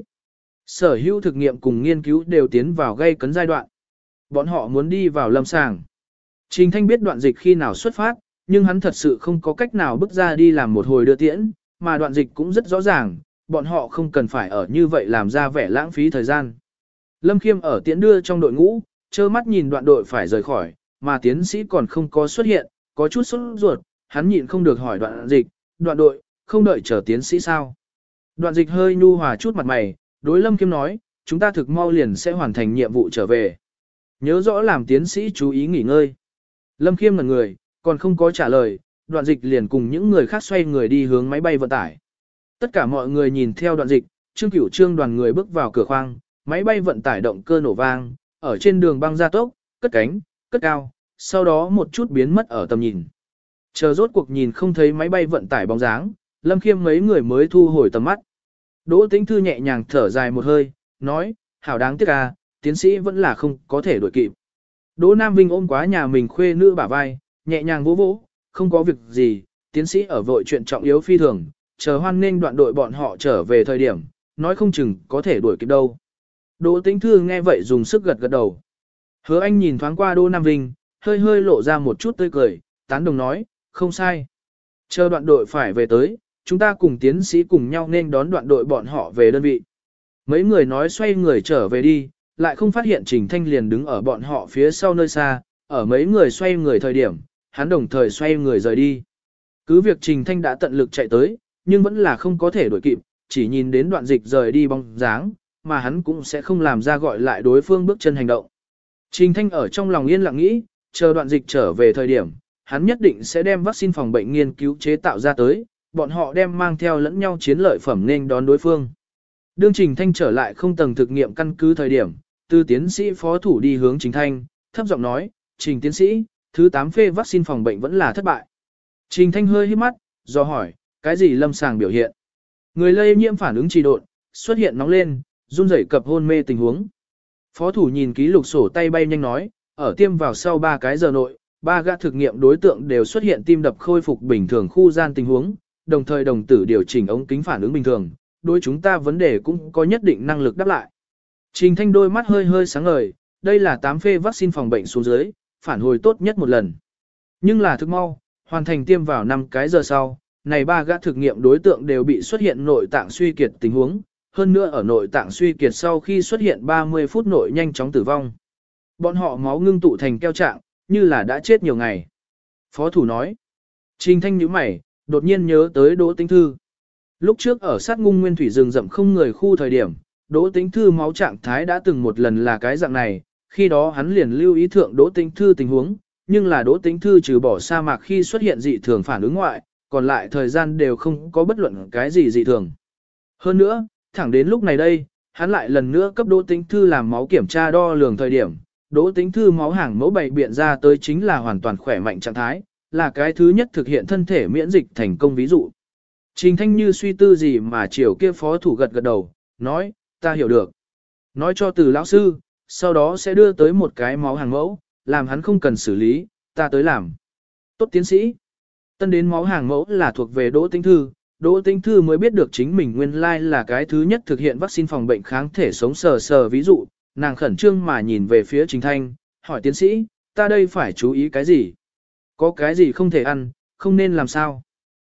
Sở hữu thực nghiệm cùng nghiên cứu đều tiến vào gây cấn giai đoạn. Bọn họ muốn đi vào lâm sàng. Trình Thanh biết đoạn dịch khi nào xuất phát, nhưng hắn thật sự không có cách nào bước ra đi làm một hồi đưa tiễn, mà đoạn dịch cũng rất rõ ràng, bọn họ không cần phải ở như vậy làm ra vẻ lãng phí thời gian. Lâm Khiêm ở tiễn đưa trong đội ngũ, trơ mắt nhìn đoạn đội phải rời khỏi, mà tiến sĩ còn không có xuất hiện, có chút sốt ruột, hắn nhịn không được hỏi đoạn dịch, đoạn đội, không đợi chờ tiến sĩ sao. Đoạn dịch hơi nhu hòa chút mặt mày, đối Lâm Khiêm nói, chúng ta thực mau liền sẽ hoàn thành nhiệm vụ trở về. Nhớ rõ làm tiến sĩ chú ý nghỉ ngơi. Lâm Khiêm ngẩn người, còn không có trả lời, đoạn dịch liền cùng những người khác xoay người đi hướng máy bay vận tải. Tất cả mọi người nhìn theo đoạn dịch, Trương Cửu Trương đoàn người bước vào cửa khoang, máy bay vận tải động cơ nổ vang, ở trên đường băng gia tốc, cất cánh, cất cao, sau đó một chút biến mất ở tầm nhìn. Chờ rốt cuộc nhìn không thấy máy bay vận tải bóng dáng, Lâm Khiêm mấy người mới thu hồi tầm mắt. Đỗ Tĩnh Thư nhẹ nhàng thở dài một hơi, nói, hảo đáng tiếc à, tiến sĩ vẫn là không có thể đuổi kịp. Đỗ Nam Vinh ôm quá nhà mình khuê nữ bả vai, nhẹ nhàng vỗ vỗ, không có việc gì, tiến sĩ ở vội chuyện trọng yếu phi thường, chờ hoan nghênh đoạn đội bọn họ trở về thời điểm, nói không chừng có thể đuổi kịp đâu. Đỗ Tĩnh Thư nghe vậy dùng sức gật gật đầu. Hứa Anh nhìn thoáng qua Đỗ Nam Vinh, hơi hơi lộ ra một chút tươi cười, tán đồng nói, không sai. Chờ đoạn đội phải về tới, chúng ta cùng tiến sĩ cùng nhau nên đón đoạn đội bọn họ về đơn vị. Mấy người nói xoay người trở về đi, lại không phát hiện Trình Thanh liền đứng ở bọn họ phía sau nơi xa, ở mấy người xoay người thời điểm, hắn đồng thời xoay người rời đi. Cứ việc Trình Thanh đã tận lực chạy tới, nhưng vẫn là không có thể đuổi kịp, chỉ nhìn đến đoạn dịch rời đi bóng dáng, mà hắn cũng sẽ không làm ra gọi lại đối phương bước chân hành động. Trình Thanh ở trong lòng yên lặng nghĩ, chờ đoạn dịch trở về thời điểm, hắn nhất định sẽ đem vaccine phòng bệnh nghiên cứu chế tạo ra tới, bọn họ đem mang theo lẫn nhau chiến lợi phẩm nên đón đối phương. Đương Trình Thanh trở lại không tầng thực nghiệm căn cứ thời điểm, từ tiến sĩ phó thủ đi hướng Trình Thanh, thấp giọng nói, Trình tiến sĩ, thứ tám phê vaccine phòng bệnh vẫn là thất bại. Trình Thanh hơi hít mắt, do hỏi, cái gì lâm sàng biểu hiện? Người lây nhiễm phản ứng trì độn, xuất hiện nóng lên, run rẩy cập hôn mê tình huống. Phó thủ nhìn ký lục sổ tay bay nhanh nói, ở tiêm vào sau ba cái giờ nội, ba gã thực nghiệm đối tượng đều xuất hiện tim đập khôi phục bình thường khu gian tình huống, đồng thời đồng tử điều chỉnh ống kính phản ứng bình thường, đối chúng ta vấn đề cũng có nhất định năng lực đáp lại. Trình Thanh đôi mắt hơi hơi sáng ngời, đây là tám phê vaccine phòng bệnh xuống dưới, phản hồi tốt nhất một lần. Nhưng là thực mau, hoàn thành tiêm vào năm cái giờ sau, này ba gã thực nghiệm đối tượng đều bị xuất hiện nội tạng suy kiệt tình huống, hơn nữa ở nội tạng suy kiệt sau khi xuất hiện ba mươi phút nội nhanh chóng tử vong. Bọn họ máu ngưng tụ thành keo trạng, như là đã chết nhiều ngày. Phó thủ nói, Trình Thanh nhíu mày, đột nhiên nhớ tới Đỗ Tĩnh Thư. Lúc trước ở sát ngung nguyên thủy rừng rậm không người khu thời điểm, Đỗ Tĩnh Thư máu trạng thái đã từng một lần là cái dạng này, khi đó hắn liền lưu ý thượng Đỗ Tĩnh Thư tình huống, nhưng là Đỗ Tĩnh Thư trừ bỏ sa mạc khi xuất hiện dị thường phản ứng ngoại, còn lại thời gian đều không có bất luận cái gì dị thường. Hơn nữa, thẳng đến lúc này đây, hắn lại lần nữa cấp Đỗ Tĩnh Thư làm máu kiểm tra đo lường thời điểm, Đỗ Tĩnh Thư máu hàng mẫu bày biện ra tới chính là hoàn toàn khỏe mạnh trạng thái, là cái thứ nhất thực hiện thân thể miễn dịch thành công ví dụ. Trình Thanh như suy tư gì mà chiều kia phó thủ gật gật đầu, nói, ta hiểu được. Nói cho từ lão sư, sau đó sẽ đưa tới một cái máu hàng mẫu, làm hắn không cần xử lý, ta tới làm. Tốt tiến sĩ. Tân đến máu hàng mẫu là thuộc về Đỗ Tĩnh Thư, Đỗ Tĩnh Thư mới biết được chính mình nguyên lai là cái thứ nhất thực hiện vaccine phòng bệnh kháng thể sống sờ sờ ví dụ, nàng khẩn trương mà nhìn về phía Trình Thanh, hỏi tiến sĩ, ta đây phải chú ý cái gì? Có cái gì không thể ăn, không nên làm sao?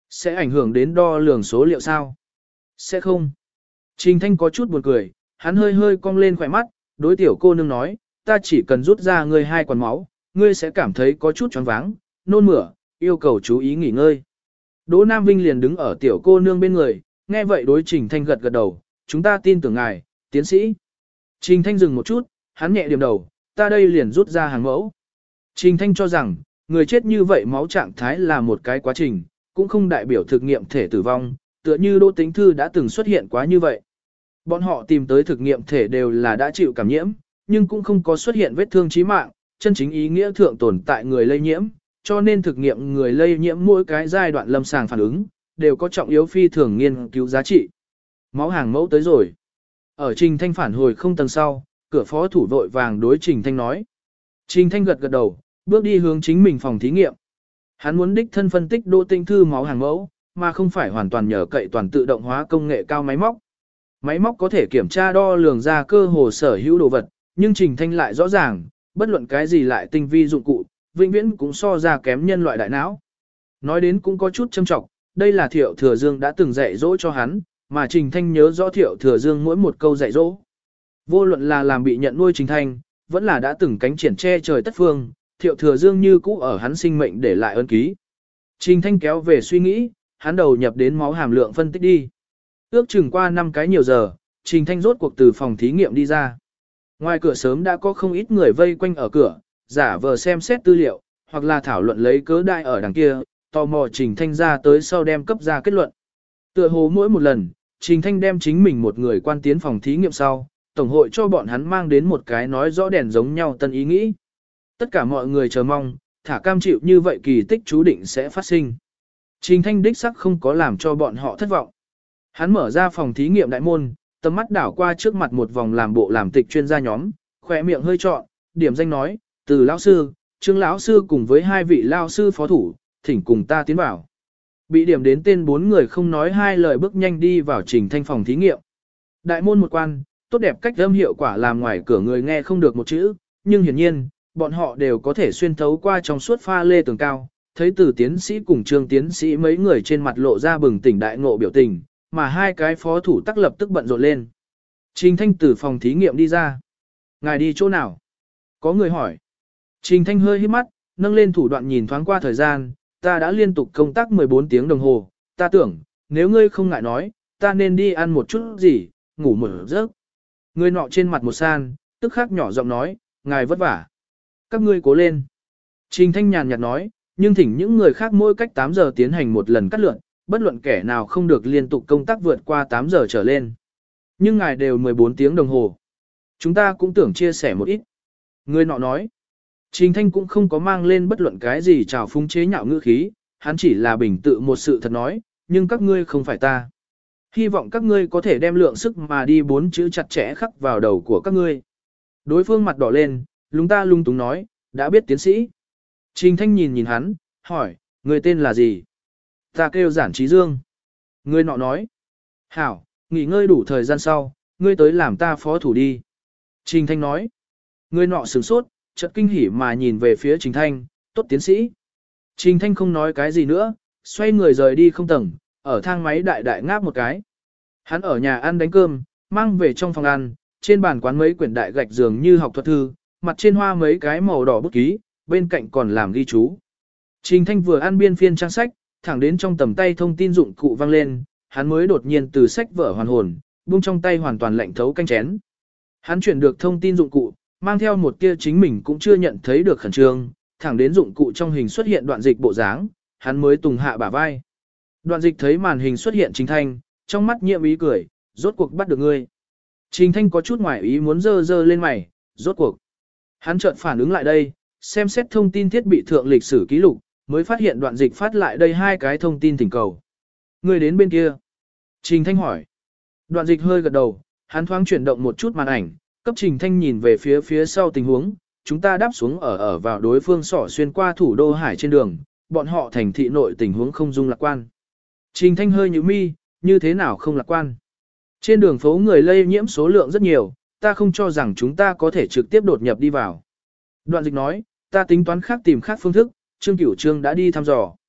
Sẽ ảnh hưởng đến đo lường số liệu sao? Sẽ không. Trình Thanh có chút buồn cười, hắn hơi hơi cong lên khỏe mắt, đối tiểu cô nương nói, ta chỉ cần rút ra ngươi hai quản máu, ngươi sẽ cảm thấy có chút choáng váng, nôn mửa, yêu cầu chú ý nghỉ ngơi. Đỗ Nam Vinh liền đứng ở tiểu cô nương bên người, nghe vậy đối Trình Thanh gật gật đầu, chúng ta tin tưởng ngài, tiến sĩ. Trình Thanh dừng một chút, hắn nhẹ điểm đầu, ta đây liền rút ra hàng mẫu. Trình Thanh cho rằng, người chết như vậy máu trạng thái là một cái quá trình, cũng không đại biểu thực nghiệm thể tử vong, tựa như Đỗ Tĩnh Thư đã từng xuất hiện quá như vậy. Bọn họ tìm tới thực nghiệm thể đều là đã chịu cảm nhiễm, nhưng cũng không có xuất hiện vết thương chí mạng, chân chính ý nghĩa thượng tồn tại người lây nhiễm, cho nên thực nghiệm người lây nhiễm mỗi cái giai đoạn lâm sàng phản ứng, đều có trọng yếu phi thường nghiên cứu giá trị. Máu hàng mẫu tới rồi. Ở Trình Thanh phản hồi không tầng sau, cửa phó thủ vội vàng đối Trình Thanh nói. Trình Thanh gật gật đầu, bước đi hướng chính mình phòng thí nghiệm. Hắn muốn đích thân phân tích Đỗ Tĩnh Thư máu hàng mẫu, mà không phải hoàn toàn nhờ cậy toàn tự động hóa công nghệ cao máy móc. Máy móc có thể kiểm tra đo lường ra cơ hồ sở hữu đồ vật, nhưng Trình Thanh lại rõ ràng, bất luận cái gì lại tinh vi dụng cụ, vĩnh viễn cũng so ra kém nhân loại đại não. Nói đến cũng có chút châm trọng, đây là Thiệu Thừa Dương đã từng dạy dỗ cho hắn, mà Trình Thanh nhớ rõ Thiệu Thừa Dương mỗi một câu dạy dỗ. Vô luận là làm bị nhận nuôi Trình Thanh, vẫn là đã từng cánh triển che trời tất phương, Thiệu Thừa Dương như cũ ở hắn sinh mệnh để lại ân ký. Trình Thanh kéo về suy nghĩ, hắn đầu nhập đến máu hàm lượng phân tích đi. Ước chừng qua năm cái nhiều giờ, Trình Thanh rốt cuộc từ phòng thí nghiệm đi ra. Ngoài cửa sớm đã có không ít người vây quanh ở cửa, giả vờ xem xét tư liệu, hoặc là thảo luận lấy cớ đại ở đằng kia, tò mò Trình Thanh ra tới sau đem cấp ra kết luận. Tựa hồ mỗi một lần, Trình Thanh đem chính mình một người quan tiến phòng thí nghiệm sau, Tổng hội cho bọn hắn mang đến một cái nói rõ đèn giống nhau tân ý nghĩ. Tất cả mọi người chờ mong, thả cam chịu như vậy kỳ tích chú định sẽ phát sinh. Trình Thanh đích sắc không có làm cho bọn họ thất vọng. Hắn mở ra phòng thí nghiệm đại môn, tầm mắt đảo qua trước mặt một vòng làm bộ làm tịch chuyên gia nhóm, khỏe miệng hơi trọn, điểm danh nói, từ lão sư, Trương lão sư cùng với hai vị lão sư phó thủ, thỉnh cùng ta tiến vào. Bị điểm đến tên bốn người không nói hai lời bước nhanh đi vào Trình Thanh phòng thí nghiệm. Đại môn một quan, tốt đẹp cách âm hiệu quả làm ngoài cửa người nghe không được một chữ, nhưng hiển nhiên, bọn họ đều có thể xuyên thấu qua trong suốt pha lê tường cao, thấy từ tiến sĩ cùng Trương tiến sĩ mấy người trên mặt lộ ra bừng tỉnh đại ngộ biểu tình, mà hai cái phó thủ tắc lập tức bận rộn lên. Trình Thanh từ phòng thí nghiệm đi ra. Ngài đi chỗ nào? Có người hỏi. Trình Thanh hơi hít mắt, nâng lên thủ đoạn nhìn thoáng qua thời gian, ta đã liên tục công tác mười bốn tiếng đồng hồ, ta tưởng, nếu ngươi không ngại nói, ta nên đi ăn một chút gì, ngủ một giấc. Người nọ trên mặt một san, tức khắc nhỏ giọng nói, ngài vất vả. Các ngươi cố lên. Trình Thanh nhàn nhạt nói, nhưng thỉnh những người khác mỗi cách tám giờ tiến hành một lần cắt lượn, bất luận kẻ nào không được liên tục công tác vượt qua tám giờ trở lên. Nhưng ngài đều mười bốn tiếng đồng hồ. Chúng ta cũng tưởng chia sẻ một ít. Người nọ nói, Trình Thanh cũng không có mang lên bất luận cái gì trào phúng chế nhạo ngữ khí, hắn chỉ là bình tự một sự thật nói, nhưng các ngươi không phải ta. Hy vọng các ngươi có thể đem lượng sức mà đi bốn chữ chặt chẽ khắc vào đầu của các ngươi. Đối phương mặt đỏ lên, lúng ta lung túng nói, đã biết tiến sĩ. Trình Thanh nhìn nhìn hắn, hỏi, người tên là gì? Ta kêu Giản Trí Dương. Người nọ nói, hảo, nghỉ ngơi đủ thời gian sau, ngươi tới làm ta phó thủ đi. Trình Thanh nói, người nọ sửng sốt, chợt kinh hỉ mà nhìn về phía Trình Thanh, tốt tiến sĩ. Trình Thanh không nói cái gì nữa, xoay người rời đi không tầng, ở thang máy đại đại ngáp một cái. Hắn ở nhà ăn đánh cơm, mang về trong phòng ăn, trên bàn quán mấy quyển đại gạch dường như học thuật thư, mặt trên hoa mấy cái màu đỏ bút ký, bên cạnh còn làm ghi chú. Trình Thanh vừa ăn biên phiên trang sách, thẳng đến trong tầm tay thông tin dụng cụ vang lên, hắn mới đột nhiên từ sách vở hoàn hồn, buông trong tay hoàn toàn lạnh thấu canh chén. Hắn chuyển được thông tin dụng cụ, mang theo một tia chính mình cũng chưa nhận thấy được khẩn trương, thẳng đến dụng cụ trong hình xuất hiện đoạn dịch bộ dáng, hắn mới tùng hạ bả vai. Đoạn dịch thấy màn hình xuất hiện Trình Thanh, trong mắt nhiệm ý cười, rốt cuộc bắt được ngươi. Trình Thanh có chút ngoài ý muốn dơ dơ lên mày, rốt cuộc. Hắn chợt phản ứng lại đây, xem xét thông tin thiết bị thượng lịch sử ký lục, mới phát hiện đoạn dịch phát lại đây hai cái thông tin thỉnh cầu. Ngươi đến bên kia. Trình Thanh hỏi. Đoạn dịch hơi gật đầu, hắn thoáng chuyển động một chút màn ảnh, cấp Trình Thanh nhìn về phía phía sau tình huống, chúng ta đáp xuống ở ở vào đối phương sỏ xuyên qua thủ đô Hải trên đường, bọn họ thành thị nội tình huống không dung lạc quan. Trình Thanh hơi nhíu mi, như thế nào không lạc quan? Trên đường phố người lây nhiễm số lượng rất nhiều, ta không cho rằng chúng ta có thể trực tiếp đột nhập đi vào. Đoạn dịch nói, ta tính toán khác tìm khác phương thức, Trương Cửu Trương đã đi thăm dò.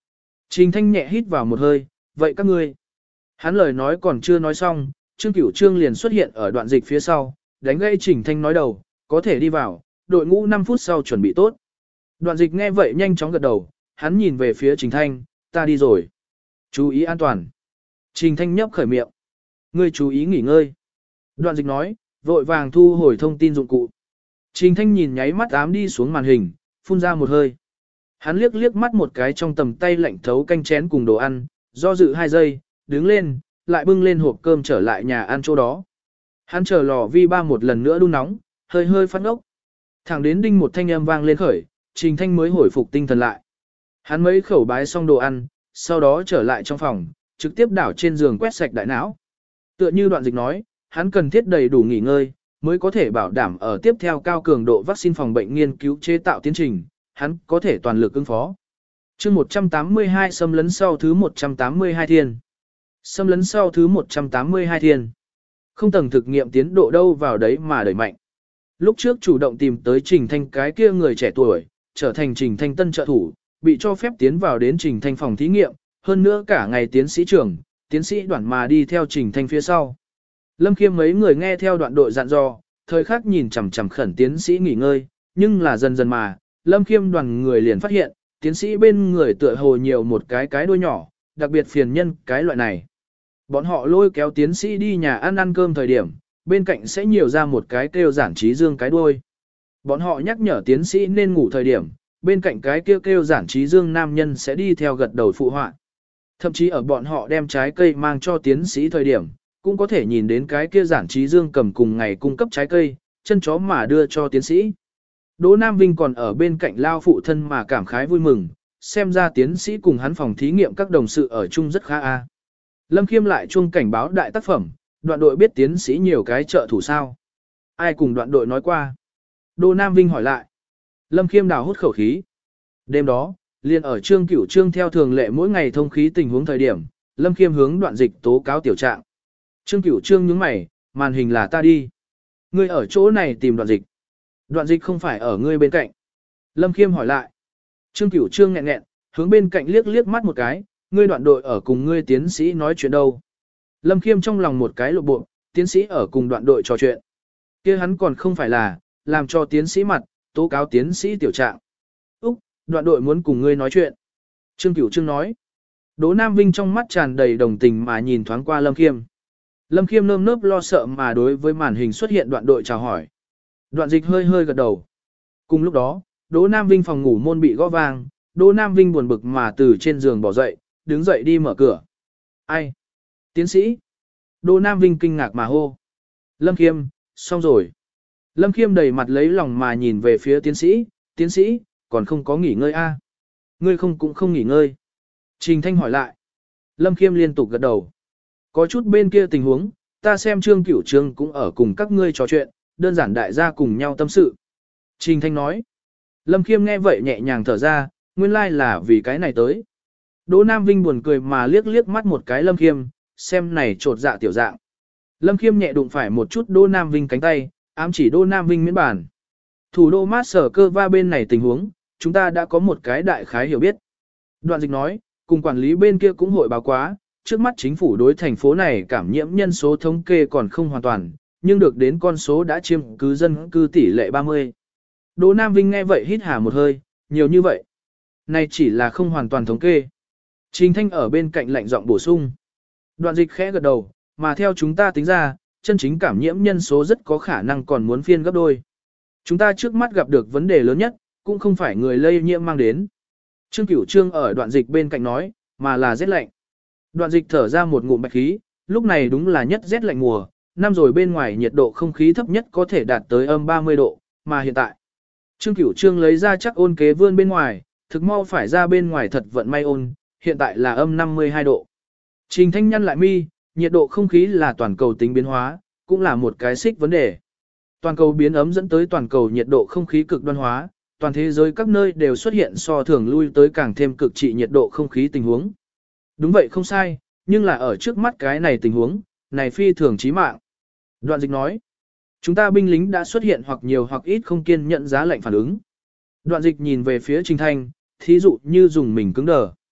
Trình Thanh nhẹ hít vào một hơi, vậy các ngươi. Hắn lời nói còn chưa nói xong, Trương Cửu Trương liền xuất hiện ở đoạn dịch phía sau, đánh gây Trình Thanh nói đầu, có thể đi vào, đội ngũ năm phút sau chuẩn bị tốt. Đoạn dịch nghe vậy nhanh chóng gật đầu, hắn nhìn về phía Trình Thanh, ta đi rồi. Chú ý an toàn. Trình Thanh nhấp khởi miệng. Ngươi chú ý nghỉ ngơi. Đoạn dịch nói, vội vàng thu hồi thông tin dụng cụ. Trình Thanh nhìn nháy mắt ám đi xuống màn hình, phun ra một hơi. Hắn liếc liếc mắt một cái trong tầm tay lạnh thấu canh chén cùng đồ ăn, do dự hai giây, đứng lên, lại bưng lên hộp cơm trở lại nhà ăn chỗ đó. Hắn chờ lò vi ba một lần nữa đun nóng, hơi hơi phát ngốc. Thẳng đến đinh một thanh âm vang lên khởi, Trình Thanh mới hồi phục tinh thần lại. Hắn mấy khẩu bái xong đồ ăn, sau đó trở lại trong phòng, trực tiếp đảo trên giường quét sạch đại não. Tựa như đoạn dịch nói, hắn cần thiết đầy đủ nghỉ ngơi, mới có thể bảo đảm ở tiếp theo cao cường độ vaccine phòng bệnh nghiên cứu chế tạo tiến trình, hắn có thể toàn lực ứng phó. Chương một trăm tám mươi hai xâm lấn sau thứ một trăm tám mươi hai thiên. Xâm lấn sau thứ một trăm tám mươi hai thiên. Không tầng thực nghiệm tiến độ đâu vào đấy mà đẩy mạnh. Lúc trước chủ động tìm tới Trình Thanh cái kia người trẻ tuổi, trở thành Trình Thanh tân trợ thủ, bị cho phép tiến vào đến Trình Thanh phòng thí nghiệm, hơn nữa cả ngày tiến sĩ trưởng, tiến sĩ Đoạn mà đi theo Trình Thanh phía sau. Lâm Khiêm mấy người nghe theo đoạn đội dặn dò, thời khắc nhìn chằm chằm khẩn tiến sĩ nghỉ ngơi, nhưng là dần dần mà, Lâm Khiêm đoàn người liền phát hiện, tiến sĩ bên người tựa hồ nhiều một cái cái đuôi nhỏ, đặc biệt phiền nhân cái loại này. Bọn họ lôi kéo tiến sĩ đi nhà ăn ăn cơm thời điểm, bên cạnh sẽ nhiều ra một cái kêu giản trí dương cái đuôi. Bọn họ nhắc nhở tiến sĩ nên ngủ thời điểm, bên cạnh cái kêu kêu giản trí dương nam nhân sẽ đi theo gật đầu phụ họa. Thậm chí ở bọn họ đem trái cây mang cho tiến sĩ thời điểm, cũng có thể nhìn đến cái kia giản trí dương cầm cùng ngày cung cấp trái cây, chân chó mà đưa cho tiến sĩ. Đỗ Nam Vinh còn ở bên cạnh lao phụ thân mà cảm khái vui mừng, xem ra tiến sĩ cùng hắn phòng thí nghiệm các đồng sự ở chung rất khá a. Lâm Khiêm lại chuông cảnh báo đại tác phẩm, đoạn đội biết tiến sĩ nhiều cái trợ thủ sao. Ai cùng đoạn đội nói qua? Đỗ Nam Vinh hỏi lại. Lâm Khiêm đào hút khẩu khí. Đêm đó, liền ở Trương Cửu Trương theo thường lệ mỗi ngày thông khí tình huống thời điểm, Lâm Khiêm hướng đoạn dịch tố cáo tiểu trạng. Trương Cửu Trương nhướng mày, màn hình là ta đi. Ngươi ở chỗ này tìm đoạn dịch. Đoạn dịch không phải ở ngươi bên cạnh. Lâm Khiêm hỏi lại. Trương Cửu Trương nghẹn nghẹn, hướng bên cạnh liếc liếc mắt một cái, ngươi đoạn đội ở cùng ngươi tiến sĩ nói chuyện đâu. Lâm Khiêm trong lòng một cái lộ bộ, tiến sĩ ở cùng đoạn đội trò chuyện. Kia hắn còn không phải là, làm cho tiến sĩ mặt, tố cáo tiến sĩ tiểu trạng. Úc, đoạn đội muốn cùng ngươi nói chuyện. Trương Cửu Trương nói. Đỗ Nam Vinh trong mắt tràn đầy đồng tình mà nhìn thoáng qua Lâm Khiêm. Lâm Khiêm nơm nớp lo sợ mà đối với màn hình xuất hiện đoạn đội chào hỏi. Đoạn dịch hơi hơi gật đầu. Cùng lúc đó, Đỗ Nam Vinh phòng ngủ môn bị gõ vang, Đỗ Nam Vinh buồn bực mà từ trên giường bỏ dậy, đứng dậy đi mở cửa. Ai? Tiến sĩ? Đỗ Nam Vinh kinh ngạc mà hô. Lâm Khiêm, xong rồi. Lâm Khiêm đầy mặt lấy lòng mà nhìn về phía tiến sĩ, tiến sĩ, còn không có nghỉ ngơi a? À? Ngươi không cũng không nghỉ ngơi. Trình Thanh hỏi lại. Lâm Khiêm liên tục gật đầu. Có chút bên kia tình huống, ta xem Trương Cửu Trương cũng ở cùng các ngươi trò chuyện, đơn giản đại gia cùng nhau tâm sự. Trình Thanh nói. Lâm Khiêm nghe vậy nhẹ nhàng thở ra, nguyên lai là vì cái này tới. Đỗ Nam Vinh buồn cười mà liếc liếc mắt một cái Lâm Khiêm, xem này trột dạ tiểu dạng. Lâm Khiêm nhẹ đụng phải một chút Đỗ Nam Vinh cánh tay, ám chỉ Đỗ Nam Vinh miễn bản. Thủ đô mát sở cơ va bên này tình huống, chúng ta đã có một cái đại khái hiểu biết. Đoạn dịch nói, cùng quản lý bên kia cũng hội báo quá, trước mắt chính phủ đối thành phố này cảm nhiễm nhân số thống kê còn không hoàn toàn, nhưng được đến con số đã chiếm cứ dân cư tỷ lệ ba mươi. Đỗ Nam Vinh nghe vậy hít hà một hơi, nhiều như vậy. Này chỉ là không hoàn toàn thống kê. Trình Thanh ở bên cạnh lạnh giọng bổ sung. Đoạn dịch khẽ gật đầu, mà theo chúng ta tính ra, chân chính cảm nhiễm nhân số rất có khả năng còn muốn phiên gấp đôi. Chúng ta trước mắt gặp được vấn đề lớn nhất, cũng không phải người lây nhiễm mang đến. Trương Cửu Trương ở đoạn dịch bên cạnh nói, mà là rét lạnh. Đoạn dịch thở ra một ngụm bạch khí, lúc này đúng là nhất rét lạnh mùa, năm rồi bên ngoài nhiệt độ không khí thấp nhất có thể đạt tới âm ba mươi độ, mà hiện tại. Trương Cửu Trương lấy ra chắc ôn kế vươn bên ngoài, thực mau phải ra bên ngoài thật vận may ôn, hiện tại là âm năm mươi hai độ. Trình Thanh nhăn lại mi, nhiệt độ không khí là toàn cầu tính biến hóa, cũng là một cái xích vấn đề. Toàn cầu biến ấm dẫn tới toàn cầu nhiệt độ không khí cực đoan hóa, toàn thế giới các nơi đều xuất hiện so thường lui tới càng thêm cực trị nhiệt độ không khí tình huống. Đúng vậy không sai, nhưng là ở trước mắt cái này tình huống, này phi thường chí mạng. Đoạn dịch nói, chúng ta binh lính đã xuất hiện hoặc nhiều hoặc ít không kiên nhận giá lạnh phản ứng. Đoạn dịch nhìn về phía Trình Thanh, thí dụ như dùng mình cứng đờ.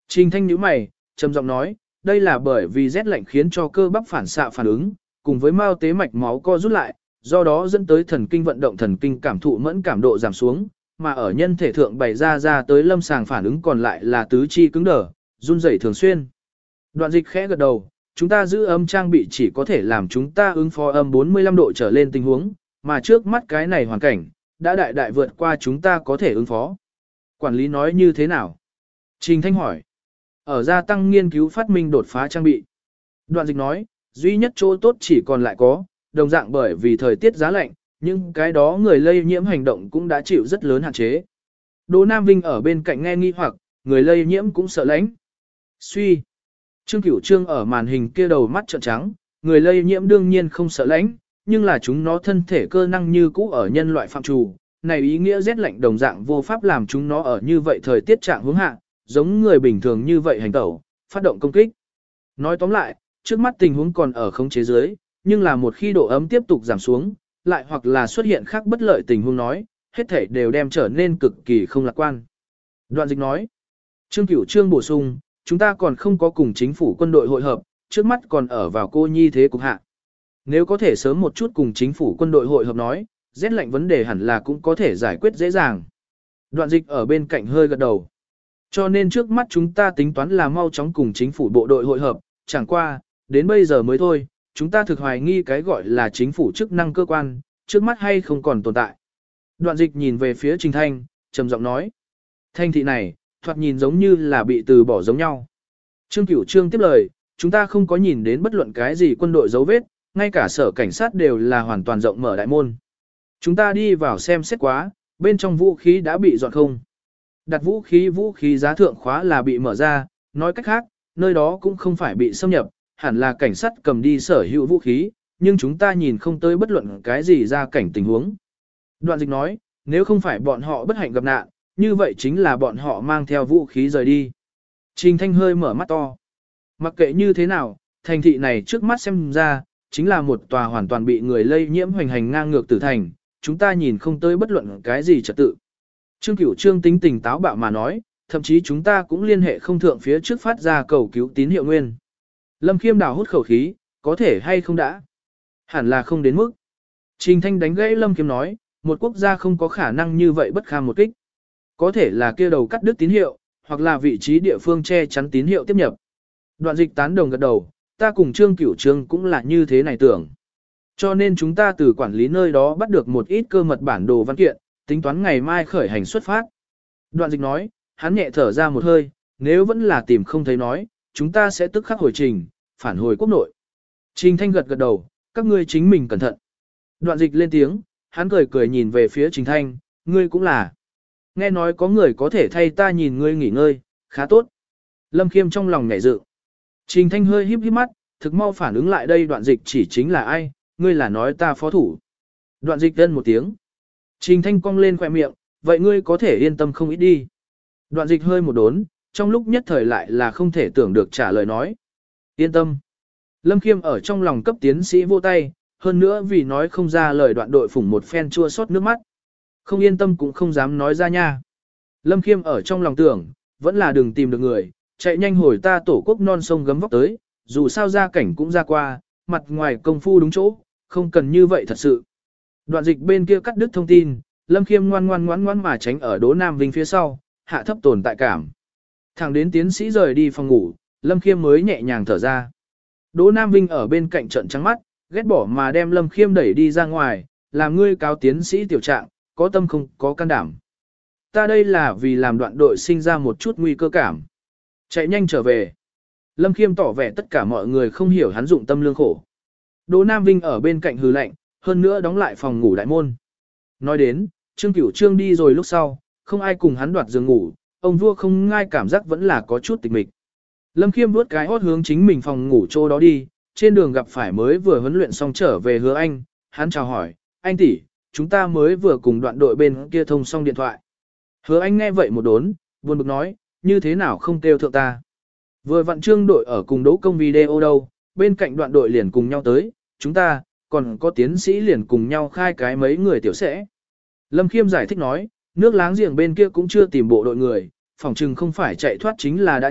Trình Thanh nhíu mày, trầm giọng nói, đây là bởi vì rét lạnh khiến cho cơ bắp phản xạ phản ứng, cùng với mao tế mạch máu co rút lại, do đó dẫn tới thần kinh vận động thần kinh cảm thụ mẫn cảm độ giảm xuống, mà ở nhân thể thượng bày ra ra tới lâm sàng phản ứng còn lại là tứ chi cứng đờ, run rẩy thường xuyên. Đoạn Dịch khẽ gật đầu, chúng ta giữ âm trang bị chỉ có thể làm chúng ta ứng phó âm bốn mươi lăm độ trở lên tình huống, mà trước mắt cái này hoàn cảnh, đã đại đại vượt qua chúng ta có thể ứng phó. Quản lý nói như thế nào? Trình Thanh hỏi. Ở gia tăng nghiên cứu phát minh đột phá trang bị. Đoạn Dịch nói, duy nhất chỗ tốt chỉ còn lại có, đồng dạng bởi vì thời tiết giá lạnh, nhưng cái đó người lây nhiễm hành động cũng đã chịu rất lớn hạn chế. Đỗ Nam Vinh ở bên cạnh nghe nghi hoặc, người lây nhiễm cũng sợ lãnh. Suy. Trương Cửu Trương ở màn hình kia đầu mắt trợn trắng, người lây nhiễm đương nhiên không sợ lãnh, nhưng là chúng nó thân thể cơ năng như cũ ở nhân loại phạm trù, này ý nghĩa rét lạnh đồng dạng vô pháp làm chúng nó ở như vậy thời tiết trạng hướng hạ, giống người bình thường như vậy hành tẩu, phát động công kích. Nói tóm lại, trước mắt tình huống còn ở khống chế dưới, nhưng là một khi độ ấm tiếp tục giảm xuống, lại hoặc là xuất hiện khác bất lợi tình huống nói, hết thể đều đem trở nên cực kỳ không lạc quan. Đoạn Dịch nói, Trương Cửu Trương bổ sung, chúng ta còn không có cùng chính phủ quân đội hội hợp, trước mắt còn ở vào cô nhi thế cục hạ. Nếu có thể sớm một chút cùng chính phủ quân đội hội hợp nói, rét lạnh vấn đề hẳn là cũng có thể giải quyết dễ dàng. Đoạn Dịch ở bên cạnh hơi gật đầu. Cho nên trước mắt chúng ta tính toán là mau chóng cùng chính phủ bộ đội hội hợp, chẳng qua, đến bây giờ mới thôi, chúng ta thực hoài nghi cái gọi là chính phủ chức năng cơ quan, trước mắt hay không còn tồn tại. Đoạn Dịch nhìn về phía Trình Thanh, trầm giọng nói. Thanh thị này, thoạt nhìn giống như là bị từ bỏ giống nhau. Trương Cửu Trương tiếp lời, chúng ta không có nhìn đến bất luận cái gì quân đội dấu vết, ngay cả sở cảnh sát đều là hoàn toàn rộng mở đại môn. Chúng ta đi vào xem xét quá, bên trong vũ khí đã bị dọn không. Đặt vũ khí vũ khí giá thượng khóa là bị mở ra, nói cách khác, nơi đó cũng không phải bị xâm nhập, hẳn là cảnh sát cầm đi sở hữu vũ khí, nhưng chúng ta nhìn không tới bất luận cái gì ra cảnh tình huống. Đoạn Dịch nói, nếu không phải bọn họ bất hạnh gặp nạn, như vậy chính là bọn họ mang theo vũ khí rời đi. Trình Thanh hơi mở mắt to. Mặc kệ như thế nào, thành thị này trước mắt xem ra, chính là một tòa hoàn toàn bị người lây nhiễm hoành hành ngang ngược tử thành, chúng ta nhìn không tới bất luận cái gì trật tự. Trương Cửu Trương tính tình táo bạo mà nói, thậm chí chúng ta cũng liên hệ không thượng phía trước phát ra cầu cứu tín hiệu nguyên. Lâm Khiêm đào hút khẩu khí, có thể hay không đã? Hẳn là không đến mức. Trình Thanh đánh gãy Lâm Khiêm nói, một quốc gia không có khả năng như vậy bất kham một kích. Có thể là kia đầu cắt đứt tín hiệu, hoặc là vị trí địa phương che chắn tín hiệu tiếp nhập. Đoạn Dịch tán đồng gật đầu, ta cùng Trương Cửu Trương cũng là như thế này tưởng. Cho nên chúng ta từ quản lý nơi đó bắt được một ít cơ mật bản đồ văn kiện, tính toán ngày mai khởi hành xuất phát. Đoạn Dịch nói, hắn nhẹ thở ra một hơi, nếu vẫn là tìm không thấy nói, chúng ta sẽ tức khắc hồi trình, phản hồi quốc nội. Trình Thanh gật gật đầu, các ngươi chính mình cẩn thận. Đoạn Dịch lên tiếng, hắn cười cười nhìn về phía Trình Thanh, ngươi cũng là. Nghe nói có người có thể thay ta nhìn ngươi nghỉ ngơi, khá tốt. Lâm Khiêm trong lòng nhảy dựng. Trình Thanh hơi híp híp mắt, thực mau phản ứng lại đây Đoạn Dịch chỉ chính là ai, ngươi là nói ta phó thủ. Đoạn Dịch đơn một tiếng. Trình Thanh cong lên khỏe miệng, vậy ngươi có thể yên tâm không ít đi. Đoạn Dịch hơi một đốn, trong lúc nhất thời lại là không thể tưởng được trả lời nói. Yên tâm. Lâm Khiêm ở trong lòng cấp tiến sĩ vô tay, hơn nữa vì nói không ra lời Đoạn đội phủng một phen chua xót nước mắt. Không yên tâm cũng không dám nói ra nha. Lâm Khiêm ở trong lòng tưởng, vẫn là đừng tìm được người, chạy nhanh hồi ta tổ quốc non sông gấm vóc tới, dù sao ra cảnh cũng ra qua, mặt ngoài công phu đúng chỗ, không cần như vậy thật sự. Đoạn Dịch bên kia cắt đứt thông tin, Lâm Khiêm ngoan ngoan ngoan ngoan mà tránh ở Đỗ Nam Vinh phía sau, hạ thấp tồn tại cảm. Thẳng đến tiến sĩ rời đi phòng ngủ, Lâm Khiêm mới nhẹ nhàng thở ra. Đỗ Nam Vinh ở bên cạnh trận trắng mắt, ghét bỏ mà đem Lâm Khiêm đẩy đi ra ngoài, làm ngươi cáo tiến sĩ tiểu trạng, có tâm không có can đảm. Ta đây là vì làm đoạn đội sinh ra một chút nguy cơ cảm. Chạy nhanh trở về. Lâm Khiêm tỏ vẻ tất cả mọi người không hiểu hắn dụng tâm lương khổ. Đỗ Nam Vinh ở bên cạnh hừ lạnh, hơn nữa đóng lại phòng ngủ đại môn. Nói đến, Trương Cửu Trương đi rồi lúc sau, không ai cùng hắn đoạt giường ngủ, ông vua không ngai cảm giác vẫn là có chút tịch mịch. Lâm Khiêm vuốt cái hót hướng chính mình phòng ngủ chỗ đó đi, trên đường gặp phải mới vừa huấn luyện xong trở về Hứa Anh, hắn chào hỏi, anh tỷ, chúng ta mới vừa cùng đoạn đội bên kia thông xong điện thoại. Hứa Anh nghe vậy một đốn, buồn bực nói, như thế nào không kêu thượng ta. Vừa vặn Trương đội ở cùng đấu công video đâu, bên cạnh đoạn đội liền cùng nhau tới, chúng ta, còn có tiến sĩ liền cùng nhau khai cái mấy người tiểu sẽ. Lâm Khiêm giải thích nói, nước láng giềng bên kia cũng chưa tìm bộ đội người, phỏng chừng không phải chạy thoát chính là đã chết,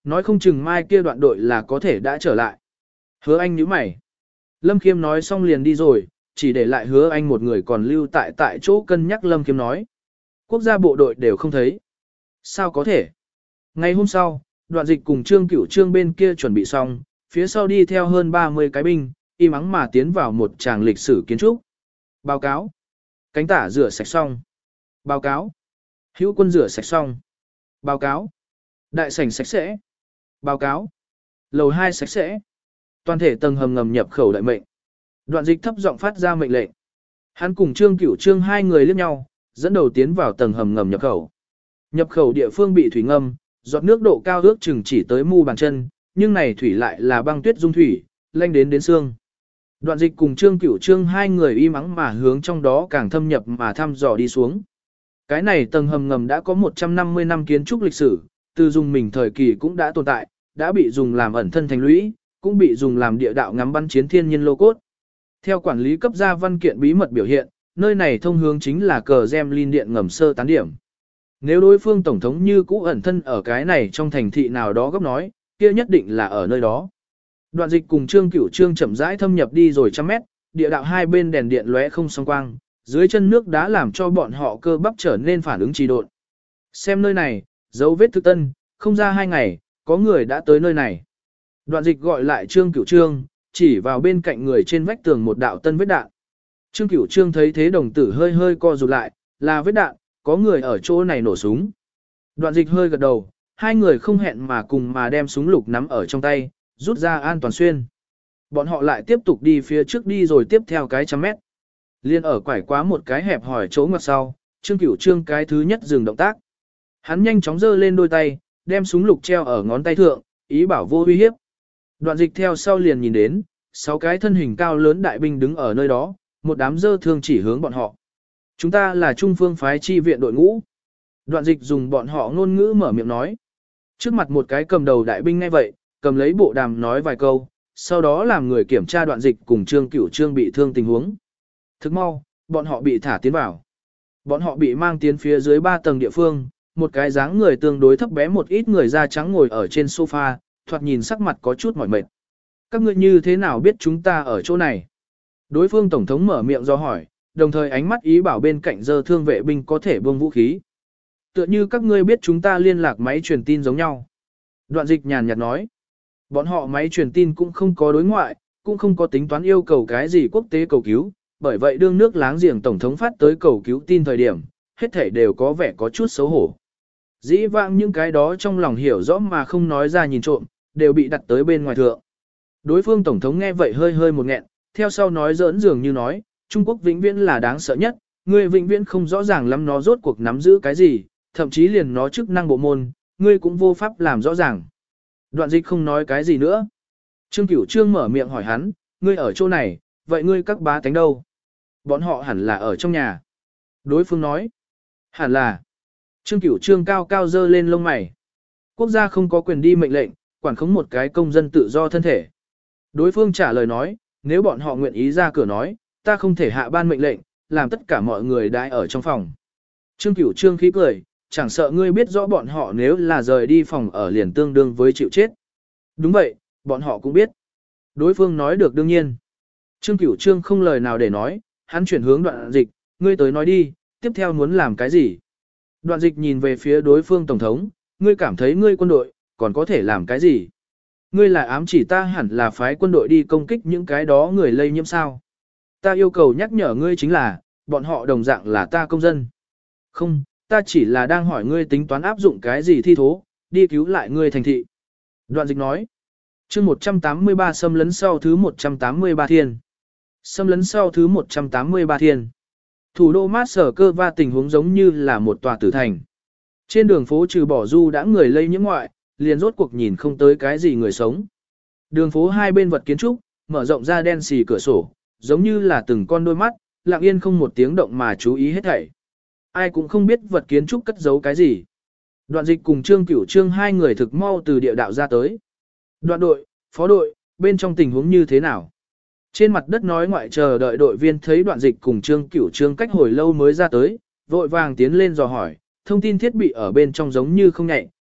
nói không chừng mai kia đoạn đội là có thể đã trở lại. Hứa Anh nhíu mày. Lâm Khiêm nói xong liền đi rồi, chỉ để lại Hứa Anh một người còn lưu tại tại chỗ cân nhắc. Lâm Khiêm nói. Quốc gia bộ đội đều không thấy. Sao có thể? Ngày hôm sau, Đoạn Dịch cùng Trương Cửu Trương bên kia chuẩn bị xong, phía sau đi theo hơn ba mươi cái binh, im ắng mà tiến vào một tràng lịch sử kiến trúc. Báo cáo. Cánh tả rửa sạch xong. Báo cáo. Hữu quân rửa sạch xong. Báo cáo. Đại sảnh sạch sẽ. Báo cáo. Lầu hai sạch sẽ. Toàn thể tầng hầm ngầm nhập khẩu đợi mệnh. Đoạn Dịch thấp giọng phát ra mệnh lệnh. Hắn cùng Trương Cửu Trương hai người liếc nhau, dẫn đầu tiến vào tầng hầm ngầm nhập khẩu. Nhập khẩu địa phương bị thủy ngâm, giọt nước độ cao ước chừng chỉ tới mu bàn chân, nhưng này thủy lại là băng tuyết dung thủy, lanh đến đến xương. Đoạn Dịch cùng Trương Cửu Trương hai người im ắng mà hướng trong đó càng thâm nhập mà thăm dò đi xuống. Cái này tầng hầm ngầm đã có một trăm năm mươi năm kiến trúc lịch sử, từ dùng mình thời kỳ cũng đã tồn tại, đã bị dùng làm ẩn thân thành lũy, cũng bị dùng làm địa đạo ngắm bắn chiến thiên nhiên lô cốt. Theo quản lý cấp ra văn kiện bí mật biểu hiện, nơi này thông hướng chính là cờ Kremlin điện ngầm sơ tán điểm. Nếu đối phương tổng thống như cũ ẩn thân ở cái này trong thành thị nào đó gấp nói, kia nhất định là ở nơi đó. Đoạn Dịch cùng Trương Cửu Trương chậm rãi thâm nhập đi rồi trăm mét, địa đạo hai bên đèn điện lóe không song quang, dưới chân nước đã làm cho bọn họ cơ bắp trở nên phản ứng trì độn. Xem nơi này, dấu vết thực tân, không ra hai ngày, có người đã tới nơi này. Đoạn Dịch gọi lại Trương Cửu Trương, chỉ vào bên cạnh người trên vách tường một đạo tân vết đạn. Trương Cửu Trương thấy thế đồng tử hơi hơi co rụt lại, là vết đạn, có người ở chỗ này nổ súng. Đoạn Dịch hơi gật đầu, hai người không hẹn mà cùng mà đem súng lục nắm ở trong tay, rút ra an toàn xuyên. Bọn họ lại tiếp tục đi phía trước đi rồi tiếp theo cái trăm mét. Liên ở quải quá một cái hẹp hỏi chỗ ngoặt sau, Trương Cửu Trương cái thứ nhất dừng động tác. Hắn nhanh chóng giơ lên đôi tay, đem súng lục treo ở ngón tay thượng, ý bảo vô uy hiếp. Đoạn Dịch theo sau liền nhìn đến, sáu cái thân hình cao lớn đại binh đứng ở nơi đó, một đám dơ thương chỉ hướng bọn họ. Chúng ta là Trung Phương phái chi viện đội ngũ. Đoạn Dịch dùng bọn họ ngôn ngữ mở miệng nói. Trước mặt một cái cầm đầu đại binh ngay vậy, cầm lấy bộ đàm nói vài câu, sau đó làm người kiểm tra Đoạn Dịch cùng Trương Cửu Trương bị thương tình huống. Thức mau, bọn họ bị thả tiến vào. Bọn họ bị mang tiến phía dưới ba tầng địa phương, một cái dáng người tương đối thấp bé một ít người da trắng ngồi ở trên sofa, thoạt nhìn sắc mặt có chút mỏi mệt. Các ngươi như thế nào biết chúng ta ở chỗ này? Đối phương tổng thống mở miệng do hỏi, đồng thời ánh mắt ý bảo bên cạnh dơ thương vệ binh có thể buông vũ khí. Tựa như các ngươi biết chúng ta liên lạc máy truyền tin giống nhau. Đoạn Dịch nhàn nhạt nói. Bọn họ máy truyền tin cũng không có đối ngoại, cũng không có tính toán yêu cầu cái gì quốc tế cầu cứu, bởi vậy đương nước láng giềng tổng thống phát tới cầu cứu tin thời điểm, hết thảy đều có vẻ có chút xấu hổ. Dĩ vãng những cái đó trong lòng hiểu rõ mà không nói ra nhìn trộm, đều bị đặt tới bên ngoài thượng. Đối phương tổng thống nghe vậy hơi hơi một nghẹn, theo sau nói giỡn dường như nói, Trung Quốc vĩnh viễn là đáng sợ nhất, ngươi vĩnh viễn không rõ ràng lắm nó rốt cuộc nắm giữ cái gì, thậm chí liền nó chức năng bộ môn, ngươi cũng vô pháp làm rõ ràng. Đoạn Dịch không nói cái gì nữa. Trương Cửu Trương mở miệng hỏi hắn, ngươi ở chỗ này, vậy ngươi các bá tánh đâu? Bọn họ hẳn là ở trong nhà. Đối phương nói, hẳn là. Trương Cửu Trương cao cao dơ lên lông mày. Quốc gia không có quyền đi mệnh lệnh, quản khống một cái công dân tự do thân thể. Đối phương trả lời nói, nếu bọn họ nguyện ý ra cửa nói, ta không thể hạ ban mệnh lệnh, làm tất cả mọi người đãi ở trong phòng. Trương Cửu Trương khí cười, chẳng sợ ngươi biết rõ bọn họ nếu là rời đi phòng ở liền tương đương với chịu chết. Đúng vậy, bọn họ cũng biết. Đối phương nói được đương nhiên. Trương Cửu Trương không lời nào để nói, hắn chuyển hướng Đoạn Dịch, ngươi tới nói đi, tiếp theo muốn làm cái gì? Đoạn Dịch nhìn về phía đối phương tổng thống, ngươi cảm thấy ngươi quân đội, còn có thể làm cái gì? Ngươi là ám chỉ ta hẳn là phái quân đội đi công kích những cái đó người lây nhiễm sao? Ta yêu cầu nhắc nhở ngươi chính là, bọn họ đồng dạng là ta công dân. Không, ta chỉ là đang hỏi ngươi tính toán áp dụng cái gì thi thố, đi cứu lại ngươi thành thị. Đoạn Dịch nói, chương một trăm tám mươi ba xâm lấn sau thứ một trăm tám mươi ba thiên. Xâm lấn sau thứ một trăm tám mươi ba thiên. Thủ đô Mát Sở Cơ Va tình huống giống như là một tòa tử thành. Trên đường phố trừ bỏ du đã người lây nhiễm ngoại, liền rốt cuộc nhìn không tới cái gì người sống. Đường phố hai bên vật kiến trúc, mở rộng ra đen xì cửa sổ, giống như là từng con đôi mắt, lặng yên không một tiếng động mà chú ý hết thảy. Ai cũng không biết vật kiến trúc cất giấu cái gì. Đoạn Dịch cùng Trương Cửu Trương hai người thực mau từ địa đạo ra tới. Đoạn đội, phó đội, bên trong tình huống như thế nào? Trên mặt đất nói ngoại chờ đợi đội viên thấy Đoạn Dịch cùng Trương Cửu Trương cách hồi lâu mới ra tới, vội vàng tiến lên dò hỏi, thông tin thiết bị ở bên trong giống như không nhạy,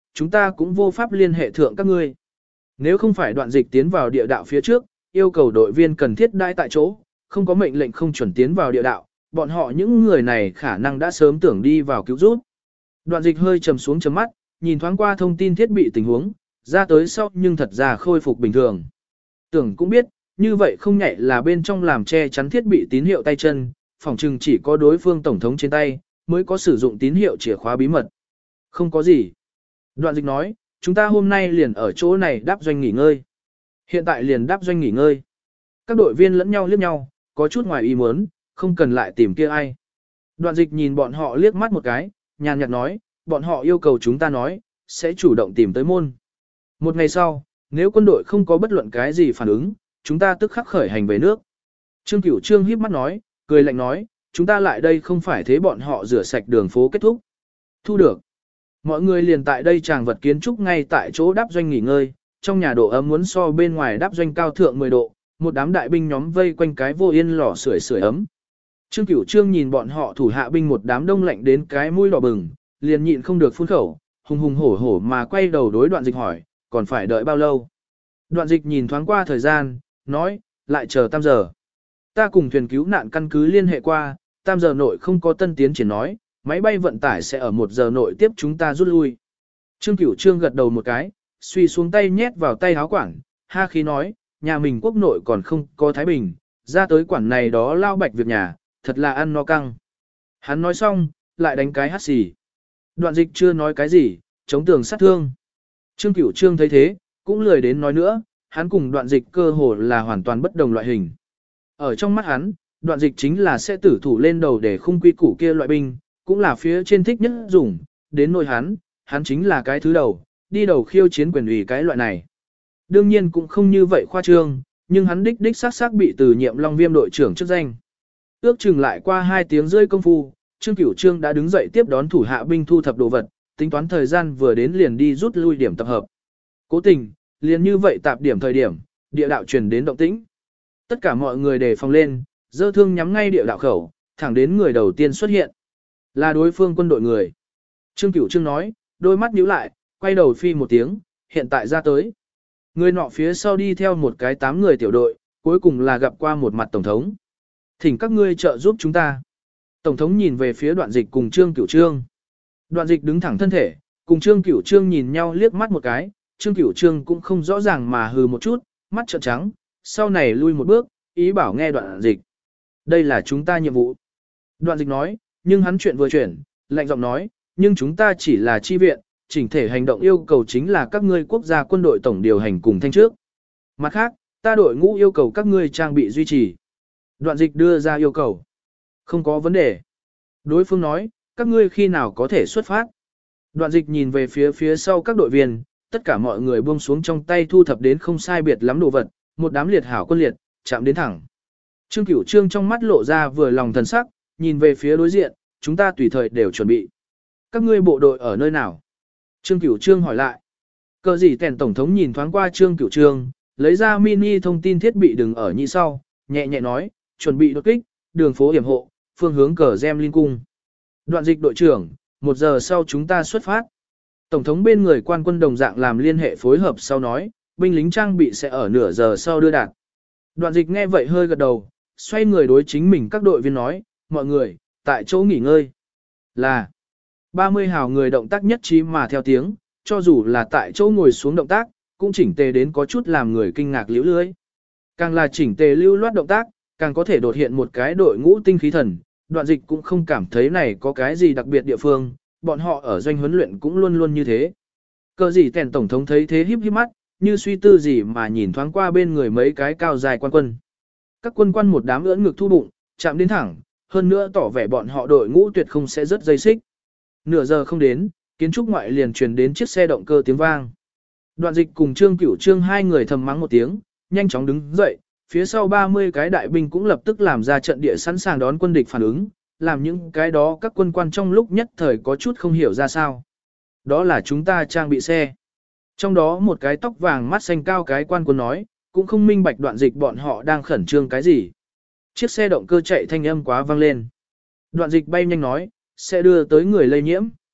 chúng ta cũng vô pháp liên hệ thượng các ngươi. Nếu không phải đoạn dịch tiến vào địa đạo phía trước, yêu cầu đội viên cần thiết đãi tại chỗ, không có mệnh lệnh không chuẩn tiến vào địa đạo, bọn họ những người này khả năng đã sớm tưởng đi vào cứu giúp. Đoạn dịch hơi trầm xuống chấm mắt, nhìn thoáng qua thông tin thiết bị tình huống, ra tới sau nhưng thật ra khôi phục bình thường. Tưởng cũng biết, như vậy không nhẹ là bên trong làm che chắn thiết bị tín hiệu tay chân, phòng trừng chỉ có đối phương tổng thống trên tay, mới có sử dụng tín hiệu chìa khóa bí mật. Không có gì. Đoạn dịch nói, chúng ta hôm nay liền ở chỗ này đáp doanh nghỉ ngơi. Hiện tại liền đáp doanh nghỉ ngơi. Các đội viên lẫn nhau liếc nhau, có chút ngoài ý muốn, không cần lại tìm kia ai. Đoạn dịch nhìn bọn họ liếc mắt một cái, nhàn nhạt nói, bọn họ yêu cầu chúng ta nói, sẽ chủ động tìm tới môn. Một ngày sau, nếu quân đội không có bất luận cái gì phản ứng, chúng ta tức khắc khởi hành về nước. Trương Cửu Trương híp mắt nói, cười lạnh nói, chúng ta lại đây không phải thế bọn họ rửa sạch đường phố kết thúc. Thu được. Mọi người liền tại đây tràng vật kiến trúc ngay tại chỗ đáp doanh nghỉ ngơi, trong nhà độ ấm muốn so bên ngoài đáp doanh cao thượng mười độ, một đám đại binh nhóm vây quanh cái vô yên lò sưởi sưởi ấm. Trương Cửu Trương nhìn bọn họ thủ hạ binh một đám đông lạnh đến cái mũi đỏ bừng, liền nhịn không được phun khẩu, hùng hùng hổ hổ mà quay đầu đối đoạn dịch hỏi, còn phải đợi bao lâu? Đoạn dịch nhìn thoáng qua thời gian, nói, lại chờ tam giờ. Ta cùng thuyền cứu nạn căn cứ liên hệ qua, tam giờ nội không có tân tiến triển nói, máy bay vận tải sẽ ở một giờ nội tiếp chúng ta rút lui. Trương Cửu Trương gật đầu một cái, suy xuống tay nhét vào tay háo quản, ha khí nói, nhà mình quốc nội còn không có Thái Bình, ra tới quản này đó lao bạch việc nhà, thật là ăn no căng. Hắn nói xong, lại đánh cái hắt xì. Đoạn dịch chưa nói cái gì, chống tường sát thương. Trương Cửu Trương thấy thế, cũng lười đến nói nữa, hắn cùng đoạn dịch cơ hồ là hoàn toàn bất đồng loại hình. Ở trong mắt hắn, đoạn dịch chính là sẽ tử thủ lên đầu để khung quy củ kia loại binh, cũng là phía trên thích nhất dùng, đến nỗi hắn, hắn chính là cái thứ đầu, đi đầu khiêu chiến quyền ủy cái loại này. Đương nhiên cũng không như vậy khoa trương, nhưng hắn đích đích xác xác bị từ nhiệm Long Viêm đội trưởng chức danh. Ước chừng lại qua hai tiếng rưỡi công phu, Trương Cửu Trương đã đứng dậy tiếp đón thủ hạ binh thu thập đồ vật, tính toán thời gian vừa đến liền đi rút lui điểm tập hợp. Cố tình, liền như vậy tạp điểm thời điểm, địa đạo truyền đến động tĩnh. Tất cả mọi người đề phòng lên, dơ thương nhắm ngay địa đạo khẩu, thẳng đến người đầu tiên xuất hiện. Là đối phương quân đội người. Trương Cửu Trương nói, đôi mắt nhíu lại, quay đầu phi một tiếng, hiện tại ra tới. Người nọ phía sau đi theo một cái tám người tiểu đội, cuối cùng là gặp qua một mặt tổng thống. Thỉnh các ngươi trợ giúp chúng ta. Tổng thống nhìn về phía đoạn dịch cùng Trương Cửu Trương. Đoạn dịch đứng thẳng thân thể, cùng Trương Cửu Trương nhìn nhau liếc mắt một cái, Trương Cửu Trương cũng không rõ ràng mà hừ một chút, mắt trợn trắng, sau này lui một bước, ý bảo nghe đoạn dịch. Đây là chúng ta nhiệm vụ. Đoạn dịch nói, nhưng hắn chuyện vừa chuyển, lạnh giọng nói, nhưng chúng ta chỉ là chi viện, chỉnh thể hành động yêu cầu chính là các ngươi quốc gia quân đội tổng điều hành cùng thanh trước. Mặt khác, ta đội ngũ yêu cầu các ngươi trang bị duy trì. Đoạn dịch đưa ra yêu cầu. Không có vấn đề. Đối phương nói, các ngươi khi nào có thể xuất phát. Đoạn dịch nhìn về phía phía sau các đội viên, tất cả mọi người buông xuống trong tay thu thập đến không sai biệt lắm đồ vật, một đám liệt hảo quân liệt, chạm đến thẳng. Trương Cửu Trương trong mắt lộ ra vừa lòng thần sắc, nhìn về phía đối diện, chúng ta tùy thời đều chuẩn bị. Các ngươi bộ đội ở nơi nào? Trương Cửu Trương hỏi lại. Cờ gì tèn tổng thống nhìn thoáng qua Trương Cửu Trương, lấy ra mini thông tin thiết bị đừng ở nhị sau, nhẹ nhẹ nói, chuẩn bị đột kích, đường phố hiểm hộ, phương hướng cờ Gem Linh cung. Đoạn dịch đội trưởng, một giờ sau chúng ta xuất phát. Tổng thống bên người quan quân đồng dạng làm liên hệ phối hợp sau nói, binh lính trang bị sẽ ở nửa giờ sau đưa đạt. Đoạn dịch nghe vậy hơi gật đầu, xoay người đối chính mình các đội viên nói, mọi người, tại chỗ nghỉ ngơi. Là, ba mươi hào người động tác nhất trí mà theo tiếng, cho dù là tại chỗ ngồi xuống động tác, cũng chỉnh tề đến có chút làm người kinh ngạc liễu lưới. Càng là chỉnh tề lưu loát động tác, càng có thể đột hiện một cái đội ngũ tinh khí thần, đoạn dịch cũng không cảm thấy này có cái gì đặc biệt địa phương, bọn họ ở doanh huấn luyện cũng luôn luôn như thế. Cờ gì tèn tổng thống thấy thế híp híp mắt, như suy tư gì mà nhìn thoáng qua bên người mấy cái cao dài quan quân. Các quân quan một đám ưỡn ngực thu bụng, chạm đến thẳng, hơn nữa tỏ vẻ bọn họ đội ngũ tuyệt không sẽ rất dây xích. Nửa giờ không đến, kiến trúc ngoại liền truyền đến chiếc xe động cơ tiếng vang. Đoạn dịch cùng Trương Cửu Trương hai người thầm mắng một tiếng, nhanh chóng đứng dậy, phía sau ba mươi cái đại binh cũng lập tức làm ra trận địa sẵn sàng đón quân địch phản ứng, làm những cái đó các quân quan trong lúc nhất thời có chút không hiểu ra sao. Đó là chúng ta trang bị xe. Trong đó một cái tóc vàng mắt xanh cao cái quan quân nói, cũng không minh bạch đoạn dịch bọn họ đang khẩn trương cái gì. Chiếc xe động cơ chạy thanh âm quá vang lên. Đoạn dịch bay nhanh nói, sẽ đưa tới người lây nhiễm.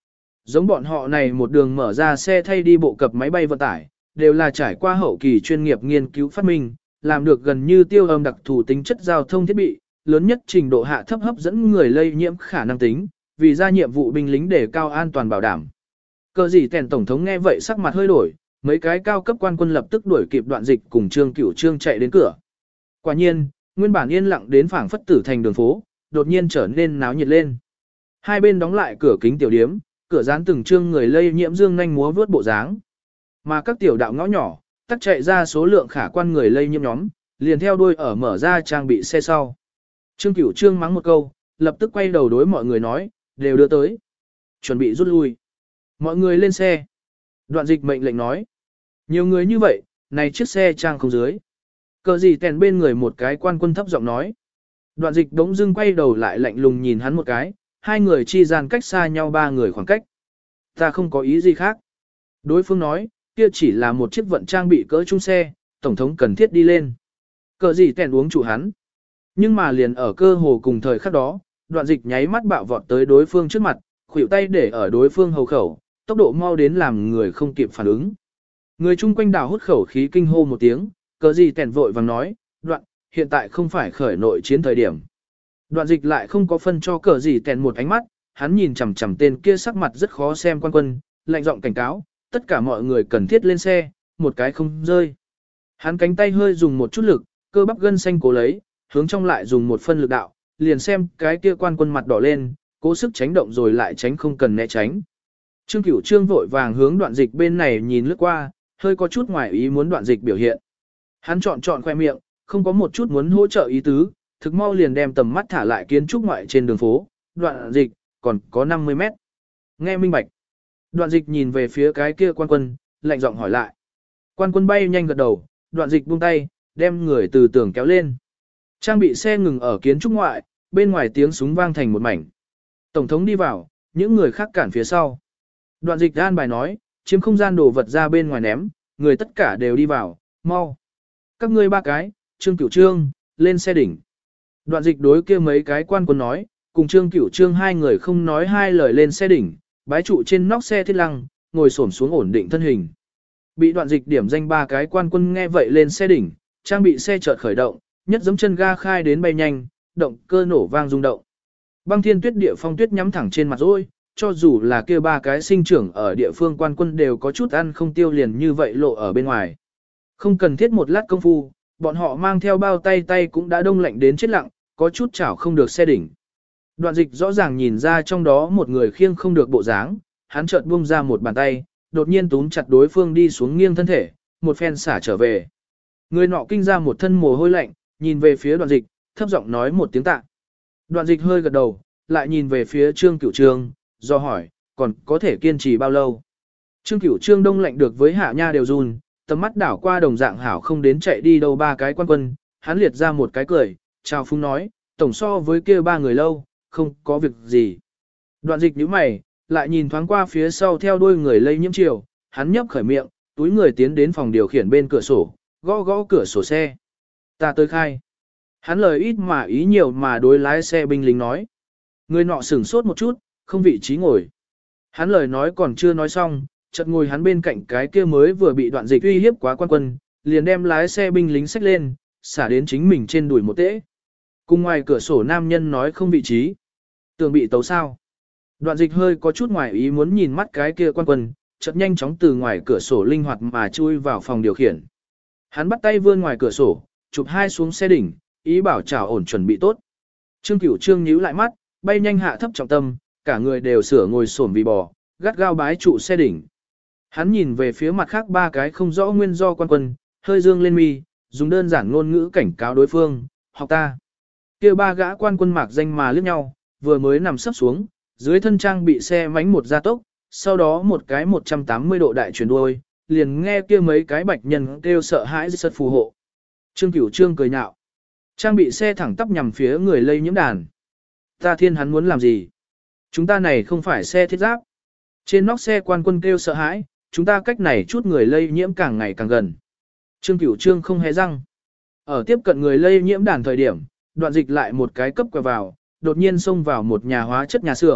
Giống bọn họ này một đường mở ra xe thay đi bộ cập máy bay vận tải, đều là trải qua hậu kỳ chuyên nghiệp nghiên cứu phát minh, làm được gần như tiêu âm đặc thù tính chất giao thông thiết bị, lớn nhất trình độ hạ thấp hấp dẫn người lây nhiễm khả năng tính, vì ra nhiệm vụ binh lính để cao an toàn bảo đảm. Cờ gì tèn tổng thống nghe vậy sắc mặt hơi đổi, mấy cái cao cấp quan quân lập tức đuổi kịp Đoạn Dịch cùng Trương Cửu Trương chạy đến cửa. Quả nhiên, nguyên bản yên lặng đến phảng phất tử thành đường phố, đột nhiên trở nên náo nhiệt lên. Hai bên đóng lại cửa kính tiểu điếm, cửa dán từng trương người lây nhiễm dương nhanh múa vướt bộ dáng. Mà các tiểu đạo ngõ nhỏ, tắc chạy ra số lượng khả quan người lây nhiễm nhóm, liền theo đuôi ở mở ra trang bị xe sau. Trương Cửu Trương mắng một câu, lập tức quay đầu đối mọi người nói, đều đưa tới. Chuẩn bị rút lui. Mọi người lên xe. Đoạn Dịch mệnh lệnh nói. Nhiều người như vậy, này chiếc xe trang không dưới. Cờ gì tèn bên người một cái quan quân thấp giọng nói. Đoạn Dịch đống dưng quay đầu lại lạnh lùng nhìn hắn một cái, hai người chi gian cách xa nhau ba người khoảng cách. Ta không có ý gì khác. Đối phương nói, kia chỉ là một chiếc vận trang bị cỡ trung xe, tổng thống cần thiết đi lên. Cờ gì tèn uống chủ hắn. Nhưng mà liền ở cơ hồ cùng thời khắc đó, Đoạn Dịch nháy mắt bạo vọt tới đối phương trước mặt, khuỷu tay để ở đối phương hầu khẩu, tốc độ mau đến làm người không kịp phản ứng. Người chung quanh đảo hút khẩu khí kinh hô một tiếng, cờ gì tèn vội vàng nói, Đoạn, hiện tại không phải khởi nội chiến thời điểm. Đoạn Dịch lại không có phân cho cờ gì tèn một ánh mắt, hắn nhìn chằm chằm tên kia sắc mặt rất khó xem quan quân, lạnh giọng cảnh cáo, tất cả mọi người cần thiết lên xe, một cái không rơi. Hắn cánh tay hơi dùng một chút lực, cơ bắp gân xanh cố lấy, hướng trong lại dùng một phân lực đạo, liền xem cái kia quan quân mặt đỏ lên, cố sức tránh động rồi lại tránh không cần né tránh. Trương Cửu Trương vội vàng hướng Đoạn Dịch bên này nhìn lướt qua, hơi có chút ngoài ý muốn Đoạn Dịch biểu hiện. Hắn chọn chọn khoe miệng, không có một chút muốn hỗ trợ ý tứ, thực mau liền đem tầm mắt thả lại kiến trúc ngoại trên đường phố, Đoạn Dịch, còn có năm mươi mét. Nghe minh bạch. Đoạn Dịch nhìn về phía cái kia quan quân, lạnh giọng hỏi lại. Quan quân bay nhanh gật đầu, Đoạn Dịch buông tay, đem người từ tường kéo lên. Trang bị xe ngừng ở kiến trúc ngoại, bên ngoài tiếng súng vang thành một mảnh. Tổng thống đi vào, những người khác cản phía sau. Đoạn Dịch an bài nói, chiếm không gian đồ vật ra bên ngoài ném, người tất cả đều đi vào, mau. Các ngươi ba cái, Trương Cửu Trương, lên xe đỉnh. Đoạn Dịch đối kia mấy cái quan quân nói, cùng Trương Cửu Trương hai người không nói hai lời lên xe đỉnh, bái trụ trên nóc xe thiết lăng, ngồi xổm xuống ổn định thân hình. Bị Đoạn Dịch điểm danh ba cái quan quân nghe vậy lên xe đỉnh, trang bị xe chợt khởi động, nhất giẫm chân ga khai đến bay nhanh, động cơ nổ vang rung động. Băng thiên tuyết địa phong tuyết nhắm thẳng trên mặt rồi, cho dù là kia ba cái sinh trưởng ở địa phương quan quân đều có chút ăn không tiêu liền như vậy lộ ở bên ngoài. Không cần thiết một lát công phu, bọn họ mang theo bao tay tay cũng đã đông lạnh đến chết lặng, có chút chảo không được xe đỉnh. Đoạn Dịch rõ ràng nhìn ra trong đó một người khiêng không được bộ dáng, hắn chợt buông ra một bàn tay, đột nhiên túm chặt đối phương đi xuống nghiêng thân thể, một phen xả trở về. Người nọ kinh ra một thân mồ hôi lạnh, nhìn về phía Đoạn Dịch, thấp giọng nói một tiếng tạ. Đoạn Dịch hơi gật đầu, lại nhìn về phía Trương Cửu Trương, do hỏi, còn có thể kiên trì bao lâu? Trương Cửu Trương đông lạnh được với hạ nha đều run, tầm mắt đảo qua đồng dạng hảo không đến chạy đi đâu ba cái quan quân, hắn liệt ra một cái cười, chào phúng nói, tổng so với kia ba người lâu, không có việc gì. Đoạn Dịch nhíu mày, lại nhìn thoáng qua phía sau theo đuôi người lây nhiễm chiều, hắn nhấp khởi miệng, túi người tiến đến phòng điều khiển bên cửa sổ, gõ gõ cửa sổ xe. Ta tới khai. Hắn lời ít mà ý nhiều mà đối lái xe binh lính nói. Người nọ sửng sốt một chút, không vị trí ngồi. Hắn lời nói còn chưa nói xong, chợt ngồi hắn bên cạnh cái kia mới vừa bị Đoạn Dịch uy hiếp quá quan quân, liền đem lái xe binh lính xách lên, xả đến chính mình trên đùi một tễ. Cùng ngoài cửa sổ nam nhân nói không vị trí. Tưởng bị tấu sao. Đoạn Dịch hơi có chút ngoài ý muốn nhìn mắt cái kia quan quân, chợt nhanh chóng từ ngoài cửa sổ linh hoạt mà chui vào phòng điều khiển. Hắn bắt tay vươn ngoài cửa sổ, chụp hai xuống xe đỉnh, ý bảo chào ổn chuẩn bị tốt. Trương Cửu Trương nhíu lại mắt, bay nhanh hạ thấp trọng tâm, cả người đều sửa ngồi xổm vì bò, gắt gao bái trụ xe đỉnh. Hắn nhìn về phía mặt khác ba cái không rõ nguyên do quan quân, hơi dương lên mi, dùng đơn giản ngôn ngữ cảnh cáo đối phương, học ta. Kia ba gã quan quân mạc danh mà liếc nhau, vừa mới nằm sấp xuống, dưới thân trang bị xe mánh một gia tốc, sau đó một cái một trăm tám mươi độ đại chuyển đuôi, liền nghe kia mấy cái bạch nhân kêu sợ hãi giật phù hộ. Trương Cửu Trương cười nhạo. Trang bị xe thẳng tắp nhằm phía người lây nhiễm đàn. Ta thiên hắn muốn làm gì? Chúng ta này không phải xe thiết giáp. Trên nóc xe quan quân kêu sợ hãi, chúng ta cách này chút người lây nhiễm càng ngày càng gần. Trương Cửu Trương không hé răng. Ở tiếp cận người lây nhiễm đàn thời điểm, Đoạn Dịch lại một cái cấp quẹo vào, đột nhiên xông vào một nhà hóa chất nhà xưởng,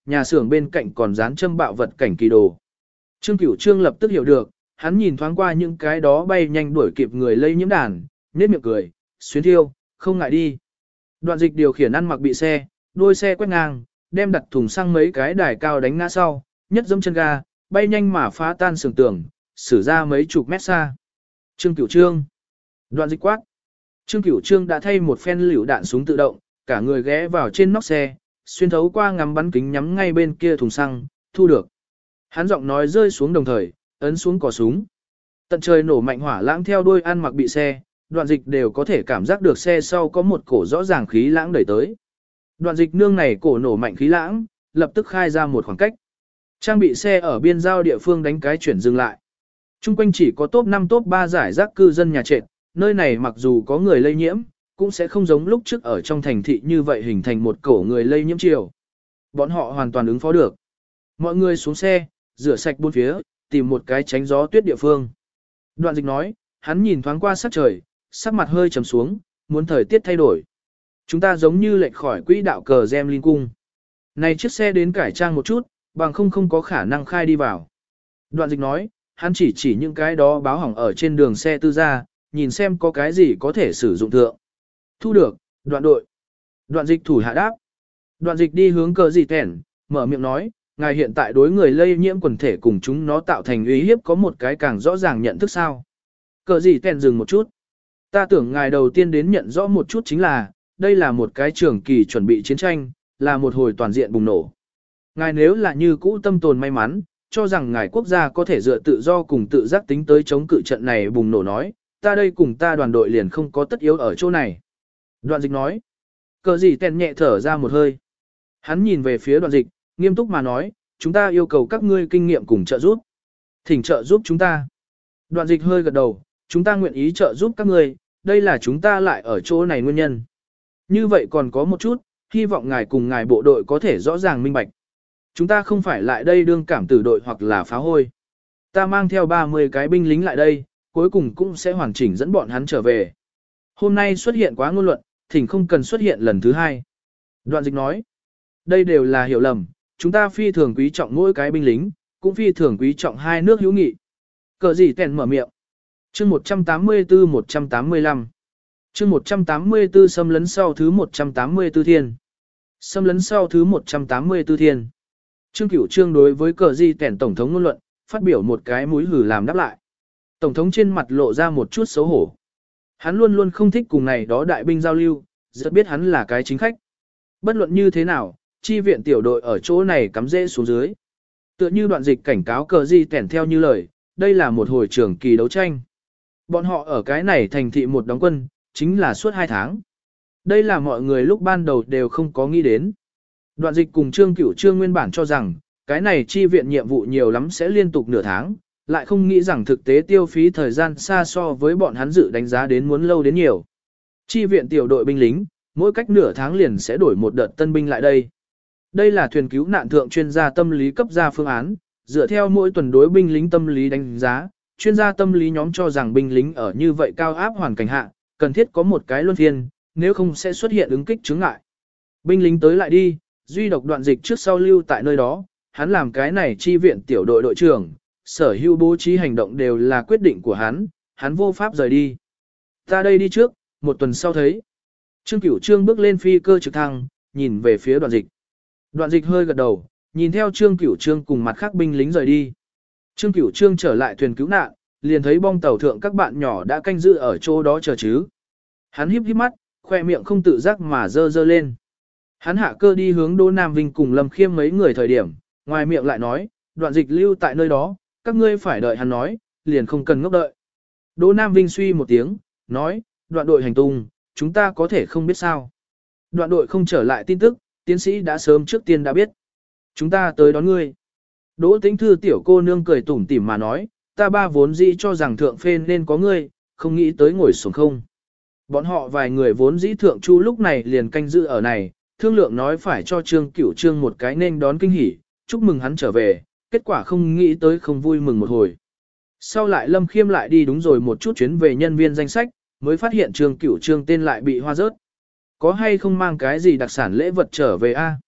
nhà xưởng bên cạnh còn dán châm bạo vật cảnh kỳ đồ. Trương Cửu Trương lập tức hiểu được, hắn nhìn thoáng qua những cái đó bay nhanh đuổi kịp người lây nhiễm đàn, nhếch miệng cười, xuyến thiêu, không ngại đi. Đoạn dịch điều khiển ăn mặc bị xe, đuôi xe quét ngang, đem đặt thùng xăng mấy cái đài cao đánh ngã sau, nhất dẫm chân ga, bay nhanh mà phá tan sườn tường, xử ra mấy chục mét xa. Trương Cửu Trương. Đoạn dịch quát. Trương Cửu Trương đã thay một phen lựu đạn súng tự động, cả người ghé vào trên nóc xe, xuyên thấu qua ngắm bắn kính nhắm ngay bên kia thùng xăng, thu được. Hắn giọng nói rơi xuống đồng thời, ấn xuống cò súng. Tận trời nổ mạnh hỏa lãng theo đuôi ăn mặc bị xe, đoạn dịch đều có thể cảm giác được xe sau có một cổ rõ ràng khí lãng đẩy tới. Đoạn dịch nương này cổ nổ mạnh khí lãng, lập tức khai ra một khoảng cách. Trang bị xe ở biên giao địa phương đánh cái chuyển dừng lại. Trung quanh chỉ có top năm top ba giải rác cư dân nhà trệt, nơi này mặc dù có người lây nhiễm, cũng sẽ không giống lúc trước ở trong thành thị như vậy hình thành một cổ người lây nhiễm chiều. Bọn họ hoàn toàn ứng phó được. Mọi người xuống xe, rửa sạch bốn phía, tìm một cái tránh gió tuyết địa phương. Đoạn dịch nói, hắn nhìn thoáng qua sắc trời, sắc mặt hơi trầm xuống, muốn thời tiết thay đổi. Chúng ta giống như lệch khỏi quỹ đạo cờ Gemlin cung. Này chiếc xe đến cải trang một chút, bằng không không có khả năng khai đi vào. Đoạn dịch nói, hắn chỉ chỉ những cái đó báo hỏng ở trên đường xe tư gia, nhìn xem có cái gì có thể sử dụng thượng. Thu được, đoạn đội. Đoạn dịch thủ hạ đáp. Đoạn dịch đi hướng cờ gì tẻn, mở miệng nói, ngài hiện tại đối người lây nhiễm quần thể cùng chúng nó tạo thành uy hiếp có một cái càng rõ ràng nhận thức sao. Cờ gì tẻn dừng một chút. Ta tưởng ngài đầu tiên đến nhận rõ một chút chính là, đây là một cái trường kỳ chuẩn bị chiến tranh, là một hồi toàn diện bùng nổ. Ngài nếu là như cũ tâm tồn may mắn, cho rằng ngài quốc gia có thể dựa tự do cùng tự giác tính tới chống cự trận này bùng nổ nói, ta đây cùng ta đoàn đội liền không có tất yếu ở chỗ này. Đoạn dịch nói, cờ gì tèn nhẹ thở ra một hơi. Hắn nhìn về phía đoạn dịch, nghiêm túc mà nói, chúng ta yêu cầu các ngươi kinh nghiệm cùng trợ giúp. Thỉnh trợ giúp chúng ta. Đoạn dịch hơi gật đầu, chúng ta nguyện ý trợ giúp các ngươi, đây là chúng ta lại ở chỗ này nguyên nhân. Như vậy còn có một chút, hy vọng ngài cùng ngài bộ đội có thể rõ ràng minh bạch. Chúng ta không phải lại đây đương cảm tử đội hoặc là phá hôi. Ta mang theo ba mươi cái binh lính lại đây, cuối cùng cũng sẽ hoàn chỉnh dẫn bọn hắn trở về. Hôm nay xuất hiện quá ngôn luận, thỉnh không cần xuất hiện lần thứ hai. Đoạn dịch nói, đây đều là hiểu lầm, chúng ta phi thường quý trọng mỗi cái binh lính, cũng phi thường quý trọng hai nước hữu nghị. Cờ gì tèn mở miệng. Chương một trăm tám mươi tư một trăm tám mươi lăm. Chương một trăm tám mươi tư xâm lấn sau thứ một trăm tám mươi tư thiên. Xâm lấn sau thứ một trăm tám mươi tư thiên. Trương Cửu Trương đối với cờ gì tèn tổng thống ngôn luận, phát biểu một cái mũi hử làm đáp lại. Tổng thống trên mặt lộ ra một chút xấu hổ. Hắn luôn luôn không thích cùng này đó đại binh giao lưu, rất biết hắn là cái chính khách. Bất luận như thế nào, chi viện tiểu đội ở chỗ này cắm rễ xuống dưới. Tựa như đoạn dịch cảnh cáo cờ gì tèn theo như lời, đây là một hồi trường kỳ đấu tranh. Bọn họ ở cái này thành thị một đóng quân, chính là suốt hai tháng. Đây là mọi người lúc ban đầu đều không có nghĩ đến. Đoạn dịch cùng Trương Cửu Trương nguyên bản cho rằng, cái này chi viện nhiệm vụ nhiều lắm sẽ liên tục nửa tháng, lại không nghĩ rằng thực tế tiêu phí thời gian xa so với bọn hắn dự đánh giá đến muốn lâu đến nhiều. Chi viện tiểu đội binh lính, mỗi cách nửa tháng liền sẽ đổi một đợt tân binh lại đây. Đây là thuyền cứu nạn thượng chuyên gia tâm lý cấp ra phương án, dựa theo mỗi tuần đối binh lính tâm lý đánh giá, chuyên gia tâm lý nhóm cho rằng binh lính ở như vậy cao áp hoàn cảnh hạ, cần thiết có một cái luân phiên, nếu không sẽ xuất hiện ứng kích chứng ngại. Binh lính tới lại đi, duy độc đoạn dịch trước sau lưu tại nơi đó, hắn làm cái này chi viện tiểu đội đội trưởng, sở hữu bố trí hành động đều là quyết định của hắn, hắn vô pháp rời đi. Ta đây đi trước, một tuần sau thấy. Trương Cửu Trương bước lên phi cơ trực thăng, nhìn về phía đoạn dịch. Đoạn dịch hơi gật đầu, nhìn theo Trương Cửu Trương cùng mặt khác binh lính rời đi. Trương Cửu Trương trở lại thuyền cứu nạn, liền thấy bong tàu thượng các bạn nhỏ đã canh giữ ở chỗ đó chờ chứ. Hắn híp híp mắt, khoe miệng không tự giác mà dơ dơ lên. Hắn hạ cơ đi hướng Đỗ Nam Vinh cùng Lâm Khiêm mấy người thời điểm, ngoài miệng lại nói, đoạn dịch lưu tại nơi đó, các ngươi phải đợi hắn nói, liền không cần ngốc đợi. Đỗ Nam Vinh suy một tiếng, nói, đoạn đội hành tung, chúng ta có thể không biết sao. Đoạn đội không trở lại tin tức, tiến sĩ đã sớm trước tiên đã biết. Chúng ta tới đón ngươi. Đỗ Tĩnh Thư tiểu cô nương cười tủm tỉm mà nói, ta ba vốn dĩ cho rằng thượng phê nên có ngươi, không nghĩ tới ngồi xuống không. Bọn họ vài người vốn dĩ thượng chu lúc này liền canh giữ ở này, thương lượng nói phải cho Trương Cửu Trương một cái nên đón kinh hỉ, chúc mừng hắn trở về, kết quả không nghĩ tới không vui mừng một hồi. Sau lại Lâm Khiêm lại đi đúng rồi một chút chuyến về nhân viên danh sách, mới phát hiện Trương Cửu Trương tên lại bị hoa rớt. Có hay không mang cái gì đặc sản lễ vật trở về a?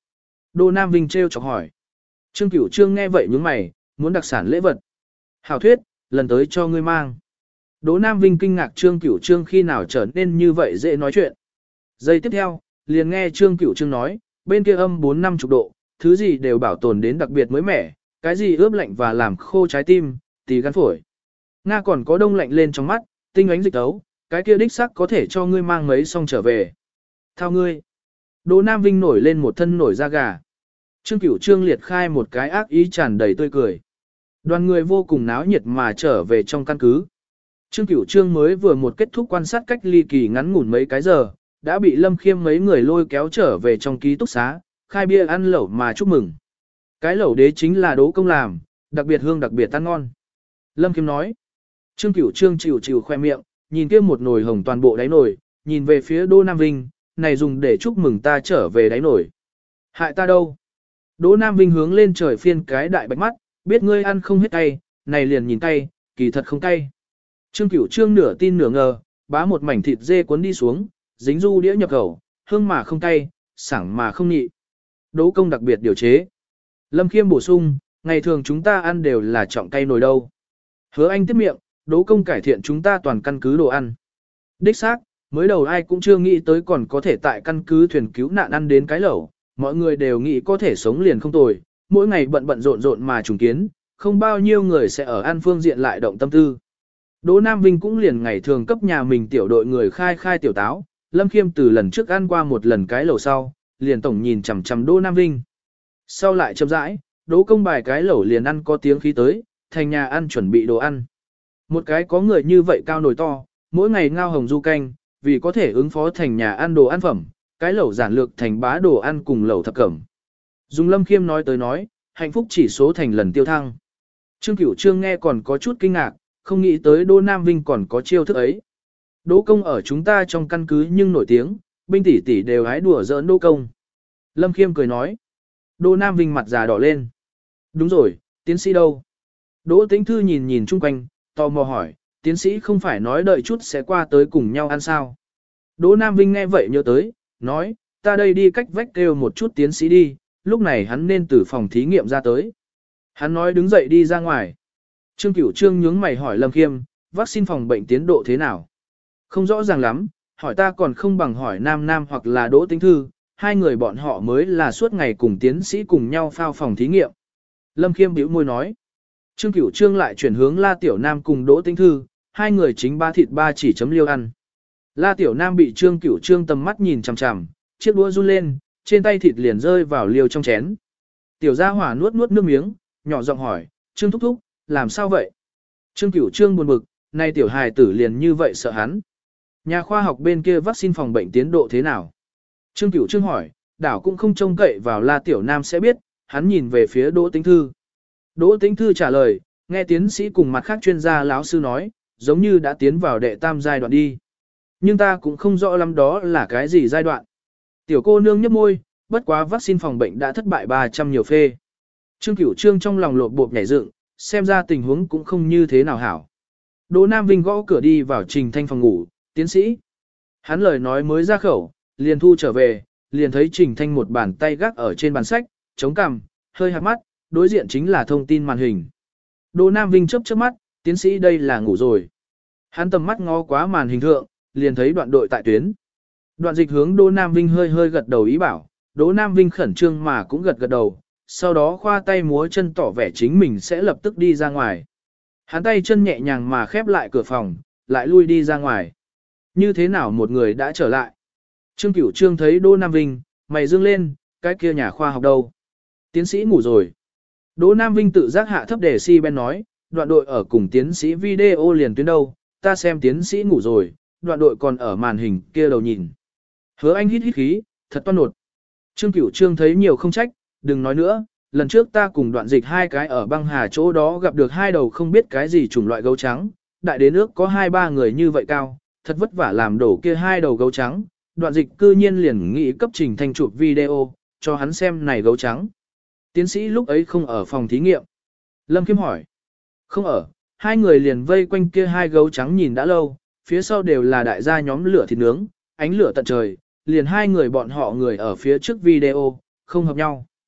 Đô Nam Vinh treo chọc hỏi. Trương Cửu Trương nghe vậy nhướng mày, muốn đặc sản lễ vật. Hảo thuyết, lần tới cho ngươi mang. Đỗ Nam Vinh kinh ngạc Trương Cửu Trương khi nào trở nên như vậy dễ nói chuyện. Giây tiếp theo, liền nghe Trương Cửu Trương nói, bên kia âm bốn năm chục độ, thứ gì đều bảo tồn đến đặc biệt mới mẻ, cái gì ướp lạnh và làm khô trái tim, tỳ gan phổi. Nga còn có đông lạnh lên trong mắt, tinh ánh dịch tấu, cái kia đích sắc có thể cho ngươi mang mấy xong trở về. Thao ngươi. Đỗ Nam Vinh nổi lên một thân nổi da gà. Trương Cửu Trương liệt khai một cái ác ý tràn đầy tươi cười. Đoàn người vô cùng náo nhiệt mà trở về trong căn cứ. Trương Cửu Trương mới vừa một kết thúc quan sát cách ly kỳ ngắn ngủn mấy cái giờ, đã bị Lâm Khiêm mấy người lôi kéo trở về trong ký túc xá, khai bia ăn lẩu mà chúc mừng. Cái lẩu đế chính là Đỗ Công làm, đặc biệt hương đặc biệt ăn ngon. Lâm Khiêm nói. Trương Cửu Trương chịu chịu khoe miệng, nhìn kia một nồi hồng toàn bộ đáy nồi, nhìn về phía Đỗ Nam Vinh, này dùng để chúc mừng ta trở về đáy nồi. Hại ta đâu? Đỗ Nam Vinh hướng lên trời phiên cái đại bạch mắt, biết ngươi ăn không hết tay, này liền nhìn tay, kỳ thật không tay. Trương Cửu Trương nửa tin nửa ngờ, bá một mảnh thịt dê cuốn đi xuống, dính du đĩa nhập khẩu, hương mà không tay, sảng mà không nhị. Đỗ Công đặc biệt điều chế. Lâm Khiêm bổ sung, ngày thường chúng ta ăn đều là trọng cay nồi đâu. Hứa Anh tiếp miệng, Đỗ Công cải thiện chúng ta toàn căn cứ đồ ăn. Đích xác, mới đầu ai cũng chưa nghĩ tới còn có thể tại căn cứ thuyền cứu nạn ăn đến cái lẩu, mọi người đều nghĩ có thể sống liền không tồi, mỗi ngày bận bận rộn rộn mà trùng kiến, không bao nhiêu người sẽ ở ăn phương diện lại động tâm tư. Đỗ Nam Vinh cũng liền ngày thường cấp nhà mình tiểu đội người khai khai tiểu táo, Lâm Khiêm từ lần trước ăn qua một lần cái lẩu sau, liền tổng nhìn chằm chằm Đỗ Nam Vinh. Sau lại chậm rãi, Đỗ Công bài cái lẩu liền ăn có tiếng khí tới, thành nhà ăn chuẩn bị đồ ăn. Một cái có người như vậy cao nồi to, mỗi ngày ngao hồng du canh, vì có thể ứng phó thành nhà ăn đồ ăn phẩm, cái lẩu giản lược thành bá đồ ăn cùng lẩu thập cẩm. Dùng Lâm Khiêm nói tới nói, hạnh phúc chỉ số thành lần tiêu thăng. Trương Cửu Trương nghe còn có chút kinh ngạc, không nghĩ tới Đỗ Nam Vinh còn có chiêu thức ấy. Đỗ Công ở chúng ta trong căn cứ nhưng nổi tiếng, binh tỷ tỷ đều hái đùa giỡn Đỗ Công. Lâm Khiêm cười nói. Đỗ Nam Vinh mặt già đỏ lên. Đúng rồi, tiến sĩ đâu? Đỗ Tĩnh Thư nhìn nhìn chung quanh, tò mò hỏi, tiến sĩ không phải nói đợi chút sẽ qua tới cùng nhau ăn sao? Đỗ Nam Vinh nghe vậy nhớ tới, nói, ta đây đi cách vách kêu một chút tiến sĩ đi, lúc này hắn nên từ phòng thí nghiệm ra tới. Hắn nói đứng dậy đi ra ngoài. Trương Cửu Trương nhướng mày hỏi Lâm Khiêm, vaccine phòng bệnh tiến độ thế nào? Không rõ ràng lắm, hỏi ta còn không bằng hỏi Nam Nam hoặc là Đỗ Tĩnh Thư, hai người bọn họ mới là suốt ngày cùng tiến sĩ cùng nhau phao phòng thí nghiệm. Lâm Khiêm bĩu môi nói. Trương Cửu Trương lại chuyển hướng La Tiểu Nam cùng Đỗ Tĩnh Thư, hai người chính ba thịt ba chỉ chấm liêu ăn. La Tiểu Nam bị Trương Cửu Trương tầm mắt nhìn chằm chằm, chiếc đũa run lên, trên tay thịt liền rơi vào liêu trong chén. Tiểu Gia Hỏa nuốt nuốt nước miếng, nhỏ giọng hỏi, Trương Thúc Thúc, làm sao vậy? Trương Cửu Trương buồn bực, nay tiểu hài tử liền như vậy sợ hắn. Nhà khoa học bên kia vaccine phòng bệnh tiến độ thế nào? Trương Cửu Trương hỏi, đảo cũng không trông cậy vào La Tiểu Nam sẽ biết, hắn nhìn về phía Đỗ Tĩnh Thư. Đỗ Tĩnh Thư trả lời, nghe tiến sĩ cùng mặt khác chuyên gia lão sư nói, giống như đã tiến vào đệ tam giai đoạn đi. Nhưng ta cũng không rõ lắm đó là cái gì giai đoạn. Tiểu cô nương nhấp môi, bất quá vaccine phòng bệnh đã thất bại ba trăm nhiều phê. Trương Cửu Trương trong lòng lột bộp nhảy dựng, xem ra tình huống cũng không như thế nào hảo. Đỗ Nam Vinh gõ cửa đi vào Trình Thanh phòng ngủ, tiến sĩ. Hắn lời nói mới ra khẩu, liền thu trở về, liền thấy Trình Thanh một bàn tay gác ở trên bàn sách, chống cằm, hơi hạt mắt, đối diện chính là thông tin màn hình. Đỗ Nam Vinh chớp chớp mắt, tiến sĩ đây là ngủ rồi. Hắn tầm mắt ngó quá màn hình thượng, liền thấy đoạn đội tại tuyến. Đoạn dịch hướng Đỗ Nam Vinh hơi hơi gật đầu ý bảo, Đỗ Nam Vinh khẩn trương mà cũng gật gật đầu, sau đó khoa tay múa chân tỏ vẻ chính mình sẽ lập tức đi ra ngoài. Hắn tay chân nhẹ nhàng mà khép lại cửa phòng, lại lui đi ra ngoài. Như thế nào một người đã trở lại? Trương Cửu Trương thấy Đỗ Nam Vinh, mày dương lên, cái kia nhà khoa học đâu? Tiến sĩ ngủ rồi. Đỗ Nam Vinh tự giác hạ thấp để si ben nói, đoạn đội ở cùng tiến sĩ video liền tuyến đâu, ta xem tiến sĩ ngủ rồi, đoạn đội còn ở màn hình kia đầu nhìn. Hứa Anh hít hít khí, thật toan nột. Trương Cửu Trương thấy nhiều không trách, đừng nói nữa, lần trước ta cùng đoạn dịch hai cái ở băng hà chỗ đó gặp được hai đầu không biết cái gì chủng loại gấu trắng, đại đế nước có hai ba người như vậy cao, thật vất vả làm đổ kia hai đầu gấu trắng, đoạn dịch cư nhiên liền nghĩ cấp Trình Thanh chụp video, cho hắn xem này gấu trắng. Tiến sĩ lúc ấy không ở phòng thí nghiệm. Lâm Khiêm hỏi. Không ở, hai người liền vây quanh kia hai gấu trắng nhìn đã lâu, phía sau đều là đại gia nhóm lửa thịt nướng, ánh lửa tận trời, liền hai người bọn họ người ở phía trước video, không hợp nhau.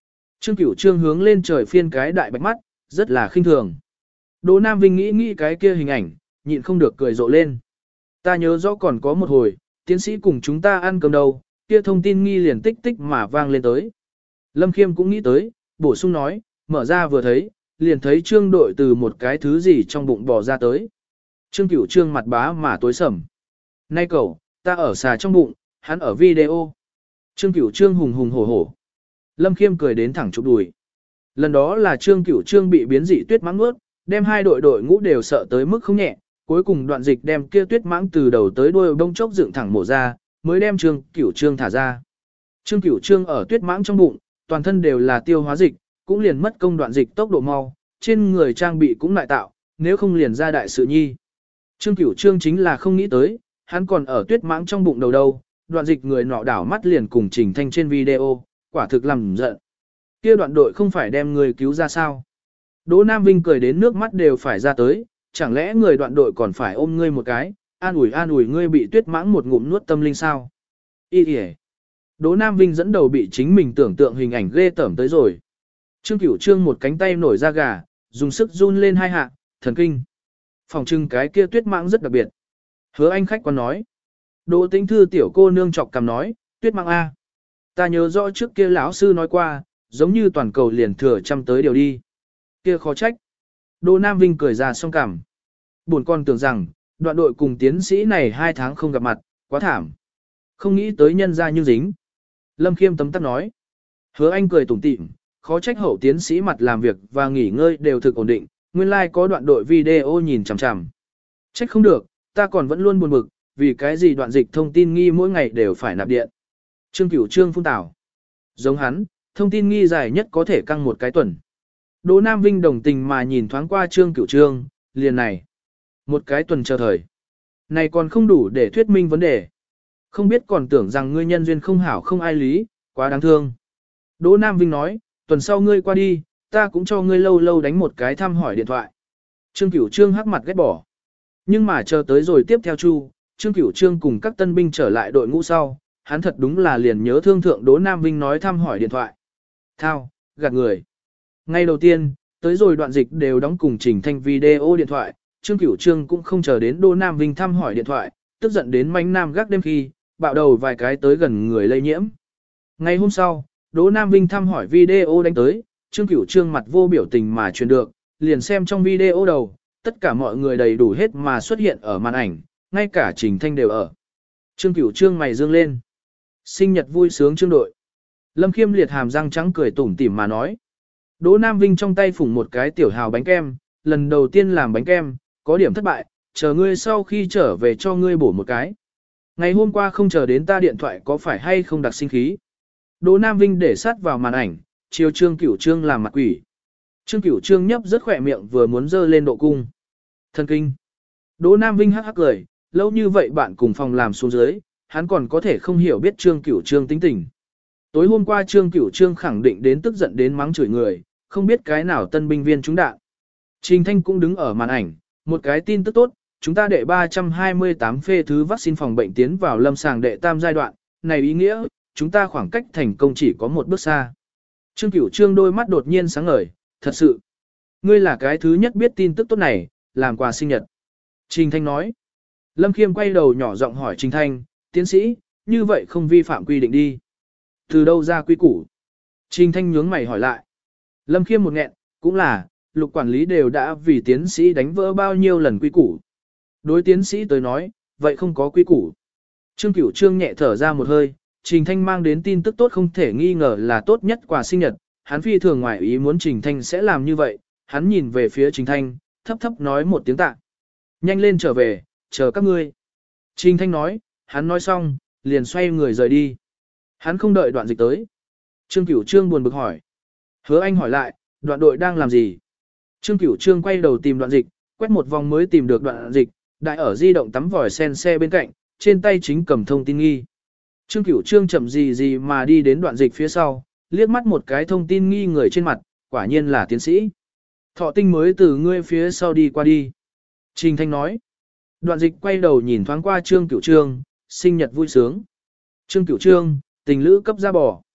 Trương Cửu Trương hướng lên trời phiên cái đại bạch mắt, rất là khinh thường. Đỗ Nam Vinh nghĩ nghĩ cái kia hình ảnh, nhịn không được cười rộ lên. Ta nhớ rõ còn có một hồi, tiến sĩ cùng chúng ta ăn cơm đâu, kia thông tin nghi liền tích tích mà vang lên tới. Lâm Khiêm cũng nghĩ tới, bổ sung nói, mở ra vừa thấy, liền thấy Trương đội từ một cái thứ gì trong bụng bò ra tới. Trương Cửu Trương mặt bá mà tối sầm. Nay cậu, ta ở xà trong bụng, hắn ở video. Trương Cửu Trương hùng hùng hổ hổ. Lâm Khiêm cười đến thẳng chụp đùi. Lần đó là Trương Cửu Trương bị biến dị tuyết mãng nuốt, đem hai đội đội ngũ đều sợ tới mức không nhẹ, cuối cùng đoạn dịch đem kia tuyết mãng từ đầu tới đuôi bông chốc dựng thẳng mổ ra, mới đem Trương Cửu Trương thả ra. Trương Cửu Trương ở tuyết mãng trong bụng, toàn thân đều là tiêu hóa dịch, cũng liền mất công đoạn dịch tốc độ mau, trên người trang bị cũng lại tạo, nếu không liền ra đại sự nhi. Trương Cửu Trương chính là không nghĩ tới, hắn còn ở tuyết mãng trong bụng đầu đâu, đoạn dịch người nọ đảo mắt liền cùng Trình Thanh trên video, quả thực làm giận. Kia đoạn đội không phải đem người cứu ra sao? Đỗ Nam Vinh cười đến nước mắt đều phải ra tới, chẳng lẽ người đoạn đội còn phải ôm ngươi một cái, an ủi an ủi ngươi bị tuyết mãng một ngụm nuốt tâm linh sao? Ý kìa. Đỗ Nam Vinh dẫn đầu bị chính mình tưởng tượng hình ảnh ghê tởm tới rồi. Trương Cửu Trương một cánh tay nổi ra gà, dùng sức run lên hai hạ, thần kinh. Phòng trưng cái kia tuyết mãng rất đặc biệt. Hứa Anh khách quan nói. Đỗ Tĩnh Thư tiểu cô nương chọc cằm nói, tuyết mãng A. Ta nhớ rõ trước kia lão sư nói qua, giống như toàn cầu liền thừa trăm tới điều đi. Kia khó trách. Đỗ Nam Vinh cười ra song cảm. Buồn con tưởng rằng, đoạn đội cùng tiến sĩ này hai tháng không gặp mặt, quá thảm. Không nghĩ tới nhân ra như dính. Lâm Khiêm tấm tắc nói. Hứa Anh cười tủm tỉm, khó trách hậu tiến sĩ mặt làm việc và nghỉ ngơi đều thực ổn định, nguyên lai like có đoạn đội video nhìn chằm chằm. Trách không được, ta còn vẫn luôn buồn bực, vì cái gì đoạn dịch thông tin nghi mỗi ngày đều phải nạp điện. Trương Cửu Trương phun tảo. Giống hắn, thông tin nghi dài nhất có thể căng một cái tuần. Đỗ Nam Vinh đồng tình mà nhìn thoáng qua Trương Cửu Trương, liền này. Một cái tuần chờ thời. Này còn không đủ để thuyết minh vấn đề. Không biết còn tưởng rằng ngươi nhân duyên không hảo không ai lý, quá đáng thương. Đỗ Nam Vinh nói, tuần sau ngươi qua đi, ta cũng cho ngươi lâu lâu đánh một cái thăm hỏi điện thoại. Trương Cửu Trương hắc mặt ghét bỏ. Nhưng mà chờ tới rồi tiếp theo chu, Trương Cửu Trương cùng các tân binh trở lại đội ngũ sau, hắn thật đúng là liền nhớ thương thượng Đỗ Nam Vinh nói thăm hỏi điện thoại. Thao, gạt người. Ngay đầu tiên, tới rồi đoạn dịch đều đóng cùng Trình Thanh video điện thoại, Trương Cửu Trương cũng không chờ đến Đỗ Nam Vinh thăm hỏi điện thoại, tức giận đến mánh nam gác đêm khi, bạo đầu vài cái tới gần người lây nhiễm. Ngày hôm sau, Đỗ Nam Vinh thăm hỏi video đánh tới, Trương Cửu Trương mặt vô biểu tình mà truyền được, liền xem trong video đầu, tất cả mọi người đầy đủ hết mà xuất hiện ở màn ảnh, ngay cả Trình Thanh đều ở. Trương Cửu Trương mày dương lên. Sinh nhật vui sướng Trương đội. Lâm Khiêm liệt hàm răng trắng cười tủm tỉm mà nói. Đỗ Nam Vinh trong tay phủng một cái tiểu hào bánh kem, lần đầu tiên làm bánh kem, có điểm thất bại, chờ ngươi sau khi trở về cho ngươi bổ một cái. Ngày hôm qua không chờ đến ta điện thoại có phải hay không đặc sinh khí. Đỗ Nam Vinh để sát vào màn ảnh, chiều Trương Cửu Trương làm mặt quỷ. Trương Cửu Trương nhấp rất khỏe miệng vừa muốn dơ lên độ cung. Thần kinh. Đỗ Nam Vinh hắc hắc cười, lâu như vậy bạn cùng phòng làm xuống dưới, hắn còn có thể không hiểu biết Trương Cửu Trương tính tình. Tối hôm qua Trương Cửu Trương khẳng định đến tức giận đến mắng chửi người, không biết cái nào tân binh viên trúng đạn. Trình Thanh cũng đứng ở màn ảnh, một cái tin tức tốt, chúng ta đệ ba trăm hai mươi tám phê thứ vaccine phòng bệnh tiến vào lâm sàng đệ tam giai đoạn, này ý nghĩa, chúng ta khoảng cách thành công chỉ có một bước xa. Trương Cửu Trương đôi mắt đột nhiên sáng ngời, thật sự. Ngươi là cái thứ nhất biết tin tức tốt này, làm quà sinh nhật. Trình Thanh nói. Lâm Khiêm quay đầu nhỏ giọng hỏi Trình Thanh, tiến sĩ, như vậy không vi phạm quy định đi. Từ đâu ra quy củ? Trình Thanh nhướng mày hỏi lại. Lâm Khiêm một nghẹn, cũng là, lục quản lý đều đã vì tiến sĩ đánh vỡ bao nhiêu lần quy củ. Đối tiến sĩ tới nói, vậy không có quy củ. Trương Cửu Trương nhẹ thở ra một hơi, Trình Thanh mang đến tin tức tốt không thể nghi ngờ là tốt nhất quà sinh nhật, hắn phi thường ngoài ý muốn Trình Thanh sẽ làm như vậy, hắn nhìn về phía Trình Thanh, thấp thấp nói một tiếng tạ. Nhanh lên trở về, chờ các ngươi. Trình Thanh nói, hắn nói xong, liền xoay người rời đi. Hắn không đợi đoạn dịch tới. Trương Cửu Trương buồn bực hỏi. Hứa Anh hỏi lại, đoạn đội đang làm gì? Trương Cửu Trương quay đầu tìm đoạn dịch, quét một vòng mới tìm được đoạn dịch, đại ở di động tắm vòi sen xe bên cạnh, trên tay chính cầm thông tin nghi. Trương Cửu Trương chậm gì gì mà đi đến đoạn dịch phía sau, liếc mắt một cái thông tin nghi người trên mặt, quả nhiên là tiến sĩ. Thọ tinh mới từ ngươi phía sau đi qua đi. Trình Thanh nói. Đoạn dịch quay đầu nhìn thoáng qua Trương Cửu Trương, sinh nhật vui sướng. Trương Cửu Trương, tình lữ cấp ra bò.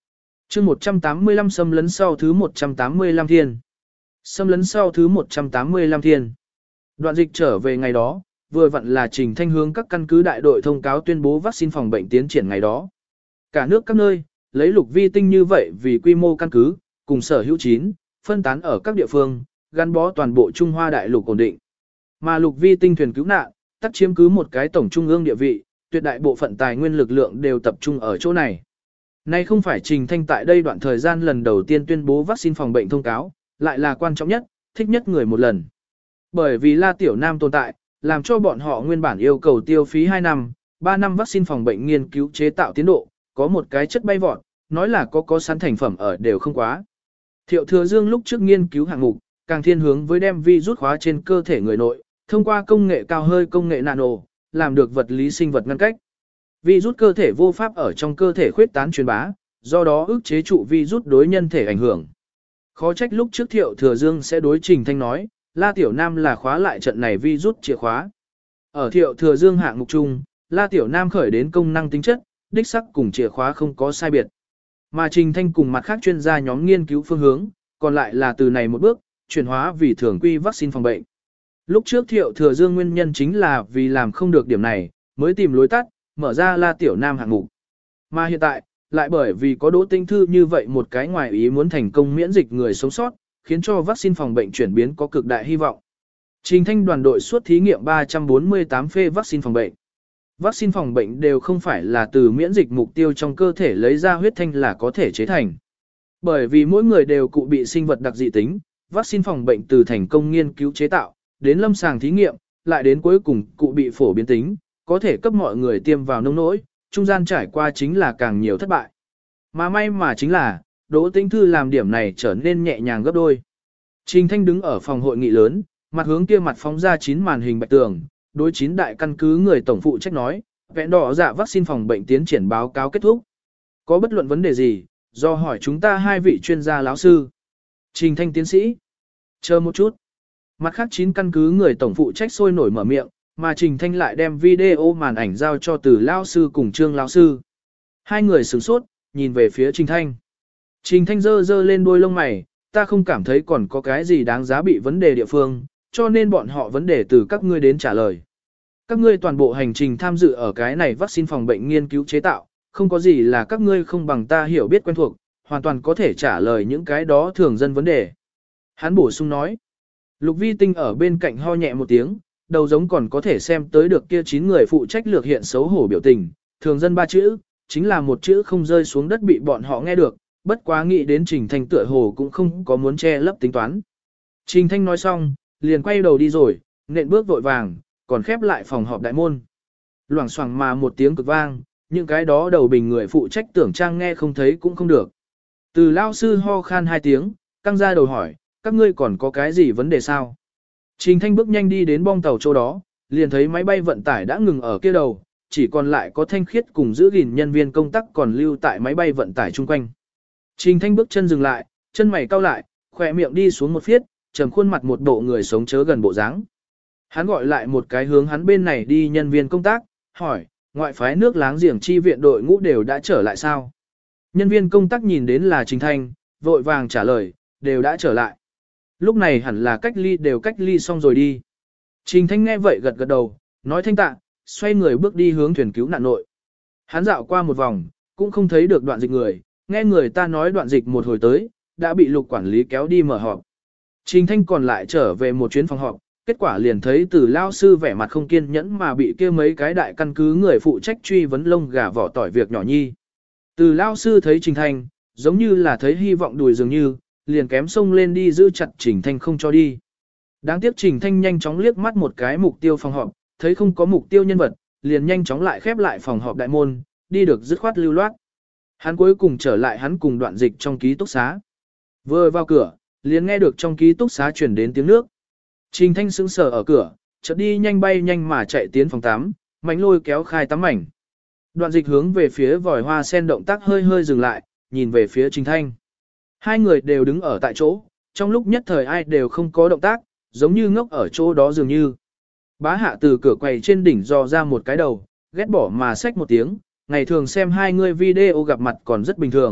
chương một trăm tám mươi lăm xâm lấn sau thứ một trăm tám mươi lăm thiên. Xâm lấn sau thứ một trăm tám mươi lăm thiên. Đoạn dịch trở về ngày đó, vừa vặn là Trình Thanh hướng các căn cứ đại đội thông cáo tuyên bố vaccine phòng bệnh tiến triển ngày đó. Cả nước các nơi, lấy lục vi tinh như vậy vì quy mô căn cứ, cùng sở hữu chín, phân tán ở các địa phương, gắn bó toàn bộ Trung Hoa đại lục ổn định. Mà lục vi tinh thuyền cứu nạn, tắc chiếm cứ một cái tổng trung ương địa vị, tuyệt đại bộ phận tài nguyên lực lượng đều tập trung ở chỗ này. Nay không phải Trình Thanh tại đây đoạn thời gian lần đầu tiên tuyên bố vaccine phòng bệnh thông cáo, lại là quan trọng nhất, thích nhất người một lần. Bởi vì La Tiểu Nam tồn tại, làm cho bọn họ nguyên bản yêu cầu tiêu phí hai năm, ba năm vaccine phòng bệnh nghiên cứu chế tạo tiến độ, có một cái chất bay vọt, nói là có có sẵn thành phẩm ở đều không quá. Thiệu Thừa Dương lúc trước nghiên cứu hạng mục, càng thiên hướng với đem virus khóa trên cơ thể người nội, thông qua công nghệ cao hơi công nghệ nano, làm được vật lý sinh vật ngăn cách. Virus cơ thể vô pháp ở trong cơ thể khuyết tán truyền bá, do đó ức chế trụ virus đối nhân thể ảnh hưởng. Khó trách lúc trước Thiệu Thừa Dương sẽ đối Trình Thanh nói, La Tiểu Nam là khóa lại trận này virus chìa khóa. Ở Thiệu Thừa Dương hạng mục chung, La Tiểu Nam khởi đến công năng tính chất, đích sắc cùng chìa khóa không có sai biệt. Mà Trình Thanh cùng mặt khác chuyên gia nhóm nghiên cứu phương hướng, còn lại là từ này một bước, chuyển hóa vì thường quy vaccine phòng bệnh. Lúc trước Thiệu Thừa Dương nguyên nhân chính là vì làm không được điểm này, mới tìm lối tắt, mở ra La Tiểu Nam hạng mục. Mà hiện tại, lại bởi vì có Đỗ Tinh Thư như vậy một cái ngoài ý muốn thành công miễn dịch người sống sót, khiến cho vaccine phòng bệnh chuyển biến có cực đại hy vọng. Trình Thanh đoàn đội suốt thí nghiệm ba trăm bốn mươi tám phê vaccine phòng bệnh. Vaccine phòng bệnh đều không phải là từ miễn dịch mục tiêu trong cơ thể lấy ra huyết thanh là có thể chế thành. Bởi vì mỗi người đều cụ bị sinh vật đặc dị tính, vaccine phòng bệnh từ thành công nghiên cứu chế tạo, đến lâm sàng thí nghiệm, lại đến cuối cùng cụ bị phổ biến tính, có thể cấp mọi người tiêm vào nông nỗi, trung gian trải qua chính là càng nhiều thất bại. Mà may mà chính là, Đỗ Tĩnh Thư làm điểm này trở nên nhẹ nhàng gấp đôi. Trình Thanh đứng ở phòng hội nghị lớn, mặt hướng kia mặt phóng ra chín màn hình bạch tường, đối chín đại căn cứ người tổng phụ trách nói, vẹn đỏ dạ vaccine phòng bệnh tiến triển báo cáo kết thúc. Có bất luận vấn đề gì, do hỏi chúng ta hai vị chuyên gia lão sư. Trình Thanh tiến sĩ. Chờ một chút. Mặt khác chín căn cứ người tổng phụ trách sôi nổi mở miệng, mà Trình Thanh lại đem video màn ảnh giao cho từ lão sư cùng Trương lão sư. Hai người sửng sốt, nhìn về phía Trình Thanh. Trình Thanh giơ giơ lên đuôi lông mày, ta không cảm thấy còn có cái gì đáng giá bị vấn đề địa phương, cho nên bọn họ vấn đề từ các ngươi đến trả lời. Các ngươi toàn bộ hành trình tham dự ở cái này vaccine phòng bệnh nghiên cứu chế tạo, không có gì là các ngươi không bằng ta hiểu biết quen thuộc, hoàn toàn có thể trả lời những cái đó thường dân vấn đề. Hắn bổ sung nói. Lục Vi Tinh ở bên cạnh ho nhẹ một tiếng, đầu giống còn có thể xem tới được kia chín người phụ trách lược hiện xấu hổ biểu tình, thường dân ba chữ, chính là một chữ không rơi xuống đất bị bọn họ nghe được, bất quá nghĩ đến Trình Thanh tựa hồ cũng không có muốn che lấp tính toán. Trình Thanh nói xong, liền quay đầu đi rồi, nện bước vội vàng, còn khép lại phòng họp đại môn. Loảng xoảng mà một tiếng cực vang, những cái đó đầu bình người phụ trách tưởng trang nghe không thấy cũng không được. Từ lao sư ho khan hai tiếng, căng ra đầu hỏi, các ngươi còn có cái gì vấn đề sao? Trình Thanh bước nhanh đi đến bong tàu chỗ đó, liền thấy máy bay vận tải đã ngừng ở kia đầu, chỉ còn lại có Thanh Khiết cùng giữ gìn nhân viên công tác còn lưu tại máy bay vận tải chung quanh. Trình Thanh bước chân dừng lại, chân mày cau lại, khỏe miệng đi xuống một phiết, trầm khuôn mặt một bộ người sống chớ gần bộ dáng. Hắn gọi lại một cái hướng hắn bên này đi nhân viên công tác, hỏi, ngoại phái nước láng giềng chi viện đội ngũ đều đã trở lại sao? Nhân viên công tác nhìn đến là Trình Thanh, vội vàng trả lời, đều đã trở lại. Lúc này hẳn là cách ly đều cách ly xong rồi đi. Trình Thanh nghe vậy gật gật đầu, nói thanh tạ, xoay người bước đi hướng thuyền cứu nạn nội. Hắn dạo qua một vòng, cũng không thấy được đoạn dịch người, nghe người ta nói đoạn dịch một hồi tới, đã bị lục quản lý kéo đi mở họp. Trình Thanh còn lại trở về một chuyến phòng họp, kết quả liền thấy từ lao sư vẻ mặt không kiên nhẫn mà bị kia mấy cái đại căn cứ người phụ trách truy vấn lông gà vỏ tỏi việc nhỏ nhi. Từ lao sư thấy Trình Thanh, giống như là thấy hy vọng đùi dường như, liền kém xông lên đi giữ chặt Trình Thanh không cho đi. Đáng tiếc Trình Thanh nhanh chóng liếc mắt một cái mục tiêu phòng họp, thấy không có mục tiêu nhân vật, liền nhanh chóng lại khép lại phòng họp đại môn, đi được dứt khoát lưu loát. Hắn cuối cùng trở lại hắn cùng đoạn dịch trong ký túc xá. Vừa vào cửa, liền nghe được trong ký túc xá chuyển đến tiếng nước. Trình Thanh sững sờ ở cửa, chợt đi nhanh bay nhanh mà chạy tiến phòng tắm, mạnh lôi kéo khai tắm mảnh. Đoạn dịch hướng về phía vòi hoa sen động tác hơi hơi dừng lại, nhìn về phía Trình Thanh. Hai người đều đứng ở tại chỗ, trong lúc nhất thời ai đều không có động tác, giống như ngốc ở chỗ đó dường như. Bá hạ từ cửa quầy trên đỉnh dò ra một cái đầu, ghét bỏ mà xách một tiếng, ngày thường xem hai người video gặp mặt còn rất bình thường,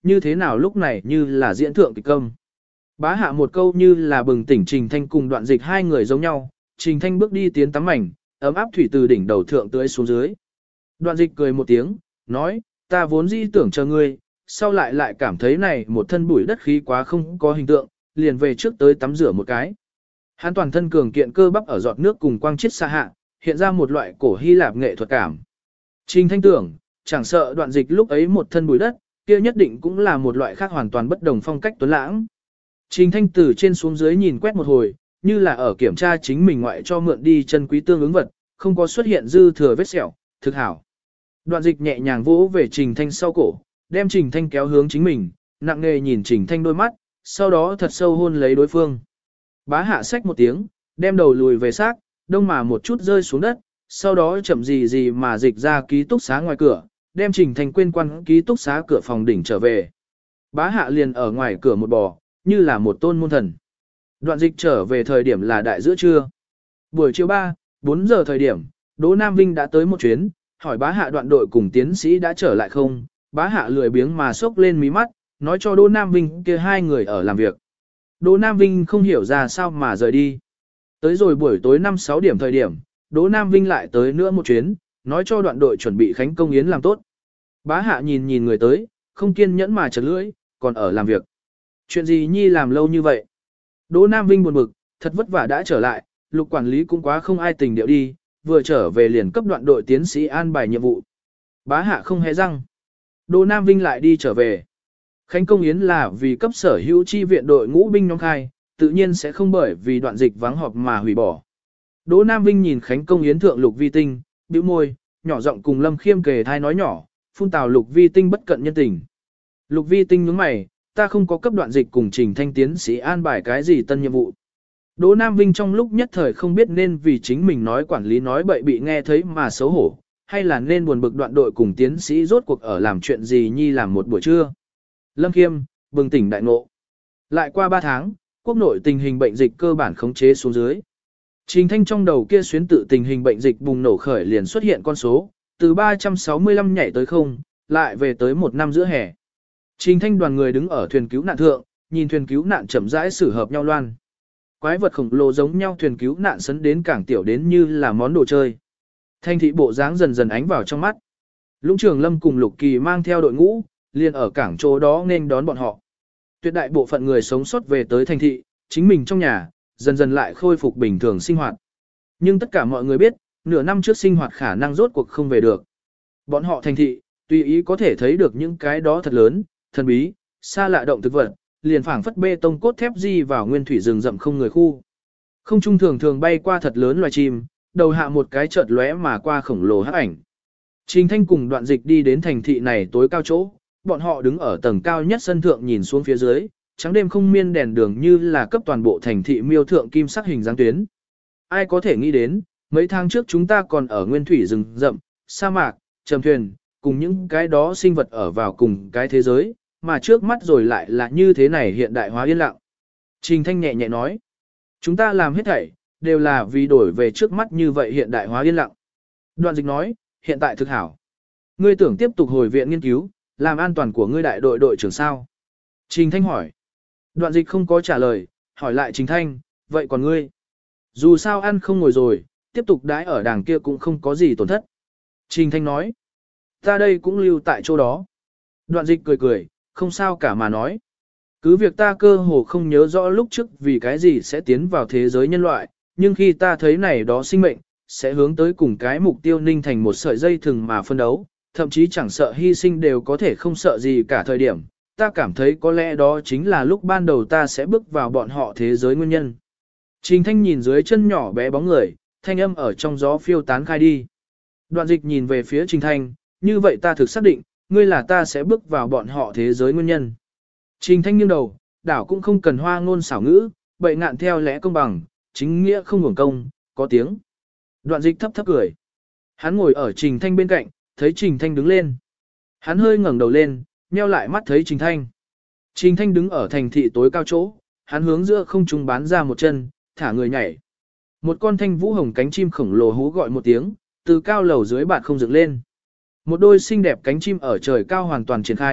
như thế nào lúc này như là diễn thượng kịch công. Bá hạ một câu như là bừng tỉnh Trình Thanh cùng Đoạn Dịch hai người giống nhau, Trình Thanh bước đi tiến tắm mảnh, ấm áp thủy từ đỉnh đầu thượng tưới xuống dưới. Đoạn Dịch cười một tiếng, nói, ta vốn dĩ tưởng chờ ngươi, sau lại lại cảm thấy này một thân bụi đất khí quá không có hình tượng, liền về trước tới tắm rửa một cái. Hắn toàn thân cường kiện cơ bắp ở giọt nước cùng quang chiết xa hạ, hiện ra một loại cổ Hy Lạp nghệ thuật cảm. Trình Thanh tưởng, chẳng sợ Đoạn Dịch lúc ấy một thân bụi đất, kia nhất định cũng là một loại khác hoàn toàn bất đồng phong cách tuấn lãng. Trình Thanh từ trên xuống dưới nhìn quét một hồi, như là ở kiểm tra chính mình ngoại cho mượn đi chân quý tương ứng vật, không có xuất hiện dư thừa vết sẹo, thực hảo. Đoạn Dịch nhẹ nhàng vỗ về Trình Thanh sau cổ, đem Trình Thanh kéo hướng chính mình, nặng nề nhìn Trình Thanh đôi mắt, sau đó thật sâu hôn lấy đối phương. Bá hạ xách một tiếng, đem đầu lùi về xác, đông mà một chút rơi xuống đất, sau đó chậm gì gì mà dịch ra ký túc xá ngoài cửa, đem Trình Thanh quên quan ký túc xá cửa phòng đỉnh trở về. Bá hạ liền ở ngoài cửa một bò, như là một tôn môn thần. Đoạn Dịch trở về thời điểm là đại giữa trưa. Buổi chiều ba, bốn giờ thời điểm, Đỗ Nam Vinh đã tới một chuyến, hỏi bá hạ Đoạn đội cùng tiến sĩ đã trở lại không. Bá hạ lười biếng mà sốc lên mí mắt, nói cho Đỗ Nam Vinh kia hai người ở làm việc. Đỗ Nam Vinh không hiểu ra sao mà rời đi. Tới rồi buổi tối năm sáu điểm thời điểm, Đỗ Nam Vinh lại tới nữa một chuyến, nói cho Đoạn đội chuẩn bị khánh công yến làm tốt. Bá hạ nhìn nhìn người tới, không kiên nhẫn mà chật lưỡi, còn ở làm việc. Chuyện gì nhi làm lâu như vậy? Đỗ Nam Vinh buồn bực, thật vất vả đã trở lại, Lục quản lý cũng quá không ai tình điệu đi, vừa trở về liền cấp Đoạn đội tiến sĩ an bài nhiệm vụ. Bá hạ không hé răng. Đỗ Nam Vinh lại đi trở về. Khánh công yến là vì cấp sở hữu chi viện đội ngũ binh nhóm khai, tự nhiên sẽ không bởi vì Đoạn Dịch vắng họp mà hủy bỏ. Đỗ Nam Vinh nhìn Khánh công yến thượng Lục Vi Tinh, bĩu môi, nhỏ giọng cùng Lâm Khiêm kề thai nói nhỏ, phun tào Lục Vi Tinh bất cận nhân tình. Lục Vi Tinh nhướng mày, ta không có cấp Đoạn Dịch cùng Trình Thanh tiến sĩ an bài cái gì tân nhiệm vụ. Đỗ Nam Vinh trong lúc nhất thời không biết nên vì chính mình nói quản lý nói bậy bị nghe thấy mà xấu hổ, hay là nên buồn bực Đoạn đội cùng tiến sĩ rốt cuộc ở làm chuyện gì nhi làm một buổi trưa. Lâm Khiêm, bừng tỉnh đại ngộ. Lại qua ba tháng, quốc nội tình hình bệnh dịch cơ bản khống chế xuống dưới. Trình Thanh trong đầu kia xuyến tự tình hình bệnh dịch bùng nổ khởi liền xuất hiện con số, từ ba trăm sáu mươi lăm nhảy tới không, lại về tới một năm giữa hè. Trình Thanh đoàn người đứng ở thuyền cứu nạn thượng, nhìn thuyền cứu nạn chậm rãi xử hợp nhau loan. Quái vật khổng lồ giống nhau thuyền cứu nạn sấn đến cảng tiểu đến như là món đồ chơi. Thanh thị bộ dáng dần dần ánh vào trong mắt. Lũng Trường Lâm cùng Lục Kỳ mang theo đội ngũ, liền ở cảng chỗ đó nên đón bọn họ. Tuyệt đại bộ phận người sống sót về tới thành thị, chính mình trong nhà, dần dần lại khôi phục bình thường sinh hoạt. Nhưng tất cả mọi người biết, nửa năm trước sinh hoạt khả năng rốt cuộc không về được. Bọn họ thành thị, tùy ý có thể thấy được những cái đó thật lớn, thần bí, xa lạ động thực vật, liền phảng phất bê tông cốt thép di vào nguyên thủy rừng rậm không người khu. Không trung thường thường bay qua thật lớn loài chim, đầu hạ một cái chợt lóe mà qua khổng lồ hắc ảnh. Trình Thanh cùng Đoạn Dịch đi đến thành thị này tối cao chỗ, bọn họ đứng ở tầng cao nhất sân thượng nhìn xuống phía dưới, trắng đêm không miên đèn đường như là cấp toàn bộ thành thị miêu thượng kim sắc hình dáng tuyến. Ai có thể nghĩ đến, mấy tháng trước chúng ta còn ở nguyên thủy rừng rậm, sa mạc, trầm thuyền, cùng những cái đó sinh vật ở vào cùng cái thế giới, mà trước mắt rồi lại là như thế này hiện đại hóa yên lặng. Trình Thanh nhẹ nhẹ nói, chúng ta làm hết thảy, đều là vì đổi về trước mắt như vậy hiện đại hóa yên lặng. Đoạn Dịch nói, hiện tại thực hảo. Ngươi tưởng tiếp tục hồi viện nghiên cứu, làm an toàn của ngươi đại đội đội trưởng sao? Trình Thanh hỏi. Đoạn Dịch không có trả lời, hỏi lại Trình Thanh, vậy còn ngươi? Dù sao ăn không ngồi rồi, tiếp tục đãi ở đàng kia cũng không có gì tổn thất. Trình Thanh nói, ta đây cũng lưu tại chỗ đó. Đoạn Dịch cười cười, không sao cả mà nói. Cứ việc ta cơ hồ không nhớ rõ lúc trước vì cái gì sẽ tiến vào thế giới nhân loại, nhưng khi ta thấy này đó sinh mệnh, sẽ hướng tới cùng cái mục tiêu ninh thành một sợi dây thừng mà phân đấu, thậm chí chẳng sợ hy sinh đều có thể không sợ gì cả thời điểm. Ta cảm thấy có lẽ đó chính là lúc ban đầu ta sẽ bước vào bọn họ thế giới nguyên nhân. Trình Thanh nhìn dưới chân nhỏ bé bóng người, thanh âm ở trong gió phiêu tán khai đi. Đoạn Dịch nhìn về phía Trình Thanh, như vậy ta thực xác định, ngươi là ta sẽ bước vào bọn họ thế giới nguyên nhân. Trình Thanh nghiêng đầu, đảo cũng không cần hoa ngôn xảo ngữ, bậy ngạn theo lẽ công bằng, chính nghĩa không hưởng công, có tiếng. Đoạn Dịch thấp thấp cười. Hắn ngồi ở Trình Thanh bên cạnh, thấy Trình Thanh đứng lên. Hắn hơi ngẩng đầu lên, nheo lại mắt thấy Trình Thanh. Trình Thanh đứng ở thành thị tối cao chỗ, hắn hướng giữa không trung bán ra một chân, thả người nhảy. Một con thanh vũ hồng cánh chim khổng lồ hú gọi một tiếng, từ cao lầu dưới bạt không dựng lên. Một đôi xinh đẹp cánh chim ở trời cao hoàn toàn triển khai,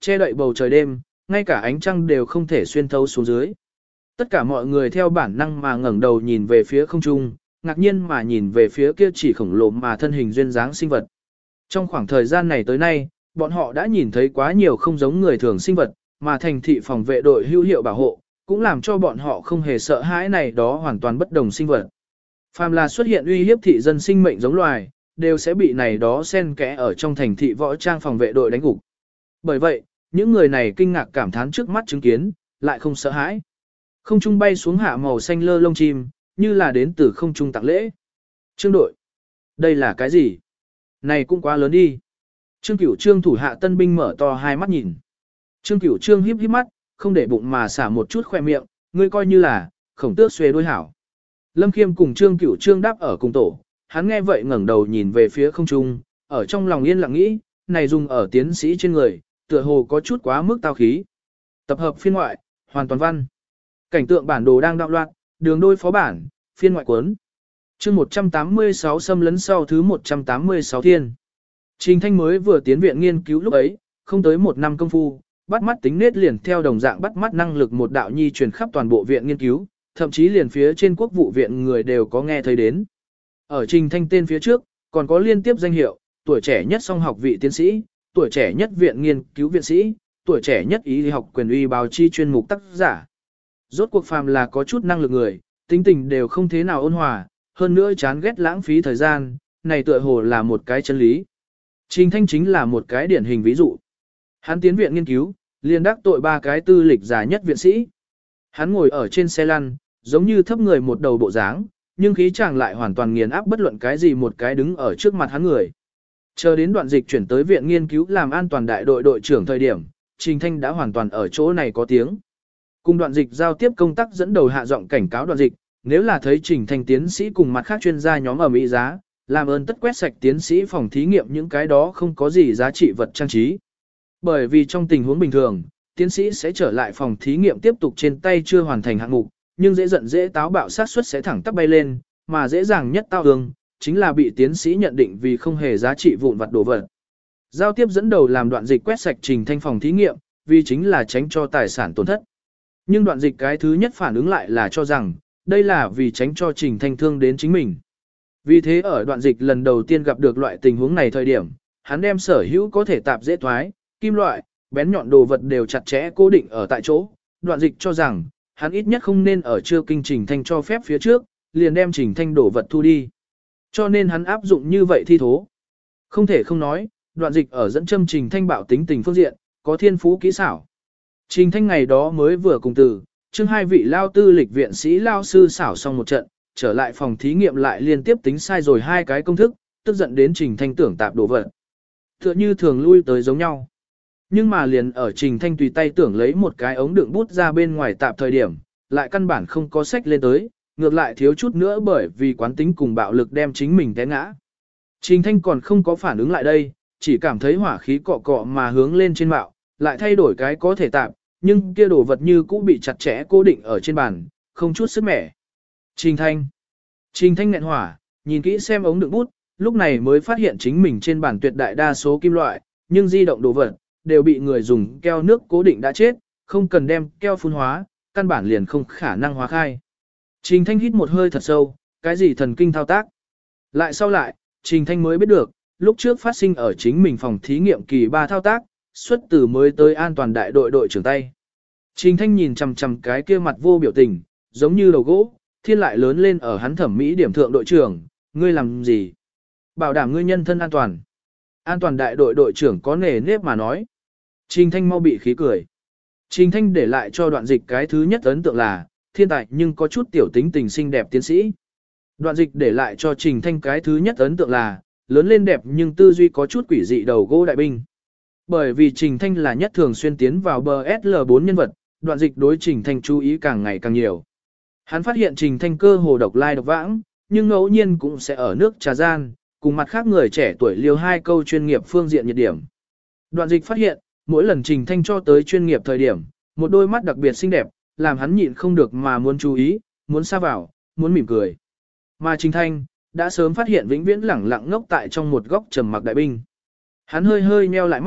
che đậy bầu trời đêm, ngay cả ánh trăng đều không thể xuyên thấu xuống dưới. Tất cả mọi người theo bản năng mà ngẩng đầu nhìn về phía không trung, ngạc nhiên mà nhìn về phía kia chỉ khổng lồ mà thân hình duyên dáng sinh vật. Trong khoảng thời gian này tới nay, bọn họ đã nhìn thấy quá nhiều không giống người thường sinh vật, mà thành thị phòng vệ đội hữu hiệu bảo hộ, cũng làm cho bọn họ không hề sợ hãi này đó hoàn toàn bất đồng sinh vật. Phàm là xuất hiện uy hiếp thị dân sinh mệnh giống loài, đều sẽ bị này đó xen kẽ ở trong thành thị võ trang phòng vệ đội đánh gục. Bởi vậy, những người này kinh ngạc cảm thán trước mắt chứng kiến, lại không sợ hãi. Không trung bay xuống hạ màu xanh lơ lông chim, như là đến từ không trung tặng lễ. Trương đội, đây là cái gì? Này cũng quá lớn đi. Trương Cửu Trương thủ hạ tân binh mở to hai mắt nhìn. Trương Cửu Trương híp híp mắt, không để bụng mà xả một chút khoe miệng, ngươi coi như là khổng tước xuề đôi hảo. Lâm Khiêm cùng Trương Cửu Trương đáp ở cùng tổ, hắn nghe vậy ngẩng đầu nhìn về phía không trung, ở trong lòng yên lặng nghĩ, này dùng ở tiến sĩ trên người, tựa hồ có chút quá mức tao khí. Tập hợp phiên ngoại, hoàn toàn văn. Cảnh tượng bản đồ đang đạo loạn, đường đôi phó bản, phiên ngoại cuốn. Chương một trăm tám mươi sáu xâm lấn sau thứ một trăm tám mươi sáu thiên. Trình Thanh mới vừa tiến viện nghiên cứu lúc ấy, không tới một năm công phu, bắt mắt tính nết liền theo đồng dạng bắt mắt năng lực một đạo nhi truyền khắp toàn bộ viện nghiên cứu, thậm chí liền phía trên quốc vụ viện người đều có nghe thấy đến. Ở Trình Thanh tên phía trước, còn có liên tiếp danh hiệu, tuổi trẻ nhất song học vị tiến sĩ, tuổi trẻ nhất viện nghiên cứu viện sĩ, tuổi trẻ nhất y học quyền uy báo chi chuyên mục tác giả. Rốt cuộc phàm là có chút năng lực người, tính tình đều không thế nào ôn hòa, hơn nữa chán ghét lãng phí thời gian, này tựa hồ là một cái chân lý. Trình Thanh chính là một cái điển hình ví dụ. Hắn tiến viện nghiên cứu, liền đắc tội ba cái tư lịch già nhất viện sĩ. Hắn ngồi ở trên xe lăn, giống như thấp người một đầu bộ dáng, nhưng khí chàng lại hoàn toàn nghiền áp bất luận cái gì một cái đứng ở trước mặt hắn người. Chờ đến đoạn dịch chuyển tới viện nghiên cứu làm an toàn đại đội đội trưởng thời điểm, Trình Thanh đã hoàn toàn ở chỗ này có tiếng. Cùng đoạn dịch giao tiếp công tác dẫn đầu hạ giọng cảnh cáo đoạn dịch, nếu là thấy Trình Thanh tiến sĩ cùng mặt khác chuyên gia nhóm ở Mỹ giá, làm ơn tất quét sạch tiến sĩ phòng thí nghiệm những cái đó không có gì giá trị vật trang trí. Bởi vì trong tình huống bình thường, tiến sĩ sẽ trở lại phòng thí nghiệm tiếp tục trên tay chưa hoàn thành hạng mục, nhưng dễ giận dễ táo bạo sát suất sẽ thẳng tắp bay lên, mà dễ dàng nhất tao ương, chính là bị tiến sĩ nhận định vì không hề giá trị vụn vặt đồ vật. Giao tiếp dẫn đầu làm đoạn dịch quét sạch Trình Thanh phòng thí nghiệm, vì chính là tránh cho tài sản tổn thất. Nhưng đoạn dịch cái thứ nhất phản ứng lại là cho rằng, đây là vì tránh cho Trình Thanh thương đến chính mình. Vì thế ở đoạn dịch lần đầu tiên gặp được loại tình huống này thời điểm, hắn đem sở hữu có thể tạp dễ thoái, kim loại, bén nhọn đồ vật đều chặt chẽ cố định ở tại chỗ. Đoạn dịch cho rằng, hắn ít nhất không nên ở chưa kinh Trình Thanh cho phép phía trước, liền đem Trình Thanh đồ vật thu đi. Cho nên hắn áp dụng như vậy thi thố. Không thể không nói, đoạn dịch ở dẫn châm Trình Thanh bạo tính tình phương diện, có thiên phú kỹ xảo. Trình Thanh ngày đó mới vừa cùng từ, chương hai vị lao tư lịch viện sĩ lao sư xảo xong một trận, trở lại phòng thí nghiệm lại liên tiếp tính sai rồi hai cái công thức, tức giận đến Trình Thanh tưởng tạp đồ vật. Tựa như thường lui tới giống nhau. Nhưng mà liền ở Trình Thanh tùy tay tưởng lấy một cái ống đựng bút ra bên ngoài tạp thời điểm, lại căn bản không có sách lên tới, ngược lại thiếu chút nữa bởi vì quán tính cùng bạo lực đem chính mình té ngã. Trình Thanh còn không có phản ứng lại đây, chỉ cảm thấy hỏa khí cọ cọ mà hướng lên trên mạo, lại thay đổi cái có thể tạp, nhưng kia đồ vật như cũ bị chặt chẽ cố định ở trên bàn, không chút sức mẻ. Trình Thanh. Trình Thanh nghẹn hỏa, nhìn kỹ xem ống đựng bút, lúc này mới phát hiện chính mình trên bàn tuyệt đại đa số kim loại, nhưng di động đồ vật, đều bị người dùng keo nước cố định đã chết, không cần đem keo phun hóa, căn bản liền không khả năng hóa khai. Trình Thanh hít một hơi thật sâu, cái gì thần kinh thao tác. Lại sau lại, Trình Thanh mới biết được, lúc trước phát sinh ở chính mình phòng thí nghiệm kỳ ba thao tác, xuất từ mới tới an toàn đại đội đội trưởng tay. Trình Thanh nhìn chằm chằm cái kia mặt vô biểu tình, giống như đầu gỗ, thiên lại lớn lên ở hắn thẩm mỹ điểm thượng đội trưởng, ngươi làm gì? Bảo đảm ngươi nhân thân an toàn. An toàn đại đội đội trưởng có nề nếp mà nói. Trình Thanh mau bị khí cười. Trình Thanh để lại cho đoạn dịch cái thứ nhất ấn tượng là, thiên tài nhưng có chút tiểu tính tình xinh đẹp tiến sĩ. Đoạn dịch để lại cho Trình Thanh cái thứ nhất ấn tượng là, lớn lên đẹp nhưng tư duy có chút quỷ dị đầu gỗ đại binh. Bởi vì Trình Thanh là nhất thường xuyên tiến vào bờ ét lờ bốn nhân vật, đoạn dịch đối Trình Thanh chú ý càng ngày càng nhiều. Hắn phát hiện Trình Thanh cơ hồ độc lai độc vãng, nhưng ngẫu nhiên cũng sẽ ở nước trà gian, cùng mặt khác người trẻ tuổi liều hai câu chuyên nghiệp phương diện nhiệt điểm. Đoạn dịch phát hiện, mỗi lần Trình Thanh cho tới chuyên nghiệp thời điểm, một đôi mắt đặc biệt xinh đẹp, làm hắn nhịn không được mà muốn chú ý, muốn xa vào, muốn mỉm cười. Mà Trình Thanh, đã sớm phát hiện vĩnh viễn lẳng lặng ngốc tại trong một góc trầm mặc đại binh. Hắn hơi hơi nheo lại mắt,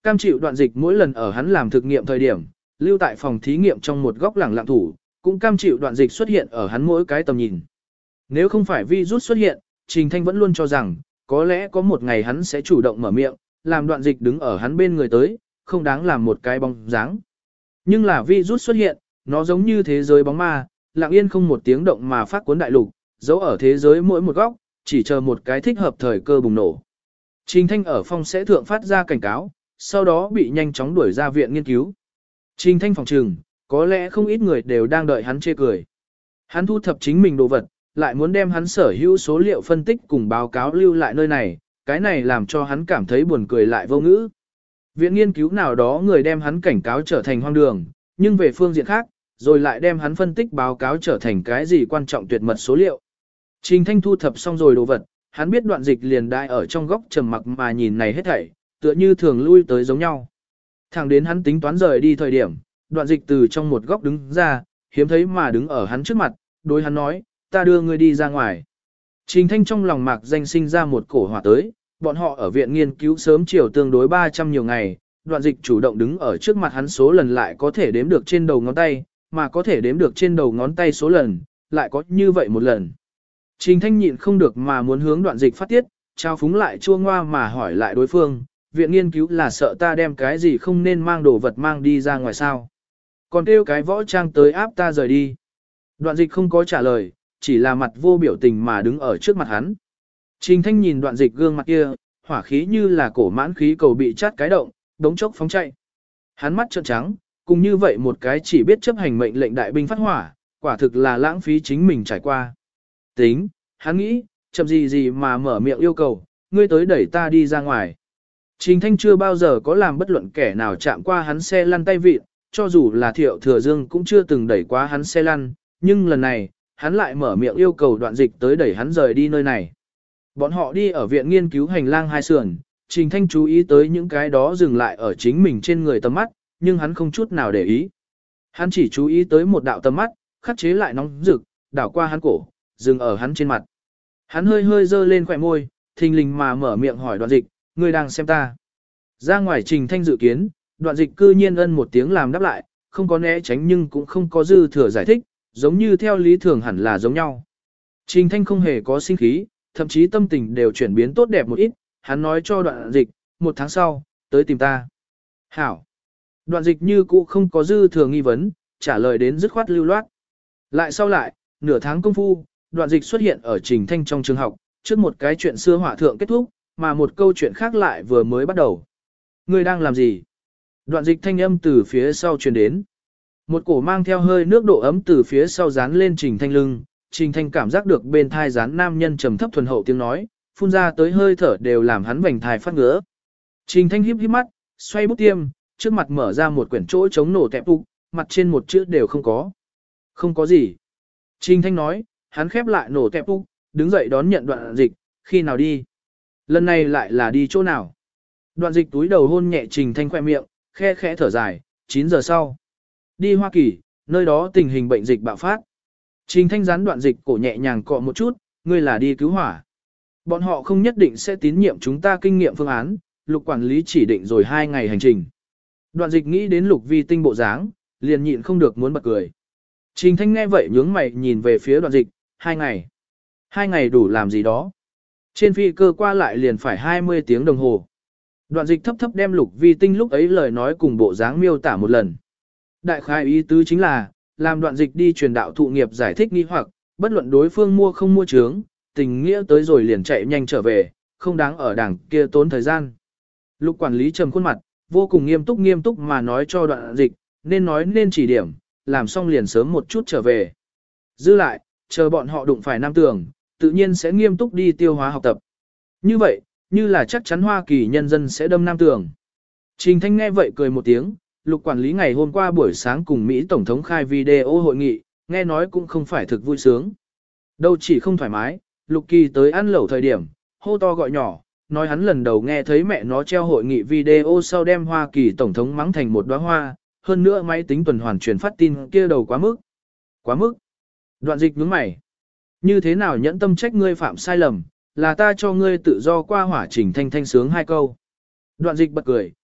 Cam chịu Đoạn Dịch mỗi lần ở hắn làm thực nghiệm thời điểm, lưu tại phòng thí nghiệm trong một góc lẳng lặng thủ, cũng cam chịu Đoạn Dịch xuất hiện ở hắn mỗi cái tầm nhìn. Nếu không phải virus xuất hiện, Trình Thanh vẫn luôn cho rằng, có lẽ có một ngày hắn sẽ chủ động mở miệng, làm Đoạn Dịch đứng ở hắn bên người tới, không đáng làm một cái bóng dáng. Nhưng là virus xuất hiện, nó giống như thế giới bóng ma, lặng yên không một tiếng động mà phát cuốn đại lục, giấu ở thế giới mỗi một góc, chỉ chờ một cái thích hợp thời cơ bùng nổ. Trình Thanh ở phòng sẽ thượng phát ra cảnh cáo, sau đó bị nhanh chóng đuổi ra viện nghiên cứu. Trình Thanh phòng trừng, có lẽ không ít người đều đang đợi hắn chê cười. Hắn thu thập chính mình đồ vật, lại muốn đem hắn sở hữu số liệu phân tích cùng báo cáo lưu lại nơi này, cái này làm cho hắn cảm thấy buồn cười lại vô ngữ. Viện nghiên cứu nào đó người đem hắn cảnh cáo trở thành hoang đường, nhưng về phương diện khác, rồi lại đem hắn phân tích báo cáo trở thành cái gì quan trọng tuyệt mật số liệu. Trình Thanh thu thập xong rồi đồ vật, hắn biết Đoạn Dịch liền đại ở trong góc trầm mặc mà nhìn này hết thảy, tựa như thường lui tới giống nhau. Thẳng đến hắn tính toán rời đi thời điểm, Đoạn Dịch từ trong một góc đứng ra, hiếm thấy mà đứng ở hắn trước mặt, đối hắn nói, ta đưa ngươi đi ra ngoài. Trình Thanh trong lòng mạc danh sinh ra một cổ hỏa tới, bọn họ ở viện nghiên cứu sớm chiều tương đối ba trăm nhiều ngày, Đoạn Dịch chủ động đứng ở trước mặt hắn số lần lại có thể đếm được trên đầu ngón tay, mà có thể đếm được trên đầu ngón tay số lần, lại có như vậy một lần. Trình Thanh nhịn không được mà muốn hướng Đoạn Dịch phát tiết, trao phúng lại chua ngoa mà hỏi lại đối phương, viện nghiên cứu là sợ ta đem cái gì không nên mang đồ vật mang đi ra ngoài sao. Còn kêu cái võ trang tới áp ta rời đi. Đoạn Dịch không có trả lời, chỉ là mặt vô biểu tình mà đứng ở trước mặt hắn. Trình Thanh nhìn Đoạn Dịch gương mặt kia, hỏa khí như là cổ mãn khí cầu bị chát cái động, đống chốc phóng chạy. Hắn mắt trợn trắng, cùng như vậy một cái chỉ biết chấp hành mệnh lệnh đại binh phát hỏa, quả thực là lãng phí chính mình trải qua. Tính, hắn nghĩ, chậm gì gì mà mở miệng yêu cầu, ngươi tới đẩy ta đi ra ngoài. Trình Thanh chưa bao giờ có làm bất luận kẻ nào chạm qua hắn xe lăn tay vịt, cho dù là Thiệu Thừa Dương cũng chưa từng đẩy qua hắn xe lăn, nhưng lần này, hắn lại mở miệng yêu cầu Đoạn Dịch tới đẩy hắn rời đi nơi này. Bọn họ đi ở viện nghiên cứu hành lang hai sườn, Trình Thanh chú ý tới những cái đó dừng lại ở chính mình trên người tầm mắt, nhưng hắn không chút nào để ý. Hắn chỉ chú ý tới một đạo tầm mắt, khắc chế lại nóng rực, đảo qua hắn cổ, dừng ở hắn trên mặt. Hắn hơi hơi dơ lên khỏe môi, thình lình mà mở miệng hỏi Đoạn Dịch, ngươi đang xem ta. Ra ngoài Trình Thanh dự kiến, Đoạn Dịch cư nhiên ân một tiếng làm đáp lại, không có né tránh nhưng cũng không có dư thừa giải thích, giống như theo lý thường hẳn là giống nhau. Trình Thanh không hề có sinh khí, thậm chí tâm tình đều chuyển biến tốt đẹp một ít, hắn nói cho Đoạn Dịch, một tháng sau, tới tìm ta. Hảo. Đoạn Dịch như cũ không có dư thừa nghi vấn, trả lời đến dứt khoát lưu loát. Lại sau lại, nửa tháng công phu, Đoạn Dịch xuất hiện ở Trình Thanh trong trường học, trước một cái chuyện xưa hỏa thượng kết thúc, mà một câu chuyện khác lại vừa mới bắt đầu. Ngươi đang làm gì? Đoạn Dịch thanh âm từ phía sau truyền đến. Một cổ mang theo hơi nước độ ấm từ phía sau dán lên Trình Thanh lưng, Trình Thanh cảm giác được bên thai dán nam nhân trầm thấp thuần hậu tiếng nói, phun ra tới hơi thở đều làm hắn vành thai phát ngứa. Trình Thanh híp híp mắt, xoay bút tiêm, trước mặt mở ra một quyển chỗ chống nổ tẹp phục, mặt trên một chữ đều không có. Không có gì. Trình Thanh nói, hắn khép lại nổ tẹp phục, đứng dậy đón nhận Đoạn Dịch, khi nào đi? Lần này lại là đi chỗ nào? Đoạn Dịch túi đầu hôn nhẹ Trình Thanh khoe miệng, khe khẽ thở dài, chín giờ sau. Đi Hoa Kỳ, nơi đó tình hình bệnh dịch bạo phát. Trình Thanh gián Đoạn Dịch cổ nhẹ nhàng cọ một chút, ngươi là đi cứu hỏa. Bọn họ không nhất định sẽ tín nhiệm chúng ta kinh nghiệm phương án, Lục quản lý chỉ định rồi hai ngày hành trình. Đoạn Dịch nghĩ đến Lục Vi Tinh bộ dáng, liền nhịn không được muốn bật cười. Trình Thanh nghe vậy nhướng mày nhìn về phía Đoạn Dịch, hai ngày. Hai ngày đủ làm gì đó. Trên phi cơ qua lại liền phải hai mươi tiếng đồng hồ. Đoạn Dịch thấp thấp đem Lục Vi Tinh lúc ấy lời nói cùng bộ dáng miêu tả một lần. Đại khái ý tứ chính là, làm Đoạn Dịch đi truyền đạo thụ nghiệp giải thích nghi hoặc, bất luận đối phương mua không mua trướng, tình nghĩa tới rồi liền chạy nhanh trở về, không đáng ở đảng kia tốn thời gian. Lục quản lý trầm khuôn mặt, vô cùng nghiêm túc nghiêm túc mà nói cho Đoạn Dịch, nên nói nên chỉ điểm, làm xong liền sớm một chút trở về. Dư lại, chờ bọn họ đụng phải Nam Tường, tự nhiên sẽ nghiêm túc đi tiêu hóa học tập. Như vậy, như là chắc chắn Hoa Kỳ nhân dân sẽ đâm Nam Tường. Trình Thanh nghe vậy cười một tiếng, Lục quản lý ngày hôm qua buổi sáng cùng Mỹ Tổng thống khai video hội nghị, nghe nói cũng không phải thực vui sướng. Đâu chỉ không thoải mái, Lục Kỳ tới ăn lẩu thời điểm, hô to gọi nhỏ, nói hắn lần đầu nghe thấy mẹ nó treo hội nghị video sau đem Hoa Kỳ Tổng thống mắng thành một đóa hoa, hơn nữa máy tính tuần hoàn truyền phát tin kia đầu quá mức. Quá mức. Đoạn Dịch nhướng mày. Như thế nào nhẫn tâm trách ngươi phạm sai lầm, là ta cho ngươi tự do qua hỏa Trình Thanh Thanh sướng hai câu. Đoạn Dịch bật cười,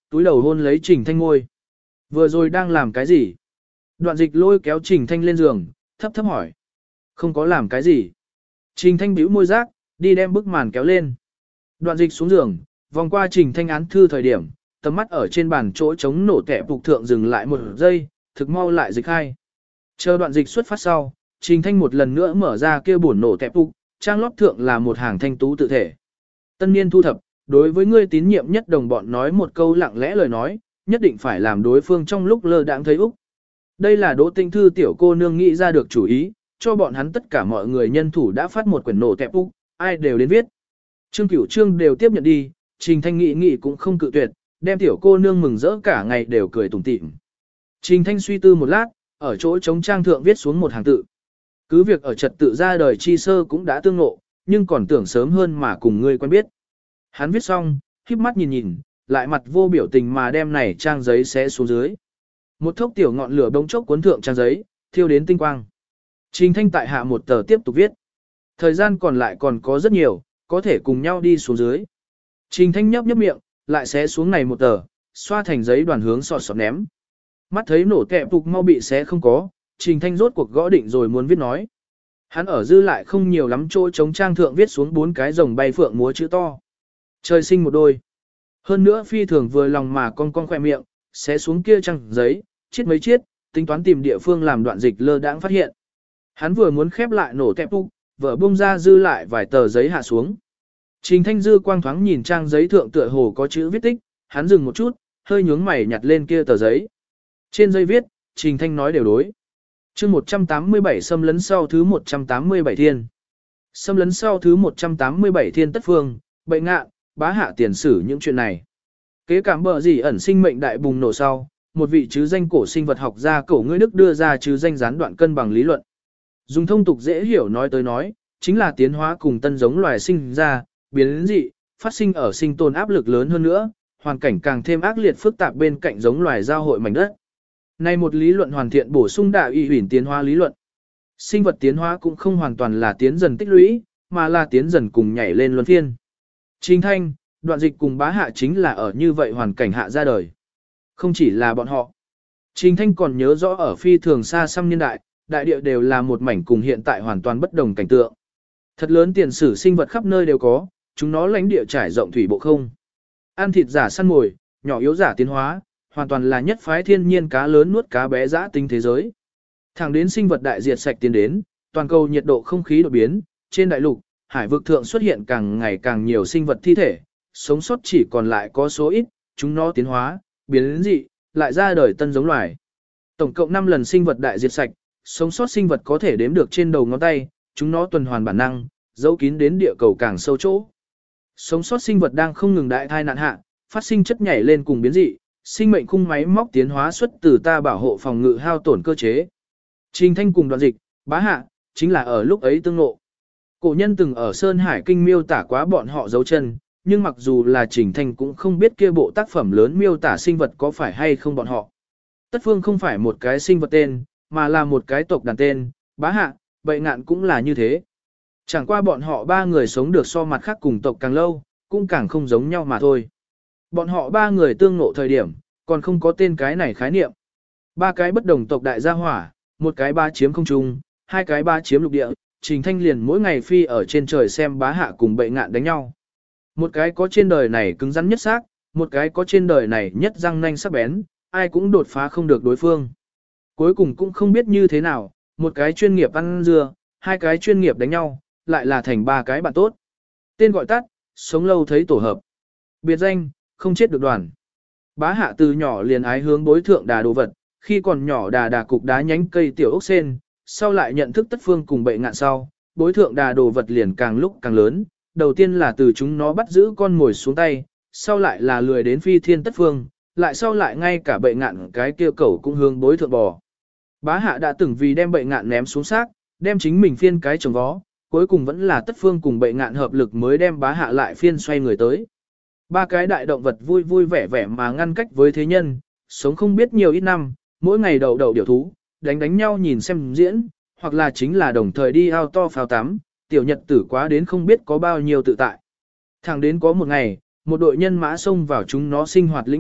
túi đầu hôn lấy Trình Thanh ngôi. Vừa rồi đang làm cái gì? Đoạn dịch lôi kéo Trình Thanh lên giường, thấp thấp hỏi. Không có làm cái gì. Trình Thanh bĩu môi rác, đi đem bức màn kéo lên. Đoạn dịch xuống giường, vòng qua Trình Thanh án thư thời điểm, tầm mắt ở trên bàn chỗ chống nổ kẹp phục thượng dừng lại một giây, thực mau lại dịch hai. Chờ đoạn dịch xuất phát sau, Trình Thanh một lần nữa mở ra kia buồn nổ kẹp phục, trang lót thượng là một hàng thanh tú tự thể. Tân niên thu thập, đối với ngươi tín nhiệm nhất đồng bọn nói một câu lặng lẽ lời nói, nhất định phải làm đối phương trong lúc lơ đãng thấy úc. Đây là Đỗ Tinh Thư tiểu cô nương nghĩ ra được chủ ý, cho bọn hắn tất cả mọi người nhân thủ đã phát một quyển nổ kẹp phục, ai đều đến viết. Trương Cửu Trương đều tiếp nhận đi, Trình Thanh nghĩ nghĩ cũng không cự tuyệt, đem tiểu cô nương mừng rỡ cả ngày đều cười tủm tỉm. Trình Thanh suy tư một lát, ở chỗ trống trang thượng viết xuống một hàng tự. Cứ việc ở trật tự ra đời chi sơ cũng đã tương ngộ, nhưng còn tưởng sớm hơn mà cùng ngươi quen biết. Hắn viết xong, híp mắt nhìn nhìn, lại mặt vô biểu tình mà đem này trang giấy xé xuống dưới. Một thốc tiểu ngọn lửa bỗng chốc cuốn thượng trang giấy, thiêu đến tinh quang. Trình Thanh tại hạ một tờ tiếp tục viết. Thời gian còn lại còn có rất nhiều, có thể cùng nhau đi xuống dưới. Trình Thanh nhấp nhấp miệng, lại xé xuống này một tờ, xoa thành giấy đoàn hướng sọt sọt ném. Mắt thấy nổ kẹp phục mau bị xé không có, Trình Thanh rốt cuộc gõ định rồi muốn viết nói. Hắn ở dư lại không nhiều lắm chỗ chống trang thượng viết xuống bốn cái rồng bay phượng múa chữ to. Trời sinh một đôi. Hơn nữa phi thường vừa lòng mà con con khỏe miệng, xé xuống kia trang giấy, chiết mấy chiết, tính toán tìm địa phương làm đoạn dịch lơ đãng phát hiện. Hắn vừa muốn khép lại nổ kẹp phục, vợ bung ra dư lại vài tờ giấy hạ xuống. Trình Thanh dư quang thoáng nhìn trang giấy thượng tựa hồ có chữ viết tích, hắn dừng một chút, hơi nhướng mày nhặt lên kia tờ giấy. Trên giấy viết, Trình Thanh nói đều đối. Chương một trăm tám mươi bảy xâm lấn sau thứ một trăm tám mươi bảy thiên. Xâm lấn sau thứ một trăm tám mươi bảy thiên tất phương, bệnh ngạn, bá hạ tiền sử những chuyện này. Kế cảm bờ gì ẩn sinh mệnh đại bùng nổ sau, một vị chứ danh cổ sinh vật học gia cổ ngươi Đức đưa ra chứ danh gián đoạn cân bằng lý luận. Dùng thông tục dễ hiểu nói tới nói, chính là tiến hóa cùng tân giống loài sinh ra, biến dị, phát sinh ở sinh tồn áp lực lớn hơn nữa, hoàn cảnh càng thêm ác liệt phức tạp bên cạnh giống loài giao hội mảnh đất. Này một lý luận hoàn thiện bổ sung đạo y huyền tiến hóa lý luận. Sinh vật tiến hóa cũng không hoàn toàn là tiến dần tích lũy, mà là tiến dần cùng nhảy lên luân phiên. Trình Thanh, đoạn dịch cùng bá hạ chính là ở như vậy hoàn cảnh hạ ra đời. Không chỉ là bọn họ. Trình Thanh còn nhớ rõ ở phi thường xa xăm niên đại, đại địa đều là một mảnh cùng hiện tại hoàn toàn bất đồng cảnh tượng. Thật lớn tiền sử sinh vật khắp nơi đều có, chúng nó lãnh địa trải rộng thủy bộ không. Ăn thịt giả săn mồi, nhỏ yếu giả tiến hóa, hoàn toàn là nhất phái thiên nhiên cá lớn nuốt cá bé dã tinh thế giới. Thẳng đến sinh vật đại diệt sạch tiến đến, toàn cầu nhiệt độ không khí đột biến, trên đại lục, hải vực thượng xuất hiện càng ngày càng nhiều sinh vật thi thể, sống sót chỉ còn lại có số ít, chúng nó tiến hóa, biến dị, lại ra đời tân giống loài. Tổng cộng năm lần sinh vật đại diệt sạch, sống sót sinh vật có thể đếm được trên đầu ngón tay, chúng nó tuần hoàn bản năng, giấu kín đến địa cầu càng sâu chỗ. Sống sót sinh vật đang không ngừng đại thai nạn hạ, phát sinh chất nhảy lên cùng biến dị, sinh mệnh khung máy móc tiến hóa xuất từ ta bảo hộ phòng ngự hao tổn cơ chế. Trình Thanh cùng đoạn dịch, bá hạ, chính là ở lúc ấy tương ngộ. Cổ nhân từng ở Sơn Hải Kinh miêu tả quá bọn họ dấu chân, nhưng mặc dù là Trình Thanh cũng không biết kia bộ tác phẩm lớn miêu tả sinh vật có phải hay không bọn họ. Tất phương không phải một cái sinh vật tên, mà là một cái tộc đàn tên, bá hạ, bậy ngạn cũng là như thế. Chẳng qua bọn họ ba người sống được so mặt khác cùng tộc càng lâu, cũng càng không giống nhau mà thôi. Bọn họ ba người tương ngộ thời điểm, còn không có tên cái này khái niệm. Ba cái bất đồng tộc đại gia hỏa, một cái ba chiếm không trung, hai cái ba chiếm lục địa, Trình Thanh liền mỗi ngày phi ở trên trời xem bá hạ cùng bậy ngạn đánh nhau. Một cái có trên đời này cứng rắn nhất xác, một cái có trên đời này nhất răng nanh sắc bén, ai cũng đột phá không được đối phương. Cuối cùng cũng không biết như thế nào, một cái chuyên nghiệp ăn dưa, hai cái chuyên nghiệp đánh nhau, lại là thành ba cái bạn tốt. Tên gọi tắt, sống lâu thấy tổ hợp. Biệt danh, không chết được đoàn. Bá hạ từ nhỏ liền ái hướng bối thượng đà đồ vật, khi còn nhỏ đà đà cục đá nhánh cây tiểu ốc sen, sau lại nhận thức tất phương cùng bậy ngạn sau, bối thượng đà đồ vật liền càng lúc càng lớn, đầu tiên là từ chúng nó bắt giữ con mồi xuống tay, sau lại là lười đến phi thiên tất phương, lại sau lại ngay cả bậy ngạn cái kia cẩu cũng hướng bối thượng bò. Bá hạ đã từng vì đem bậy ngạn ném xuống xác, đem chính mình phiên cái trồng vó, cuối cùng vẫn là tất phương cùng bậy ngạn hợp lực mới đem bá hạ lại phiên xoay người tới. Ba cái đại động vật vui vui vẻ vẻ mà ngăn cách với thế nhân, sống không biết nhiều ít năm, mỗi ngày đầu đầu điều thú, đánh đánh nhau nhìn xem diễn, hoặc là chính là đồng thời đi ao to phao tắm, tiểu nhật tử quá đến không biết có bao nhiêu tự tại. Thẳng đến có một ngày, một đội nhân mã xông vào chúng nó sinh hoạt lĩnh vực,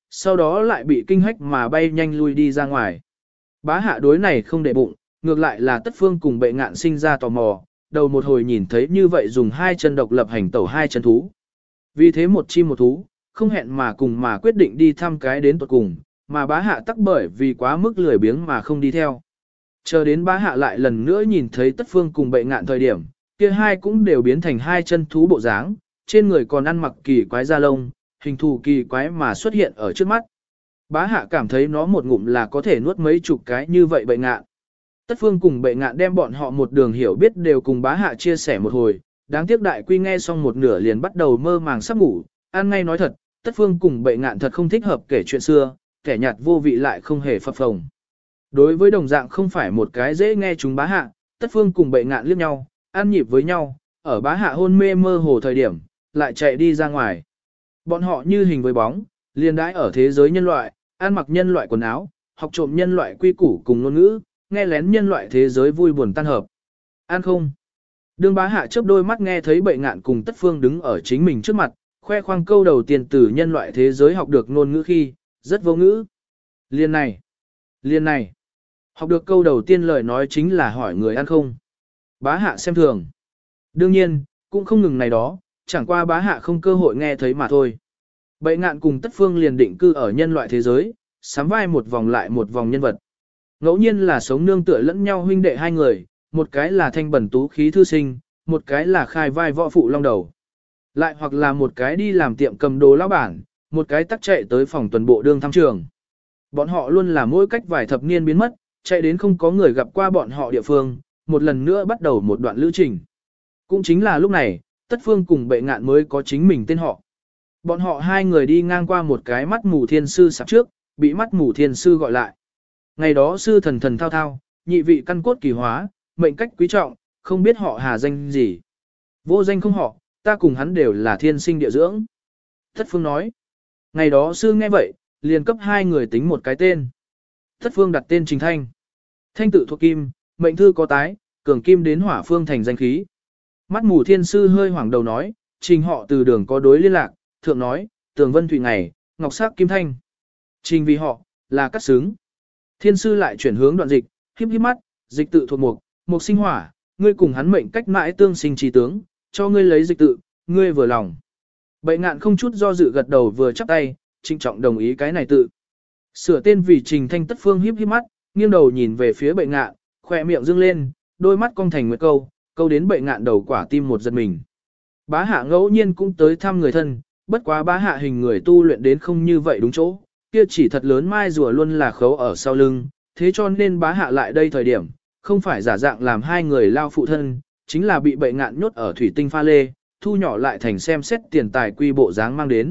sau đó lại bị kinh hách mà bay nhanh lui đi ra ngoài. Bá hạ đối này không để bụng, ngược lại là Tất Phương cùng Bệ Ngạn sinh ra tò mò, đầu một hồi nhìn thấy như vậy dùng hai chân độc lập hành tẩu hai chân thú. Vì thế một chim một thú, không hẹn mà cùng mà quyết định đi thăm cái đến tuột cùng, mà bá hạ tắc bởi vì quá mức lười biếng mà không đi theo. Chờ đến bá hạ lại lần nữa nhìn thấy Tất Phương cùng Bệ Ngạn thời điểm, kia hai cũng đều biến thành hai chân thú bộ dáng, trên người còn ăn mặc kỳ quái da lông, hình thù kỳ quái mà xuất hiện ở trước mắt. Bá hạ cảm thấy nó một ngụm là có thể nuốt mấy chục cái như vậy Bệ Ngạn. Tất Phương cùng Bệ Ngạn đem bọn họ một đường hiểu biết đều cùng bá hạ chia sẻ một hồi, đáng tiếc đại quy nghe xong một nửa liền bắt đầu mơ màng sắp ngủ, ăn ngay nói thật, Tất Phương cùng Bệ Ngạn thật không thích hợp kể chuyện xưa, kẻ nhạt vô vị lại không hề phập phồng. Đối với đồng dạng không phải một cái dễ nghe chúng bá hạ, Tất Phương cùng Bệ Ngạn liếc nhau, ăn nhịp với nhau, ở bá hạ hôn mê mơ hồ thời điểm, lại chạy đi ra ngoài. Bọn họ như hình với bóng, liền đãi ở thế giới nhân loại, ăn mặc nhân loại quần áo, học trộm nhân loại quy củ cùng ngôn ngữ, nghe lén nhân loại thế giới vui buồn tan hợp. Ăn không? Đương bá hạ chớp đôi mắt nghe thấy Bệ Ngạn cùng Tất Phương đứng ở chính mình trước mặt, khoe khoang câu đầu tiên từ nhân loại thế giới học được ngôn ngữ khi, rất vô ngữ. Liên này, liên này, học được câu đầu tiên lời nói chính là hỏi người ăn không. Bá hạ xem thường. Đương nhiên, cũng không ngừng này đó, chẳng qua bá hạ không cơ hội nghe thấy mà thôi. Bệ Ngạn cùng Tất Phương liền định cư ở nhân loại thế giới, sắm vai một vòng lại một vòng nhân vật. Ngẫu nhiên là sống nương tựa lẫn nhau huynh đệ hai người, một cái là thanh bẩn tú khí thư sinh, một cái là khai vai võ phụ long đầu. Lại hoặc là một cái đi làm tiệm cầm đồ lão bản, một cái tắc chạy tới phòng tuần bộ đương thăm trường. Bọn họ luôn là mỗi cách vài thập niên biến mất, chạy đến không có người gặp qua bọn họ địa phương, một lần nữa bắt đầu một đoạn lữ trình. Cũng chính là lúc này, Tất Phương cùng Bệ Ngạn mới có chính mình tên họ. Bọn họ hai người đi ngang qua một cái mắt mù thiên sư sạp trước, bị mắt mù thiên sư gọi lại. Ngày đó sư thần thần thao thao, nhị vị căn cốt kỳ hóa, mệnh cách quý trọng, không biết họ hà danh gì. Vô danh không họ, ta cùng hắn đều là thiên sinh địa dưỡng. Tất Phương nói. Ngày đó sư nghe vậy, liền cấp hai người tính một cái tên. Tất Phương đặt tên Trình Thanh. Thanh tự thuộc kim, mệnh thư có tái, cường kim đến hỏa phương thành danh khí. Mắt mù thiên sư hơi hoảng đầu nói, Trình họ từ đường có đối liên lạc, thượng nói, tường vân thủy ngày, ngọc sắc kim thanh. Trình vì họ, là cắt xứng. Thiên sư lại chuyển hướng đoạn dịch, híp híp mắt, dịch tự thuộc mục, mục sinh hỏa, ngươi cùng hắn mệnh cách mãi tương sinh trí tướng, cho ngươi lấy dịch tự, ngươi vừa lòng. Bệ Ngạn không chút do dự gật đầu vừa chắp tay, trịnh trọng đồng ý cái này tự. Sửa tên vì Trình Thanh. Tất Phương híp híp mắt, nghiêng đầu nhìn về phía Bệ Ngạn, khỏe miệng dương lên, đôi mắt cong thành nguyệt câu, câu đến Bệ Ngạn đầu quả tim một giật mình. Bá hạ ngẫu nhiên cũng tới thăm người thân, bất quá bá hạ hình người tu luyện đến không như vậy đúng chỗ, kia chỉ thật lớn mai rùa luôn là khấu ở sau lưng, thế cho nên bá hạ lại đây thời điểm, không phải giả dạng làm hai người lao phụ thân, chính là bị Bệ Ngạn nhốt ở thủy tinh pha lê, thu nhỏ lại thành xem xét tiền tài quy bộ dáng mang đến.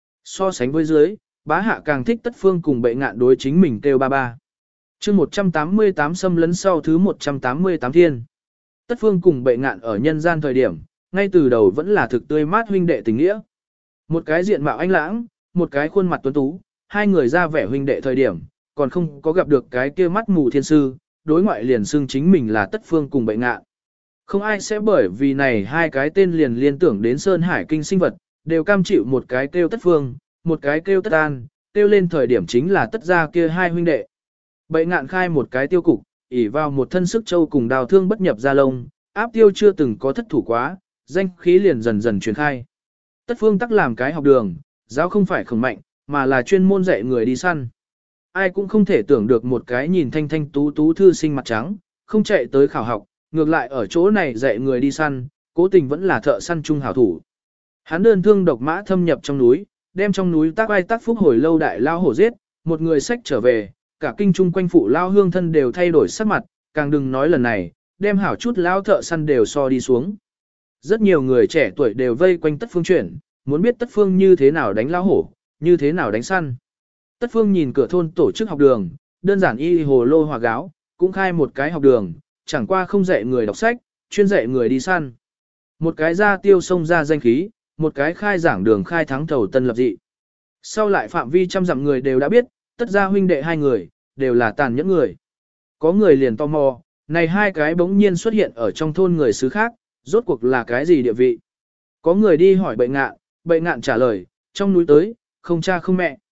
So sánh với dưới, bá hạ càng thích Tất Phương cùng Bệ Ngạn đối chính mình kêu ba ba. Chương một trăm tám mươi tám xâm lấn sau thứ một trăm tám mươi tám thiên. Tất Phương cùng Bệ Ngạn ở nhân gian thời điểm, ngay từ đầu vẫn là thực tươi mát huynh đệ tình nghĩa. Một cái diện mạo anh lãng, một cái khuôn mặt tuấn tú, hai người ra vẻ huynh đệ thời điểm, còn không có gặp được cái kia mắt mù thiên sư, đối ngoại liền xưng chính mình là Tất Phương cùng Bệ Ngạn. Không ai sẽ bởi vì này hai cái tên liền liên tưởng đến Sơn Hải kinh sinh vật, đều cam chịu một cái kêu Tất Phương, một cái kêu Tất An, kêu lên thời điểm chính là Tất gia kia hai huynh đệ. Bệ Ngạn khai một cái tiêu cục, ỉ vào một thân sức châu cùng đào thương bất nhập gia lông, áp tiêu chưa từng có thất thủ quá, danh khí liền dần dần truyền khai. Tất Phương tắc làm cái học đường, giáo không phải khổng mạnh, mà là chuyên môn dạy người đi săn. Ai cũng không thể tưởng được một cái nhìn thanh thanh tú tú thư sinh mặt trắng, không chạy tới khảo học, ngược lại ở chỗ này dạy người đi săn, cố tình vẫn là thợ săn trung hảo thủ. Hắn đơn thương độc mã thâm nhập trong núi, đem trong núi tác ai tác phúc hồi lâu đại lao hổ giết, một người sách trở về, cả kinh trung quanh phụ lao hương thân đều thay đổi sắc mặt, càng đừng nói lần này, đem hảo chút lao thợ săn đều so đi xuống. Rất nhiều người trẻ tuổi đều vây quanh Tất Phương chuyển, muốn biết Tất Phương như thế nào đánh lao hổ, như thế nào đánh săn. Tất Phương nhìn cửa thôn tổ chức học đường, đơn giản y hồ lô hòa gáo, cũng khai một cái học đường, chẳng qua không dạy người đọc sách, chuyên dạy người đi săn. Một cái ra tiêu sông ra danh khí, một cái khai giảng đường khai thắng thầu tân lập dị. Sau lại phạm vi trăm dặm người đều đã biết, Tất gia huynh đệ hai người, đều là tàn nhẫn người. Có người liền tò mò, này hai cái bỗng nhiên xuất hiện ở trong thôn người xứ khác, rốt cuộc là cái gì địa vị. Có người đi hỏi Bệ Ngạn, Bệ Ngạn trả lời, trong núi tới, không cha không mẹ.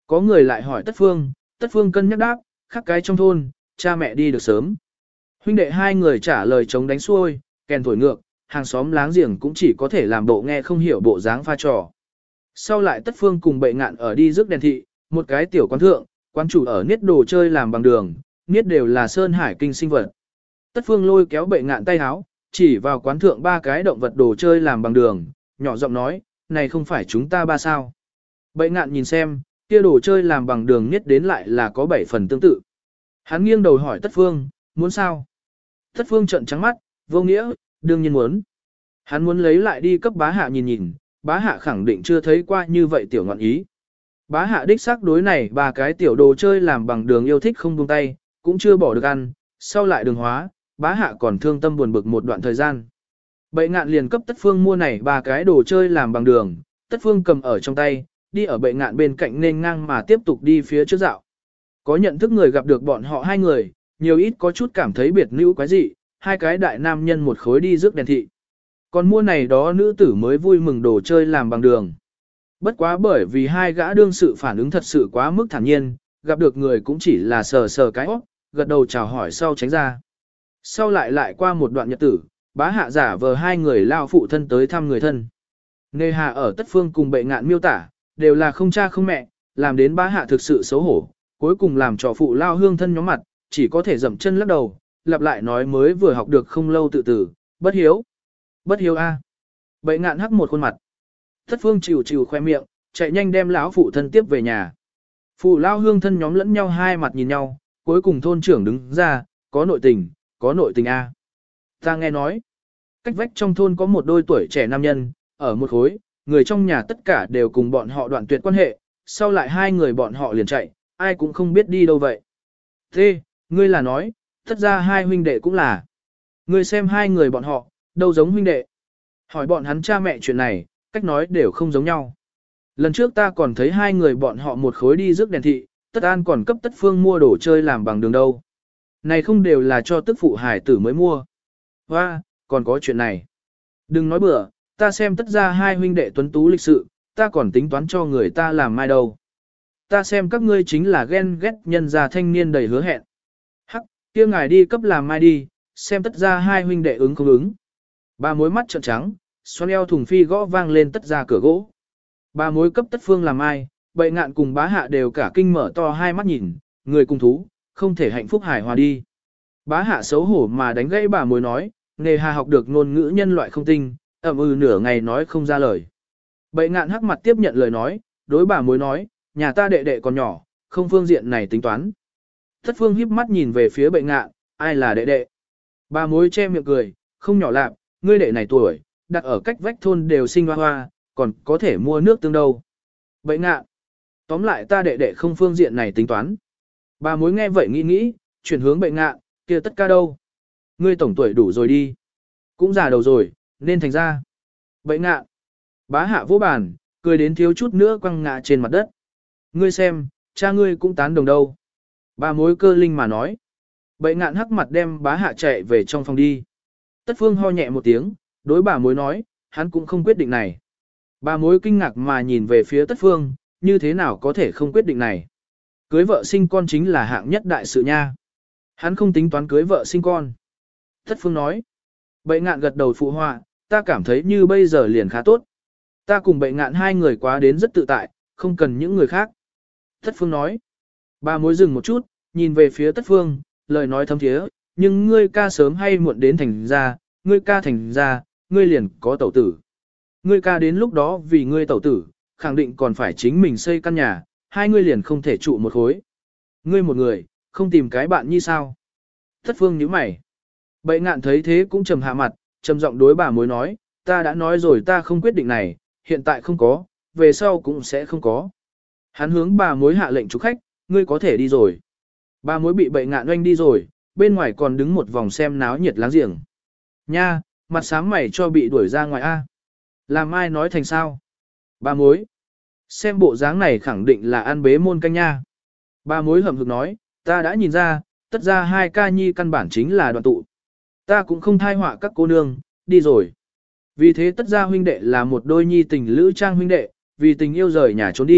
Có người lại hỏi Tất Phương, Tất Phương cân nhắc đáp, khắc cái trong thôn, cha mẹ đi được sớm. Huynh đệ hai người trả lời chống đánh xuôi, kèn thổi ngược, hàng xóm láng giềng cũng chỉ có thể làm bộ nghe không hiểu bộ dáng pha trò. Sau lại Tất Phương cùng Bệ Ngạn ở đi rước đèn thị, một cái tiểu quán thượng, quán chủ ở niết đồ chơi làm bằng đường, niết đều là sơn hải kinh sinh vật. Tất Phương lôi kéo Bệ Ngạn tay háo, chỉ vào quán thượng ba cái động vật đồ chơi làm bằng đường, nhỏ giọng nói, này không phải chúng ta ba sao. Bệ Ngạn nhìn xem, kia đồ chơi làm bằng đường niết đến lại là có bảy phần tương tự. Hắn nghiêng đầu hỏi Tất Phương, muốn sao? Tất Phương trợn trắng mắt, vô nghĩa, đương nhiên muốn. Hắn muốn lấy lại đi cấp bá hạ nhìn nhìn, bá hạ khẳng định chưa thấy qua như vậy tiểu ngọn ý. Bá hạ đích xác đối này ba cái tiểu đồ chơi làm bằng đường yêu thích không buông tay, cũng chưa bỏ được ăn, sau lại đường hóa, bá hạ còn thương tâm buồn bực một đoạn thời gian. Bệ Ngạn liền cấp Tất Phương mua này ba cái đồ chơi làm bằng đường, Tất Phương cầm ở trong tay, đi ở Bệ Ngạn bên cạnh nên ngang mà tiếp tục đi phía trước dạo. Có nhận thức người gặp được bọn họ hai người, nhiều ít có chút cảm thấy biệt nữ quái dị, hai cái đại nam nhân một khối đi rước đèn thị. Còn mua này đó nữ tử mới vui mừng đồ chơi làm bằng đường. Bất quá bởi vì hai gã đương sự phản ứng thật sự quá mức thản nhiên, gặp được người cũng chỉ là sờ sờ cái óc, gật đầu chào hỏi sau tránh ra. Sau lại lại qua một đoạn nhật tử, bá hạ giả vờ hai người lao phụ thân tới thăm người thân. Nề hạ ở Tất Phương cùng Bệ Ngạn miêu tả, đều là không cha không mẹ, làm đến bá hạ thực sự xấu hổ, cuối cùng làm trò phụ lao hương thân nhóm mặt, chỉ có thể dậm chân lắc đầu, lặp lại nói mới vừa học được không lâu tự tử, bất hiếu. Bất hiếu a. Bệ Ngạn hắc một khuôn mặt. Tất Phương chịu chịu khoe miệng, chạy nhanh đem lão phụ thân tiếp về nhà. Phụ lao hương thân nhóm lẫn nhau hai mặt nhìn nhau, cuối cùng thôn trưởng đứng ra, có nội tình, có nội tình a. Ta nghe nói, cách vách trong thôn có một đôi tuổi trẻ nam nhân, ở một khối, người trong nhà tất cả đều cùng bọn họ đoạn tuyệt quan hệ, sau lại hai người bọn họ liền chạy, ai cũng không biết đi đâu vậy. Thế, ngươi là nói, tất ra hai huynh đệ cũng là. Ngươi xem hai người bọn họ, đâu giống huynh đệ. Hỏi bọn hắn cha mẹ chuyện này, cách nói đều không giống nhau. Lần trước ta còn thấy hai người bọn họ một khối đi rước đèn thị, Tất An còn cấp Tất Phương mua đồ chơi làm bằng đường đâu. Này không đều là cho tức phụ hải tử mới mua. Hoa, còn có chuyện này. Đừng nói bừa, ta xem Tất ra hai huynh đệ tuấn tú lịch sự, ta còn tính toán cho người ta làm mai đâu. Ta xem các ngươi chính là ghen ghét nhân gia thanh niên đầy hứa hẹn. Hắc, kia ngài đi cấp làm mai đi, xem Tất ra hai huynh đệ ứng không ứng. Ba mối mắt trợn trắng, xoan eo thùng phi gõ vang lên Tất ra cửa gỗ. Ba mối cấp Tất Phương làm mai, Bệ Ngạn cùng bá hạ đều cả kinh mở to hai mắt nhìn, người cùng thú, không thể hạnh phúc hài hòa đi. Bá hạ xấu hổ mà đánh gãy bà mối nói, nghề hà học được ngôn ngữ nhân loại không tinh, ẩm ừ nửa ngày nói không ra lời. Bệ Ngạn hắc mặt tiếp nhận lời nói, đối bà mối nói, nhà ta đệ đệ còn nhỏ, không phương diện này tính toán. Tất Phương híp mắt nhìn về phía Bệ Ngạn, ai là đệ đệ? Bà mối che miệng cười, không nhỏ lạc, ngươi đệ này tuổi, đặt ở cách vách thôn đều sinh hoa hoa, còn có thể mua nước tương đâu. Bệ Ngạn, tóm lại ta đệ đệ không phương diện này tính toán. Bà mối nghe vậy nghĩ nghĩ, chuyển hướng Bệ Ngạn, kia Tất ca đâu? Ngươi tổng tuổi đủ rồi đi. Cũng già đầu rồi, nên thành ra. Bệ Ngạn, bá hạ vô bàn, cười đến thiếu chút nữa quăng ngã trên mặt đất. Ngươi xem, cha ngươi cũng tán đồng đâu. Bà mối cơ linh mà nói. Bệ Ngạn hắc mặt đem bá hạ chạy về trong phòng đi. Tất Phương ho nhẹ một tiếng, đối bà mối nói, hắn cũng không quyết định này. Bà mối kinh ngạc mà nhìn về phía Tất Phương, như thế nào có thể không quyết định này. Cưới vợ sinh con chính là hạng nhất đại sự nha. Hắn không tính toán cưới vợ sinh con. Tất Phương nói. Bệ Ngạn gật đầu phụ họa, ta cảm thấy như bây giờ liền khá tốt. Ta cùng Bệ Ngạn hai người quá đến rất tự tại, không cần những người khác. Tất Phương nói. Bà mối dừng một chút, nhìn về phía Tất Phương, lời nói thâm thiế, nhưng ngươi ca sớm hay muộn đến thành ra, ngươi ca thành ra, ngươi liền có tẩu tử. Ngươi ca đến lúc đó vì ngươi tẩu tử, khẳng định còn phải chính mình xây căn nhà, hai ngươi liền không thể trụ một khối. Ngươi một người, không tìm cái bạn như sao? Tất Phương nhíu mày. Bệ Ngạn thấy thế cũng trầm hạ mặt, trầm giọng đối bà mối nói, ta đã nói rồi ta không quyết định này, hiện tại không có, về sau cũng sẽ không có. Hắn hướng bà mối hạ lệnh chúc khách, ngươi có thể đi rồi. Bà mối bị Bệ Ngạn oanh đi rồi, bên ngoài còn đứng một vòng xem náo nhiệt láng giềng. Nha, mặt sáng mày cho bị đuổi ra ngoài a. Làm ai nói thành sao? Bà mối. Xem bộ dáng này khẳng định là ăn bế môn canh nha. Bà mối hậm hực nói, ta đã nhìn ra, tất ra hai ca nhi căn bản chính là đoạn tụ. Ta cũng không thai họa các cô nương, đi rồi. Vì thế tất ra huynh đệ là một đôi nhi tình lữ trang huynh đệ, vì tình yêu rời nhà trốn đi,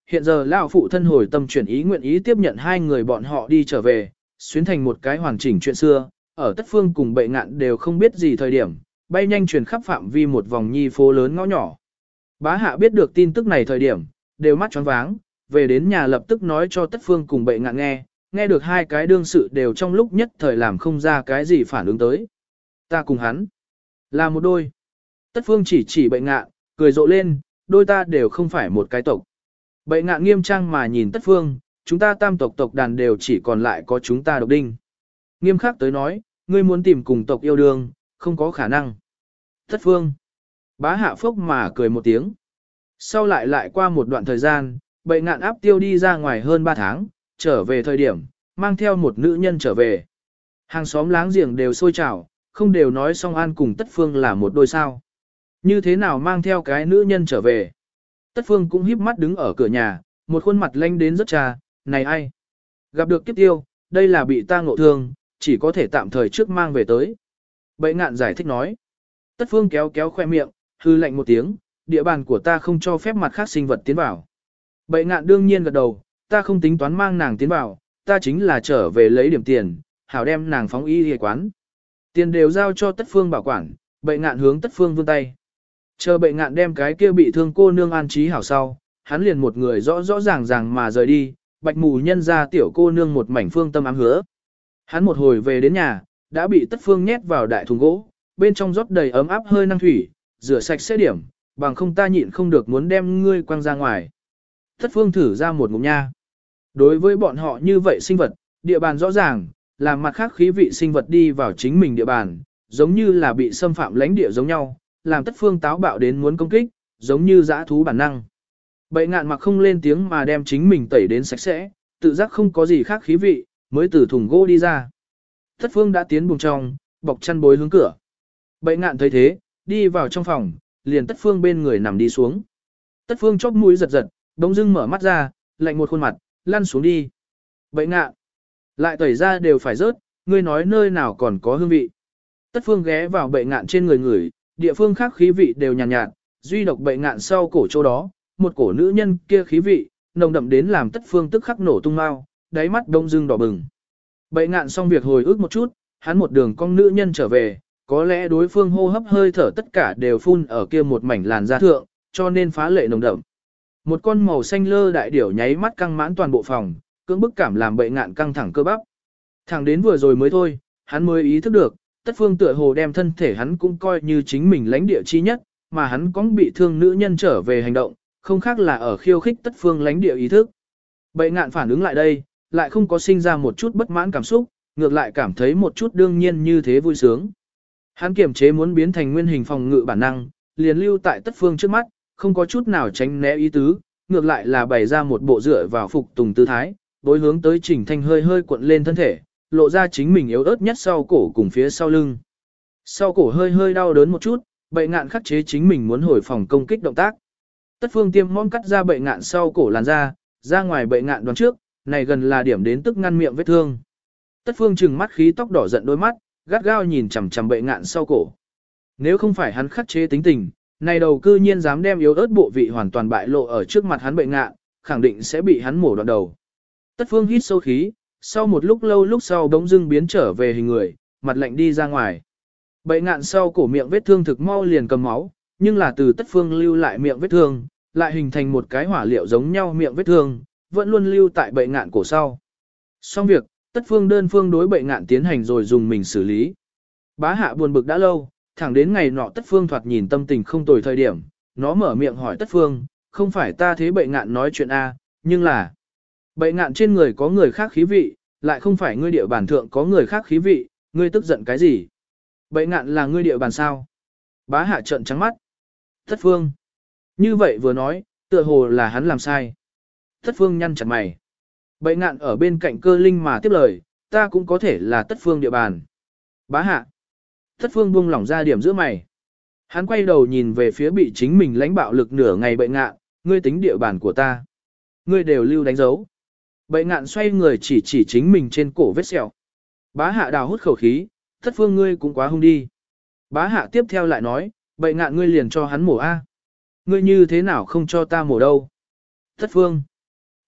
hiện giờ lão phụ thân hồi tâm chuyển ý nguyện ý tiếp nhận hai người bọn họ đi trở về, xuyến thành một cái hoàn chỉnh chuyện xưa, ở Tất Phương cùng Bệ Ngạn đều không biết gì thời điểm, bay nhanh truyền khắp phạm vi một vòng nhi phố lớn ngõ nhỏ. Bá Hạ biết được tin tức này thời điểm, đều mắt choáng váng, về đến nhà lập tức nói cho Tất Phương cùng Bệ Ngạn nghe, nghe được hai cái đương sự đều trong lúc nhất thời làm không ra cái gì phản ứng tới. Ta cùng hắn là một đôi. Tất Phương chỉ chỉ Bệ Ngạn, cười rộ lên, đôi ta đều không phải một cái tộc. Bệ Ngạn nghiêm trang mà nhìn Tất Phương, chúng ta tam tộc tộc đàn đều chỉ còn lại có chúng ta độc đinh. Nghiêm khắc tới nói, ngươi muốn tìm cùng tộc yêu đương, không có khả năng. Tất Phương. Bá Hạ phốc mà cười một tiếng. Sau lại lại qua một đoạn thời gian, Bệ Ngạn áp tiêu đi ra ngoài hơn ba tháng, trở về thời điểm, mang theo một nữ nhân trở về. Hàng xóm láng giềng đều sôi trào, không đều nói song an cùng Tất Phương là một đôi sao. Như thế nào mang theo cái nữ nhân trở về. Tất Phương cũng híp mắt đứng ở cửa nhà, một khuôn mặt lanh đến rất trà, này ai? Gặp được kiếp tiêu, đây là bị ta ngộ thương, chỉ có thể tạm thời trước mang về tới. Bệ Ngạn giải thích nói. Tất Phương kéo kéo khoe miệng, hư lạnh một tiếng, địa bàn của ta không cho phép mặt khác sinh vật tiến vào. Bệ Ngạn đương nhiên gật đầu, ta không tính toán mang nàng tiến vào, ta chính là trở về lấy điểm tiền, hảo đem nàng phóng y y quán. Tiền đều giao cho Tất Phương bảo quản, Bệ Ngạn hướng Tất Phương vươn tay. Chờ Bệ Ngạn đem cái kia bị thương cô nương an trí hảo sau, hắn liền một người rõ rõ ràng ràng mà rời đi, bạch mù nhân ra tiểu cô nương một mảnh phương tâm ám hứa. Hắn một hồi về đến nhà, đã bị Tất Phương nhét vào đại thùng gỗ, bên trong rót đầy ấm áp hơi năng thủy, rửa sạch sẽ điểm, bằng không ta nhịn không được muốn đem ngươi quăng ra ngoài. Tất Phương thử ra một ngụm nha. Đối với bọn họ như vậy sinh vật, địa bàn rõ ràng, làm mặt khác khí vị sinh vật đi vào chính mình địa bàn, giống như là bị xâm phạm lãnh địa giống nhau, làm Tất Phương táo bạo đến muốn công kích, giống như dã thú bản năng. Bệ Ngạn mặc không lên tiếng mà đem chính mình tẩy đến sạch sẽ, tự giác không có gì khác khí vị, mới từ thùng gỗ đi ra. Tất Phương đã tiến buồng trong, bọc chăn bối hướng cửa. Bệ Ngạn thấy thế, đi vào trong phòng, liền Tất Phương bên người nằm đi xuống. Tất Phương chóp mũi giật giật, bỗng dưng mở mắt ra, lạnh một khuôn mặt, lăn xuống đi. Bệ Ngạn, lại tẩy ra đều phải rớt, ngươi nói nơi nào còn có hương vị. Tất Phương ghé vào Bệ Ngạn trên người người, địa phương khác khí vị đều nhàn nhạt, nhạt, duy độc Bệ Ngạn sau cổ chỗ đó, một cổ nữ nhân kia khí vị, nồng đậm đến làm Tất Phương tức khắc nổ tung mau, đáy mắt đông dưng đỏ bừng. Bệ Ngạn xong việc hồi ức một chút, hắn một đường con nữ nhân trở về, có lẽ đối phương hô hấp hơi thở tất cả đều phun ở kia một mảnh làn da thượng, cho nên phá lệ nồng đậm. Một con màu xanh lơ đại điểu nháy mắt căng mãn toàn bộ phòng, cưỡng bức cảm làm Bệ Ngạn căng thẳng cơ bắp. Thẳng đến vừa rồi mới thôi, hắn mới ý thức được, Tất Phương tựa hồ đem thân thể hắn cũng coi như chính mình lãnh địa chi nhất, mà hắn cũng bị thương nữ nhân trở về hành động, không khác là ở khiêu khích Tất Phương lãnh địa ý thức. Bệ Ngạn phản ứng lại đây, lại không có sinh ra một chút bất mãn cảm xúc, ngược lại cảm thấy một chút đương nhiên như thế vui sướng. Hắn kiềm chế muốn biến thành nguyên hình phòng ngự bản năng, liền lưu tại Tất Phương trước mắt, không có chút nào tránh né ý tứ, ngược lại là bày ra một bộ dựa vào phục tùng tư thái, đối hướng tới Trình Thanh hơi hơi cuộn lên thân thể, lộ ra chính mình yếu ớt nhất sau cổ cùng phía sau lưng. Sau cổ hơi hơi đau đớn một chút, Bệ Ngạn khắc chế chính mình muốn hồi phòng công kích động tác. Tất Phương tiêm mom cắt ra Bệ Ngạn sau cổ làn ra, ra ngoài Bệ Ngạn đoán trước, này gần là điểm đến tức ngăn miệng vết thương. Tất Phương trừng mắt khí tóc đỏ giận đôi mắt, gắt gao nhìn chằm chằm Bệ Ngạn sau cổ. Nếu không phải hắn khắc chế tính tình, này đầu cư nhiên dám đem yếu ớt bộ vị hoàn toàn bại lộ ở trước mặt hắn Bệ Ngạn, khẳng định sẽ bị hắn mổ đoạn đầu. Tất Phương hít sâu khí, sau một lúc lâu lúc sau bỗng dưng biến trở về hình người, mặt lạnh đi ra ngoài. Bệ Ngạn sau cổ miệng vết thương thực mau liền cầm máu, nhưng là từ Tất Phương lưu lại miệng vết thương, lại hình thành một cái hỏa liệu giống nhau miệng vết thương, vẫn luôn lưu tại Bệ Ngạn cổ sau. Xong việc, Tất Phương đơn phương đối Bệ Ngạn tiến hành rồi dùng mình xử lý. Bá Hạ buồn bực đã lâu, thẳng đến ngày nọ Tất Phương thoạt nhìn tâm tình không tồi thời điểm, nó mở miệng hỏi Tất Phương, không phải ta thế Bệ Ngạn nói chuyện a, nhưng là Bệ Ngạn trên người có người khác khí vị, lại không phải ngươi địa bàn thượng có người khác khí vị, ngươi tức giận cái gì? Bệ Ngạn là ngươi địa bàn sao? Bá Hạ trợn trắng mắt. Tất Phương. Như vậy vừa nói, tựa hồ là hắn làm sai. Tất Phương nhăn chặt mày. Bệ Ngạn ở bên cạnh Cơ Linh mà tiếp lời, ta cũng có thể là Tất Phương địa bàn. Bá Hạ. Tất Phương buông lỏng ra điểm giữa mày. Hắn quay đầu nhìn về phía bị chính mình lãnh bạo lực nửa ngày Bệ Ngạn, ngươi tính địa bàn của ta. Ngươi đều lưu đánh dấu. Bệ Ngạn xoay người chỉ chỉ chính mình trên cổ vết sẹo. Bá Hạ đào hút khẩu khí, Tất Phương ngươi cũng quá hung đi. Bá Hạ tiếp theo lại nói, Bệ Ngạn ngươi liền cho hắn mổ A. Ngươi như thế nào không cho ta mổ đâu. Tất Phương.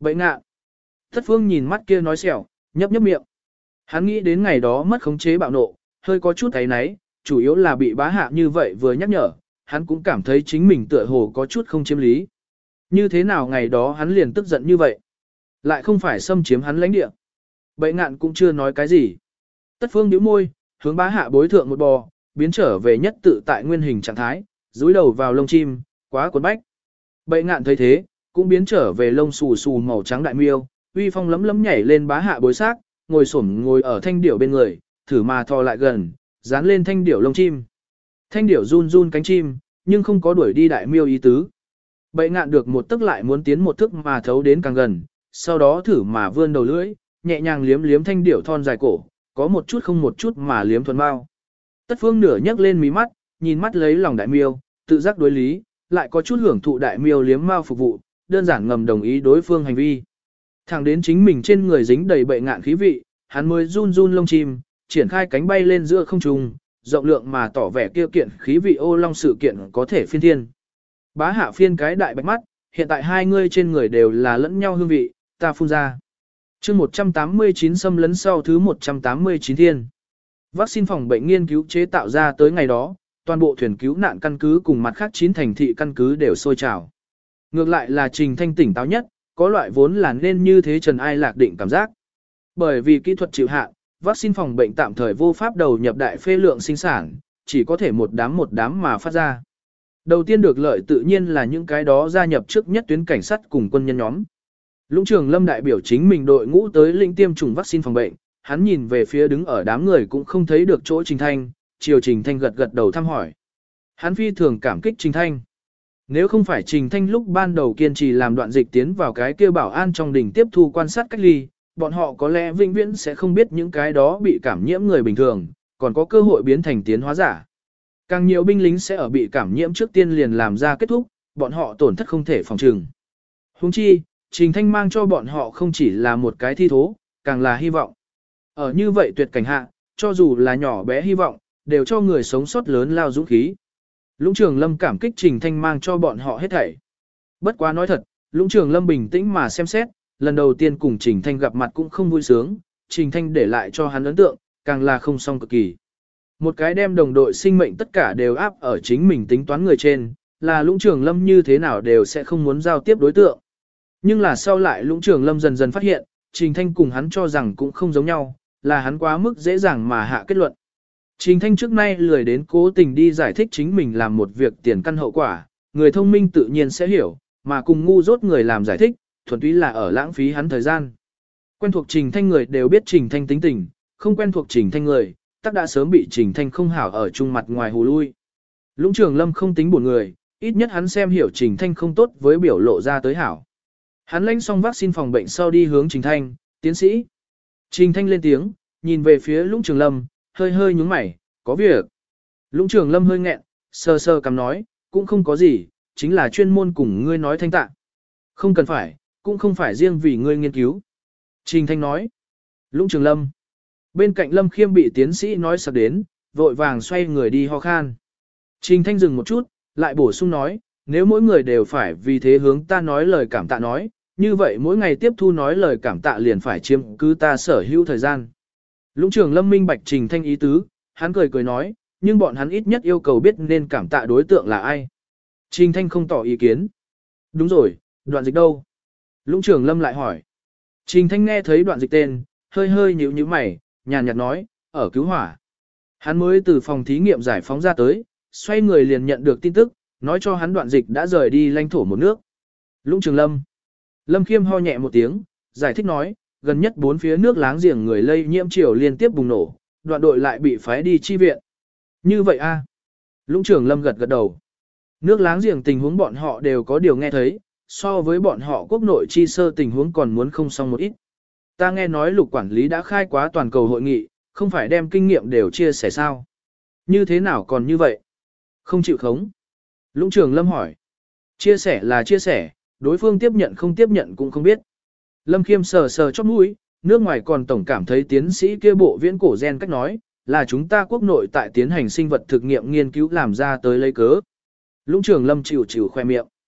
Bệnh ngạn. Thất phương nhìn mắt kia nói xẻo, nhấp nhấp miệng. Hắn nghĩ đến ngày đó mất khống chế bạo nộ, hơi có chút thấy náy, chủ yếu là bị bá hạ như vậy vừa nhắc nhở, hắn cũng cảm thấy chính mình tựa hồ có chút không chiếm lý. Như thế nào ngày đó hắn liền tức giận như vậy? Lại không phải xâm chiếm hắn lãnh địa. Bệ ngạn cũng chưa nói cái gì. Tất phương nhíu môi, hướng bá hạ bối thượng một bò, biến trở về nhất tự tại nguyên hình trạng thái, dúi đầu vào lông chim, quá cuốn bách. Bệ ngạn thấy thế, cũng biến trở về lông xù xù màu trắng đại miêu, uy phong lấm lấm nhảy lên bá hạ bối xác, ngồi xổm ngồi ở thanh điểu bên người, thử mà thò lại gần, dán lên thanh điểu lông chim. Thanh điểu run run cánh chim, nhưng không có đuổi đi đại miêu ý tứ. Bệ ngạn được một tức lại muốn tiến một thức mà thấu đến càng gần, sau đó thử mà vươn đầu lưỡi, nhẹ nhàng liếm liếm thanh điểu thon dài cổ, có một chút không một chút mà liếm thuần bao. Tất phương nửa nhấc lên mí mắt, nhìn mắt lấy lòng đại miêu, tự giác đối lý, lại có chút hưởng thụ đại miêu liếm mao phục vụ, đơn giản ngầm đồng ý đối phương hành vi. Thẳng đến chính mình trên người dính đầy bệ ngạn khí vị, hắn mới run run lông chim, triển khai cánh bay lên giữa không trung, rộng lượng mà tỏ vẻ kia kiện khí vị ô long sự kiện có thể phiên thiên. Bá hạ phiên cái đại bạch mắt, hiện tại hai ngươi trên người đều là lẫn nhau hương vị, ta phun ra. chương một trăm tám mươi chín xâm lấn sau thứ một trăm tám mươi chín thiên. Vaccine phòng bệnh nghiên cứu chế tạo ra tới ngày đó, toàn bộ thuyền cứu nạn căn cứ cùng mặt khác chín thành thị căn cứ đều sôi trào. Ngược lại là Trình Thanh tỉnh táo nhất, có loại vốn là nên như thế trần ai lạc định cảm giác. Bởi vì kỹ thuật chịu hạn, vaccine phòng bệnh tạm thời vô pháp đầu nhập đại phê lượng sinh sản, chỉ có thể một đám một đám mà phát ra. Đầu tiên được lợi tự nhiên là những cái đó gia nhập trước nhất tuyến cảnh sát cùng quân nhân nhóm. Lũng Trường Lâm đại biểu chính mình đội ngũ tới lĩnh tiêm chủng vaccine phòng bệnh, hắn nhìn về phía đứng ở đám người cũng không thấy được chỗ Trình Thanh, chiều Trình Thanh gật gật đầu thăm hỏi. Hắn phi thường cảm kích Trình Thanh. Nếu không phải Trình Thanh lúc ban đầu kiên trì làm đoạn dịch tiến vào cái kia bảo an trong đỉnh tiếp thu quan sát cách ly, bọn họ có lẽ vĩnh viễn sẽ không biết những cái đó bị cảm nhiễm người bình thường, còn có cơ hội biến thành tiến hóa giả. Càng nhiều binh lính sẽ ở bị cảm nhiễm trước tiên liền làm ra kết thúc, bọn họ tổn thất không thể phòng trừng. Huống chi, Trình Thanh mang cho bọn họ không chỉ là một cái thi thố, càng là hy vọng. Ở như vậy tuyệt cảnh hạ, cho dù là nhỏ bé hy vọng, đều cho người sống sót lớn lao dũng khí. Lũng Trường Lâm cảm kích Trình Thanh mang cho bọn họ hết thảy. Bất quá nói thật, Lũng Trường Lâm bình tĩnh mà xem xét, lần đầu tiên cùng Trình Thanh gặp mặt cũng không vui sướng, Trình Thanh để lại cho hắn ấn tượng, càng là không song cực kỳ. Một cái đem đồng đội sinh mệnh tất cả đều áp ở chính mình tính toán người trên, là Lũng Trường Lâm như thế nào đều sẽ không muốn giao tiếp đối tượng. Nhưng là sau lại Lũng Trường Lâm dần dần phát hiện, Trình Thanh cùng hắn cho rằng cũng không giống nhau, là hắn quá mức dễ dàng mà hạ kết luận. Trình Thanh trước nay lười đến cố tình đi giải thích chính mình làm một việc tiền căn hậu quả, người thông minh tự nhiên sẽ hiểu, mà cùng ngu dốt người làm giải thích, thuần túy là ở lãng phí hắn thời gian. Quen thuộc Trình Thanh người đều biết Trình Thanh tính tình, không quen thuộc Trình Thanh người, tắc đã sớm bị Trình Thanh không hảo ở chung mặt ngoài hù lui. Lũng Trường Lâm không tính buồn người, ít nhất hắn xem hiểu Trình Thanh không tốt với biểu lộ ra tới hảo. Hắn lãnh xong vaccine phòng bệnh sau đi hướng Trình Thanh, tiến sĩ. Trình Thanh lên tiếng, nhìn về phía Lũng Trường Lâm, hơi hơi nhúng mày, có việc. Lũng Trường Lâm hơi nghẹn, sơ sơ cằm nói, cũng không có gì, chính là chuyên môn cùng ngươi nói thanh tạ. Không cần phải, cũng không phải riêng vì ngươi nghiên cứu. Trình Thanh nói. Lũng Trường Lâm. Bên cạnh Lâm Khiêm bị tiến sĩ nói sập đến, vội vàng xoay người đi ho khan. Trình Thanh dừng một chút, lại bổ sung nói, nếu mỗi người đều phải vì thế hướng ta nói lời cảm tạ nói, như vậy mỗi ngày tiếp thu nói lời cảm tạ liền phải chiếm cứ ta sở hữu thời gian. Lũng Trường Lâm minh bạch Trình Thanh ý tứ, hắn cười cười nói, nhưng bọn hắn ít nhất yêu cầu biết nên cảm tạ đối tượng là ai. Trình Thanh không tỏ ý kiến. Đúng rồi, đoạn dịch đâu? Lũng Trường Lâm lại hỏi. Trình Thanh nghe thấy đoạn dịch tên, hơi hơi nhíu nhíu mày, nhàn nhạt nói, ở cứu hỏa. Hắn mới từ phòng thí nghiệm giải phóng ra tới, xoay người liền nhận được tin tức, nói cho hắn đoạn dịch đã rời đi lãnh thổ một nước. Lũng Trường Lâm. Lâm Khiêm ho nhẹ một tiếng, giải thích nói, gần nhất bốn phía nước láng giềng người lây nhiễm triều liên tiếp bùng nổ, đoạn đội lại bị phái đi chi viện. Như vậy a? À? Lũng Trường Lâm gật gật đầu. Nước láng giềng tình huống bọn họ đều có điều nghe thấy, so với bọn họ quốc nội chi sơ tình huống còn muốn không xong một ít. Ta nghe nói Lục quản lý đã khai quá toàn cầu hội nghị, không phải đem kinh nghiệm đều chia sẻ sao? Như thế nào còn như vậy? Không chịu khống. Lũng Trường Lâm hỏi. Chia sẻ là chia sẻ, đối phương tiếp nhận không tiếp nhận cũng không biết. Lâm Khiêm sờ sờ chóp mũi, nước ngoài còn tổng cảm thấy tiến sĩ kia bộ viễn cổ gen cách nói, là chúng ta quốc nội tại tiến hành sinh vật thực nghiệm nghiên cứu làm ra tới lấy cớ. Lũng Trường Lâm chịu chịu khoe miệng.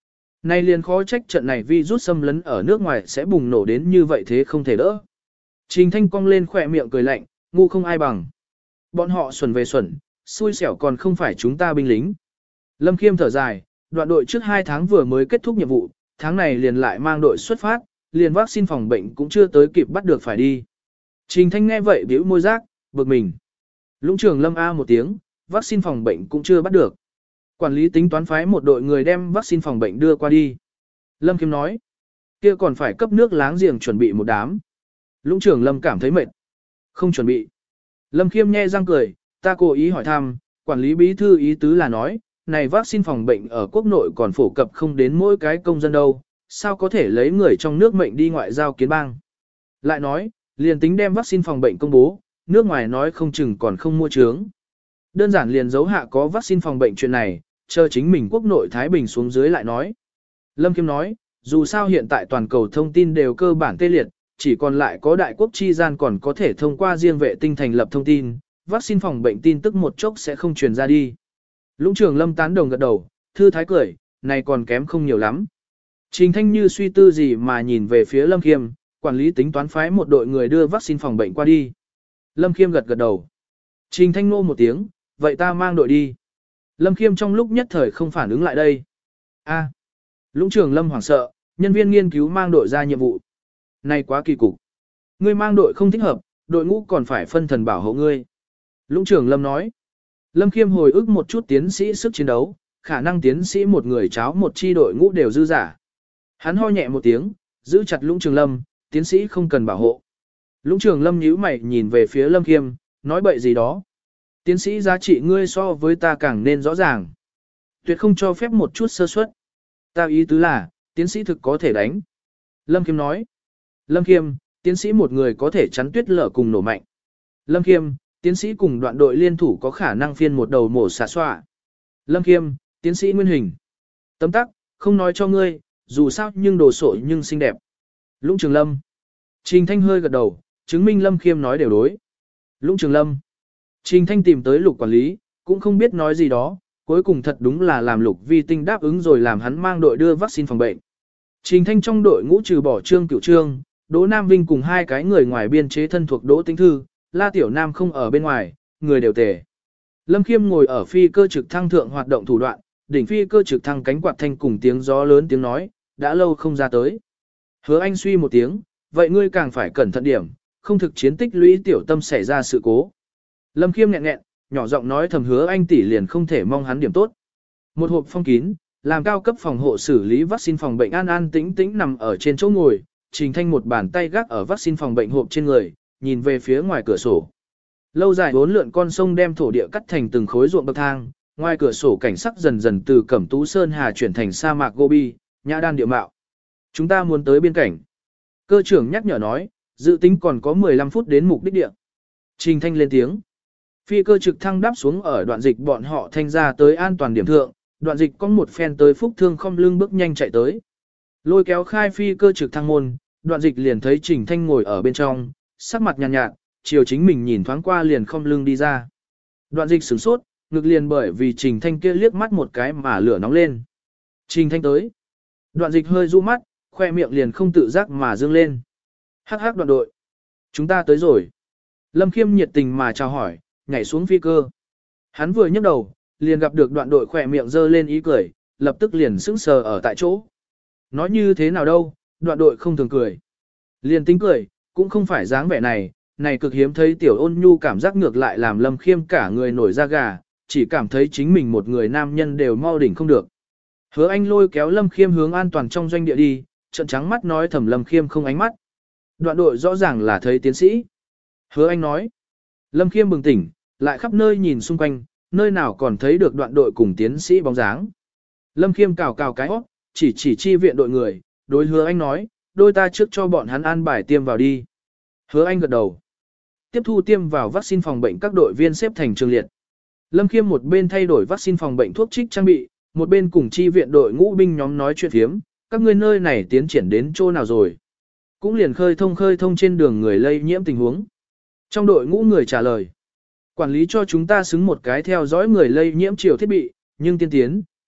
Nay liền khó trách trận này vi rút xâm lấn ở nước ngoài sẽ bùng nổ đến như vậy thế không thể đỡ. Trình Thanh cong lên khỏe miệng cười lạnh, ngu không ai bằng. Bọn họ xuẩn về xuẩn, xui xẻo còn không phải chúng ta binh lính. Lâm Khiêm thở dài, đoạn đội trước hai tháng vừa mới kết thúc nhiệm vụ, tháng này liền lại mang đội xuất phát, liền vaccine phòng bệnh cũng chưa tới kịp bắt được phải đi. Trình Thanh nghe vậy bĩu môi rác, bực mình. Lũng trưởng Lâm A một tiếng, vaccine phòng bệnh cũng chưa bắt được. Quản lý tính toán phái một đội người đem vaccine phòng bệnh đưa qua đi. Lâm Khiêm nói, kia còn phải cấp nước láng giềng chuẩn bị một đám. Lũng trưởng Lâm cảm thấy mệt. Không chuẩn bị. Lâm Khiêm nhe răng cười, ta cố ý hỏi thăm, quản lý bí thư ý tứ là nói, này vaccine phòng bệnh ở quốc nội còn phổ cập không đến mỗi cái công dân đâu, sao có thể lấy người trong nước mệnh đi ngoại giao kiến bang. Lại nói, liền tính đem vaccine phòng bệnh công bố, nước ngoài nói không chừng còn không mua trướng. Đơn giản liền dấu hạ có vaccine phòng bệnh chuyện này, chờ chính mình quốc nội Thái Bình xuống dưới lại nói. Lâm Khiêm nói, dù sao hiện tại toàn cầu thông tin đều cơ bản tê liệt, chỉ còn lại có đại quốc chi gian còn có thể thông qua riêng vệ tinh thành lập thông tin, vaccine phòng bệnh tin tức một chốc sẽ không truyền ra đi. Lũng trưởng Lâm tán đồng gật đầu, thư thái cười, này còn kém không nhiều lắm. Trình Thanh như suy tư gì mà nhìn về phía Lâm Khiêm, quản lý tính toán phái một đội người đưa vaccine phòng bệnh qua đi. Lâm Khiêm gật gật đầu. Trình Thanh nô một tiếng, vậy ta mang đội đi. Lâm Khiêm trong lúc nhất thời không phản ứng lại đây. A. Lũng trưởng Lâm hoảng sợ, nhân viên nghiên cứu mang đội ra nhiệm vụ. Này quá kỳ cục. Ngươi mang đội không thích hợp, đội ngũ còn phải phân thần bảo hộ ngươi. Lũng trưởng Lâm nói. Lâm Khiêm hồi ức một chút tiến sĩ sức chiến đấu, khả năng tiến sĩ một người cháo một chi đội ngũ đều dư giả. Hắn ho nhẹ một tiếng, giữ chặt Lũng trưởng Lâm, tiến sĩ không cần bảo hộ. Lũng trưởng Lâm nhíu mày nhìn về phía Lâm Khiêm, nói bậy gì đó. Tiến sĩ giá trị ngươi so với ta càng nên rõ ràng. Tuyệt không cho phép một chút sơ suất. Ta ý tứ là, tiến sĩ thực có thể đánh. Lâm Khiêm nói. Lâm Khiêm, tiến sĩ một người có thể chắn tuyết lở cùng nổ mạnh. Lâm Khiêm, tiến sĩ cùng đoạn đội liên thủ có khả năng phiên một đầu mổ xả xoa. Lâm Khiêm, tiến sĩ nguyên hình. Tấm tắc, không nói cho ngươi, dù sao nhưng đồ sộ nhưng xinh đẹp. Lũng Trường Lâm. Trình Thanh hơi gật đầu, chứng minh Lâm Khiêm nói đều đối. Lũng Trường Lâm. Trình Thanh tìm tới Lục quản lý, cũng không biết nói gì đó, cuối cùng thật đúng là làm Lục Vi Tinh đáp ứng rồi làm hắn mang đội đưa vaccine phòng bệnh. Trình Thanh trong đội ngũ trừ bỏ Trương Cửu Trương, Đỗ Nam Vinh cùng hai cái người ngoài biên chế thân thuộc Đỗ Tĩnh Thư, La Tiểu Nam không ở bên ngoài, người đều tề. Lâm Khiêm ngồi ở phi cơ trực thăng thượng hoạt động thủ đoạn, đỉnh phi cơ trực thăng cánh quạt thanh cùng tiếng gió lớn tiếng nói, đã lâu không ra tới. Hứa Anh suy một tiếng, vậy ngươi càng phải cẩn thận điểm, không thực chiến tích lũy tiểu tâm xảy ra sự cố. Lâm Khiêm nghẹn nghẹn, nhỏ giọng nói thầm Hứa Anh tỷ liền không thể mong hắn điểm tốt. Một hộp phong kín, làm cao cấp phòng hộ xử lý vaccine phòng bệnh an an tĩnh tĩnh nằm ở trên chỗ ngồi, Trình Thanh một bàn tay gác ở vaccine phòng bệnh hộp trên người, nhìn về phía ngoài cửa sổ. Lâu dài bốn lượn con sông đem thổ địa cắt thành từng khối ruộng bậc thang, ngoài cửa sổ cảnh sắc dần dần từ Cẩm Tú Sơn Hà chuyển thành sa mạc Gobi, nhã đan địa mạo. Chúng ta muốn tới biên cảnh. Cơ trưởng nhắc nhở nói, dự tính còn có mười lăm phút đến mục đích địa. Trình Thanh lên tiếng. Phi cơ trực thăng đáp xuống ở đoạn dịch bọn họ thanh ra tới an toàn điểm thượng, đoạn dịch có một phen tới phúc thương không lưng bước nhanh chạy tới. Lôi kéo khai phi cơ trực thăng môn, đoạn dịch liền thấy Trình Thanh ngồi ở bên trong, sắc mặt nhàn nhạt, nhạt, chiều chính mình nhìn thoáng qua liền không lưng đi ra. Đoạn dịch sửng sốt, ngực liền bởi vì Trình Thanh kia liếc mắt một cái mà lửa nóng lên. Trình Thanh tới. Đoạn dịch hơi du mắt, khoe miệng liền không tự giác mà dương lên. Hắc hắc đoạn đội. Chúng ta tới rồi. Lâm Khiêm nhiệt tình mà chào hỏi, nhảy xuống phi cơ. Hắn vừa nhấc đầu, liền gặp được đoạn đội khỏe miệng dơ lên ý cười, lập tức liền sững sờ ở tại chỗ. Nói như thế nào đâu, đoạn đội không thường cười. Liền tính cười, cũng không phải dáng vẻ này, này cực hiếm thấy tiểu ôn nhu cảm giác ngược lại làm Lâm Khiêm cả người nổi da gà, chỉ cảm thấy chính mình một người nam nhân đều mau đỉnh không được. Hứa Anh lôi kéo Lâm Khiêm hướng an toàn trong doanh địa đi, trợn trắng mắt nói thầm Lâm Khiêm không ánh mắt. Đoạn đội rõ ràng là thấy tiến sĩ. Hứa Anh nói. Lâm Khiêm bừng tỉnh, lại khắp nơi nhìn xung quanh, nơi nào còn thấy được đoạn đội cùng tiến sĩ bóng dáng. Lâm Khiêm cào cào cái hót, chỉ chỉ chi viện đội người, đối Hứa Anh nói, đôi ta trước cho bọn hắn an bài tiêm vào đi. Hứa Anh gật đầu. Tiếp thu tiêm vào vaccine phòng bệnh các đội viên xếp thành trường liệt. Lâm Khiêm một bên thay đổi vaccine phòng bệnh thuốc trích trang bị, một bên cùng chi viện đội ngũ binh nhóm nói chuyện thiếm, các ngươi nơi này tiến triển đến chỗ nào rồi. Cũng liền khơi thông khơi thông trên đường người lây nhiễm tình huống. Trong đội ngũ người trả lời, quản lý cho chúng ta xứng một cái theo dõi người lây nhiễm chiều thiết bị, nhưng tiên tiến,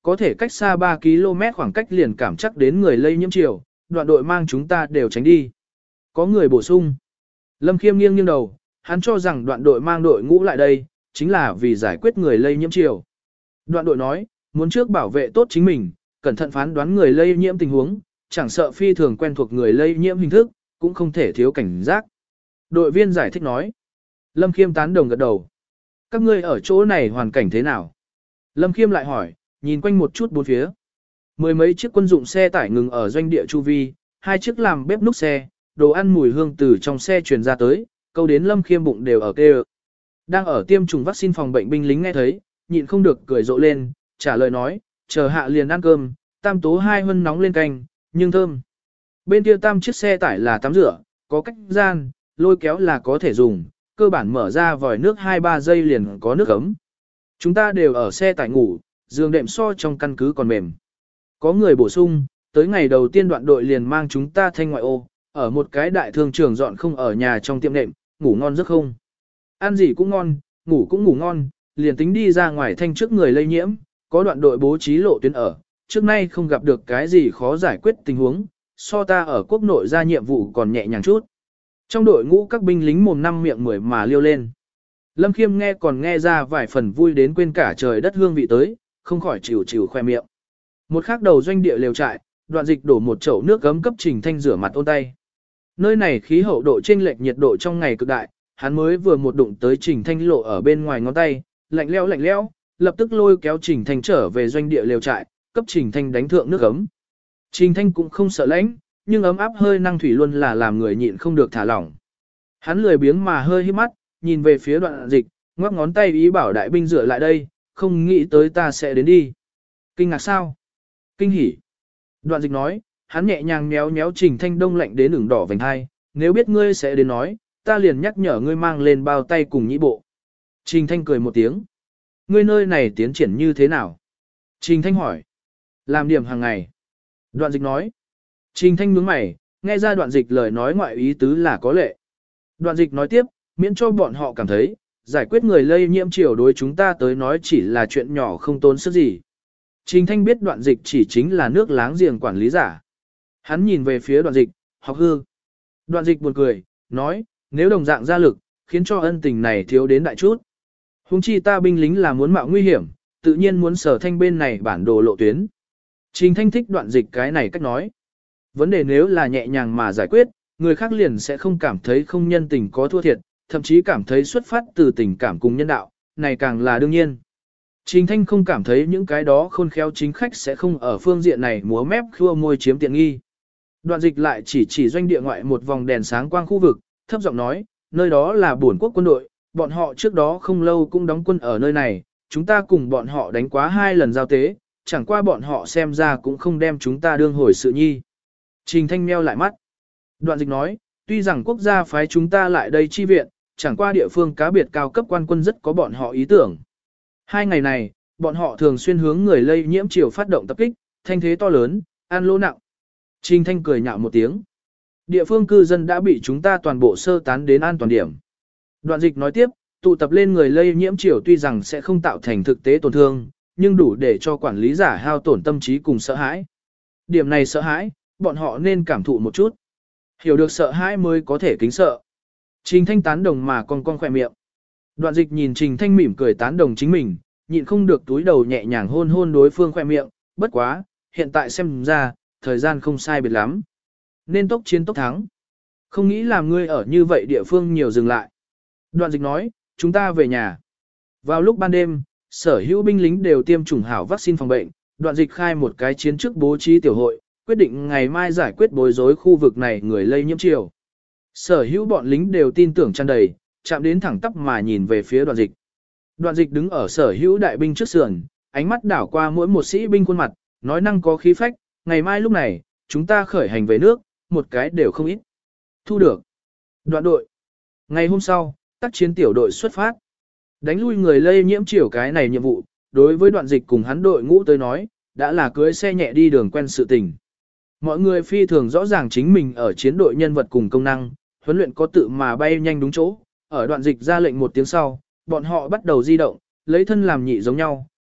có thể cách xa ba ki lô mét khoảng cách liền cảm chắc đến người lây nhiễm chiều, đoạn đội mang chúng ta đều tránh đi. Có người bổ sung. Lâm Khiêm nghiêng nghiêng đầu, hắn cho rằng đoạn đội mang đội ngũ lại đây, chính là vì giải quyết người lây nhiễm chiều. Đoạn đội nói, muốn trước bảo vệ tốt chính mình, cẩn thận phán đoán người lây nhiễm tình huống, chẳng sợ phi thường quen thuộc người lây nhiễm hình thức, cũng không thể thiếu cảnh giác. Đội viên giải thích nói. Lâm Khiêm tán đồng gật đầu. Các ngươi ở chỗ này hoàn cảnh thế nào? Lâm Khiêm lại hỏi, nhìn quanh một chút bốn phía. Mười mấy chiếc quân dụng xe tải ngừng ở doanh địa chu vi, hai chiếc làm bếp núc xe, đồ ăn mùi hương từ trong xe truyền ra tới, câu đến Lâm Khiêm bụng đều ở kêu. Đang ở tiêm chủng vaccine phòng bệnh binh lính nghe thấy, nhịn không được cười rộ lên, trả lời nói, chờ hạ liền ăn cơm, tam tố hai hân nóng lên canh, nhưng thơm. Bên kia tam chiếc xe tải là tắm rửa, có cách gian, lôi kéo là có thể dùng, cơ bản mở ra vòi nước hai ba giây liền có nước ấm. Chúng ta đều ở xe tải ngủ, giường đệm so trong căn cứ còn mềm. Có người bổ sung, tới ngày đầu tiên đoạn đội liền mang chúng ta thanh ngoại ô, ở một cái đại thương trường dọn không ở nhà trong tiệm đệm, ngủ ngon giấc không. Ăn gì cũng ngon, ngủ cũng ngủ ngon, liền tính đi ra ngoài thanh trước người lây nhiễm, có đoạn đội bố trí lộ tuyến ở, trước nay không gặp được cái gì khó giải quyết tình huống, so ta ở quốc nội ra nhiệm vụ còn nhẹ nhàng chút. Trong đội ngũ các binh lính mồm năm miệng mười mà liêu lên. Lâm Khiêm nghe còn nghe ra vài phần vui đến quên cả trời đất hương vị tới, không khỏi chịu chịu khoe miệng. Một khắc đầu doanh địa lều trại, đoạn dịch đổ một chậu nước gấm cấp Trình Thanh rửa mặt ôn tay. Nơi này khí hậu độ chênh lệch nhiệt độ trong ngày cực đại, hắn mới vừa một đụng tới Trình Thanh lộ ở bên ngoài ngón tay, lạnh lẽo lạnh lẽo, lập tức lôi kéo Trình Thanh trở về doanh địa lều trại, cấp Trình Thanh đánh thượng nước gấm. Trình Thanh cũng không sợ lạnh, nhưng ấm áp hơi năng thủy luôn là làm người nhịn không được thả lỏng. Hắn lười biếng mà hơi híp mắt, nhìn về phía đoạn dịch, ngoắc ngón tay ý bảo đại binh rửa lại đây, không nghĩ tới ta sẽ đến đi. Kinh ngạc sao? Kinh hỉ. Đoạn dịch nói, hắn nhẹ nhàng méo méo Trình Thanh đông lạnh đến ửng đỏ vành hai, nếu biết ngươi sẽ đến nói, ta liền nhắc nhở ngươi mang lên bao tay cùng nhĩ bộ. Trình Thanh cười một tiếng. Ngươi nơi này tiến triển như thế nào? Trình Thanh hỏi. Làm điểm hàng ngày. Đoạn dịch nói. Trình Thanh nhướng mày, nghe ra đoạn dịch lời nói ngoại ý tứ là có lệ. Đoạn dịch nói tiếp, miễn cho bọn họ cảm thấy, giải quyết người lây nhiễm chiều đối chúng ta tới nói chỉ là chuyện nhỏ không tốn sức gì. Trình Thanh biết đoạn dịch chỉ chính là nước láng giềng quản lý giả. Hắn nhìn về phía đoạn dịch, học hư. Đoạn dịch buồn cười, nói, nếu đồng dạng ra lực, khiến cho ân tình này thiếu đến đại chút. Hùng chi ta binh lính là muốn mạo nguy hiểm, tự nhiên muốn sở thanh bên này bản đồ lộ tuyến. Trình Thanh thích đoạn dịch cái này cách nói. Vấn đề nếu là nhẹ nhàng mà giải quyết, người khác liền sẽ không cảm thấy không nhân tình có thua thiệt, thậm chí cảm thấy xuất phát từ tình cảm cùng nhân đạo, này càng là đương nhiên. Trình Thanh không cảm thấy những cái đó khôn khéo chính khách sẽ không ở phương diện này múa mép khua môi chiếm tiện nghi. Đoạn dịch lại chỉ chỉ doanh địa ngoại một vòng đèn sáng quang khu vực, thấp giọng nói, nơi đó là bổn quốc quân đội, bọn họ trước đó không lâu cũng đóng quân ở nơi này, chúng ta cùng bọn họ đánh quá hai lần giao tế, chẳng qua bọn họ xem ra cũng không đem chúng ta đương hồi sự nhi. Trình Thanh meo lại mắt. Đoạn dịch nói, tuy rằng quốc gia phái chúng ta lại đây chi viện, chẳng qua địa phương cá biệt cao cấp quan quân rất có bọn họ ý tưởng. Hai ngày này, bọn họ thường xuyên hướng người lây nhiễm chiều phát động tập kích, thanh thế to lớn, ăn lỗ nặng. Trình Thanh cười nhạo một tiếng. Địa phương cư dân đã bị chúng ta toàn bộ sơ tán đến an toàn điểm. Đoạn dịch nói tiếp, tụ tập lên người lây nhiễm chiều tuy rằng sẽ không tạo thành thực tế tổn thương, nhưng đủ để cho quản lý giả hao tổn tâm trí cùng sợ hãi. Điểm này sợ hãi, bọn họ nên cảm thụ một chút. Hiểu được sợ hãi mới có thể kính sợ. Trình Thanh tán đồng mà con con khỏe miệng. Đoạn dịch nhìn Trình Thanh mỉm cười tán đồng chính mình, nhịn không được túi đầu nhẹ nhàng hôn hôn đối phương khỏe miệng, bất quá, hiện tại xem ra, thời gian không sai biệt lắm. Nên tốc chiến tốc thắng. Không nghĩ làm ngươi ở như vậy địa phương nhiều dừng lại. Đoạn dịch nói, chúng ta về nhà. Vào lúc ban đêm, sở hữu binh lính đều tiêm chủng hảo vaccine phòng bệnh, đoạn dịch khai một cái chiến trước bố trí tiểu hội, quyết định ngày mai giải quyết bối rối khu vực này người lây nhiễm chiều. Sở hữu bọn lính đều tin tưởng tràn đầy, chạm đến thẳng tắp mà nhìn về phía đoạn dịch. Đoạn dịch đứng ở sở hữu đại binh trước sườn, ánh mắt đảo qua mỗi một sĩ binh khuôn mặt, nói năng có khí phách, ngày mai lúc này, chúng ta khởi hành về nước, một cái đều không ít. Thu được. Đoạn đội. Ngày hôm sau, tác chiến tiểu đội xuất phát. Đánh lui người lây nhiễm chiều cái này nhiệm vụ, đối với đoạn dịch cùng hắn đội ngũ tới nói, đã là cưới xe nhẹ đi đường quen sự tình. Mọi người phi thường rõ ràng chính mình ở chiến đội nhân vật cùng công năng, huấn luyện có tự mà bay nhanh đúng chỗ. Ở đoạn dịch ra lệnh một tiếng sau, bọn họ bắt đầu di động, lấy thân làm nhị giống nhau,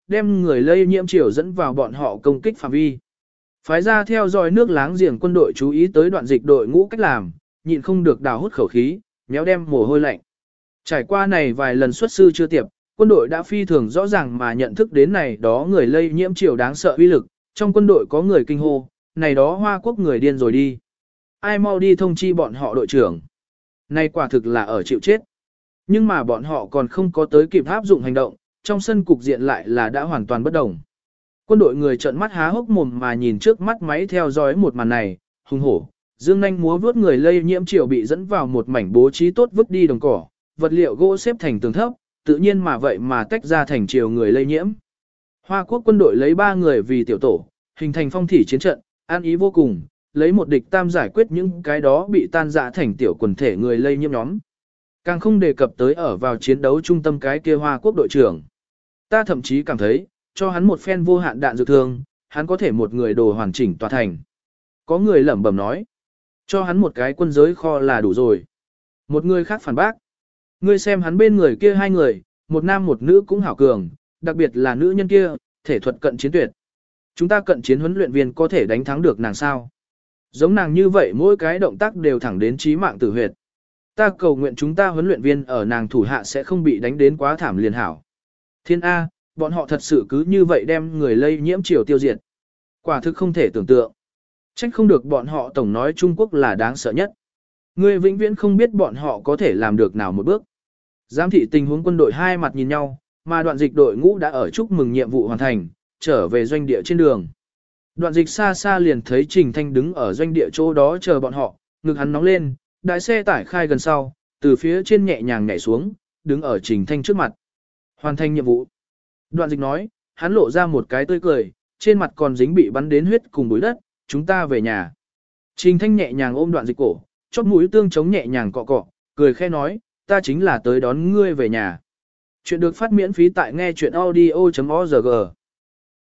đem người lây nhiễm triều dẫn vào bọn họ công kích phạm vi. Phái ra theo dõi nước láng giềng quân đội chú ý tới đoạn dịch đội ngũ cách làm, nhịn không được đào hút khẩu khí, méo đem mồ hôi lạnh. Trải qua này vài lần xuất sư chưa tiệp, quân đội đã phi thường rõ ràng mà nhận thức đến này đó người lây nhiễm triều đáng sợ uy lực, trong quân đội có người kinh hô, này đó Hoa Quốc người điên rồi đi. Ai mau đi thông chi bọn họ đội trưởng. Này quả thực là ở chịu chết. Nhưng mà bọn họ còn không có tới kịp áp dụng hành động, trong sân cục diện lại là đã hoàn toàn bất đồng. Quân đội người trợn mắt há hốc mồm mà nhìn trước mắt máy theo dõi một màn này, hùng hổ, dương nhanh múa vướt người lây nhiễm triều bị dẫn vào một mảnh bố trí tốt vứt đi đồng cỏ, vật liệu gỗ xếp thành tường thấp, tự nhiên mà vậy mà tách ra thành triều người lây nhiễm. Hoa Quốc quân đội lấy ba người vì tiểu tổ, hình thành phong thủy chiến trận, an ý vô cùng, lấy một địch tam giải quyết những cái đó bị tan rã thành tiểu quần thể người lây nhiễm nhóm. Càng không đề cập tới ở vào chiến đấu trung tâm cái kia Hoa Quốc đội trưởng. Ta thậm chí cảm thấy, cho hắn một phen vô hạn đạn dược thương, hắn có thể một người đồ hoàn chỉnh tòa thành. Có người lẩm bẩm nói, cho hắn một cái quân giới kho là đủ rồi. Một người khác phản bác, ngươi xem hắn bên người kia hai người, một nam một nữ cũng hảo cường, đặc biệt là nữ nhân kia, thể thuật cận chiến tuyệt. Chúng ta cận chiến huấn luyện viên có thể đánh thắng được nàng sao? Giống nàng như vậy mỗi cái động tác đều thẳng đến chí mạng tử huyệt. Ta cầu nguyện chúng ta huấn luyện viên ở nàng thủ hạ sẽ không bị đánh đến quá thảm liền hảo. Thiên A, bọn họ thật sự cứ như vậy đem người lây nhiễm triều tiêu diệt. Quả thực không thể tưởng tượng. Trách không được bọn họ tổng nói Trung Quốc là đáng sợ nhất. Ngươi vĩnh viễn không biết bọn họ có thể làm được nào một bước. Giám thị tình huống quân đội hai mặt nhìn nhau, mà đoạn dịch đội ngũ đã ở chúc mừng nhiệm vụ hoàn thành, trở về doanh địa trên đường. Đoạn dịch xa xa liền thấy Trình Thanh đứng ở doanh địa chỗ đó chờ bọn họ, ngực hắn nóng lên, đại xe tải khai gần sau, từ phía trên nhẹ nhàng nhảy xuống, đứng ở Trình Thanh trước mặt. Hoàn thành nhiệm vụ. Đoạn dịch nói, hắn lộ ra một cái tươi cười, trên mặt còn dính bị bắn đến huyết cùng bụi đất, chúng ta về nhà. Trình Thanh nhẹ nhàng ôm đoạn dịch cổ, chóp mũi tương chống nhẹ nhàng cọ cọ, cười khẽ nói, ta chính là tới đón ngươi về nhà. Chuyện được phát miễn phí tại nghe chuyện audio chấm org.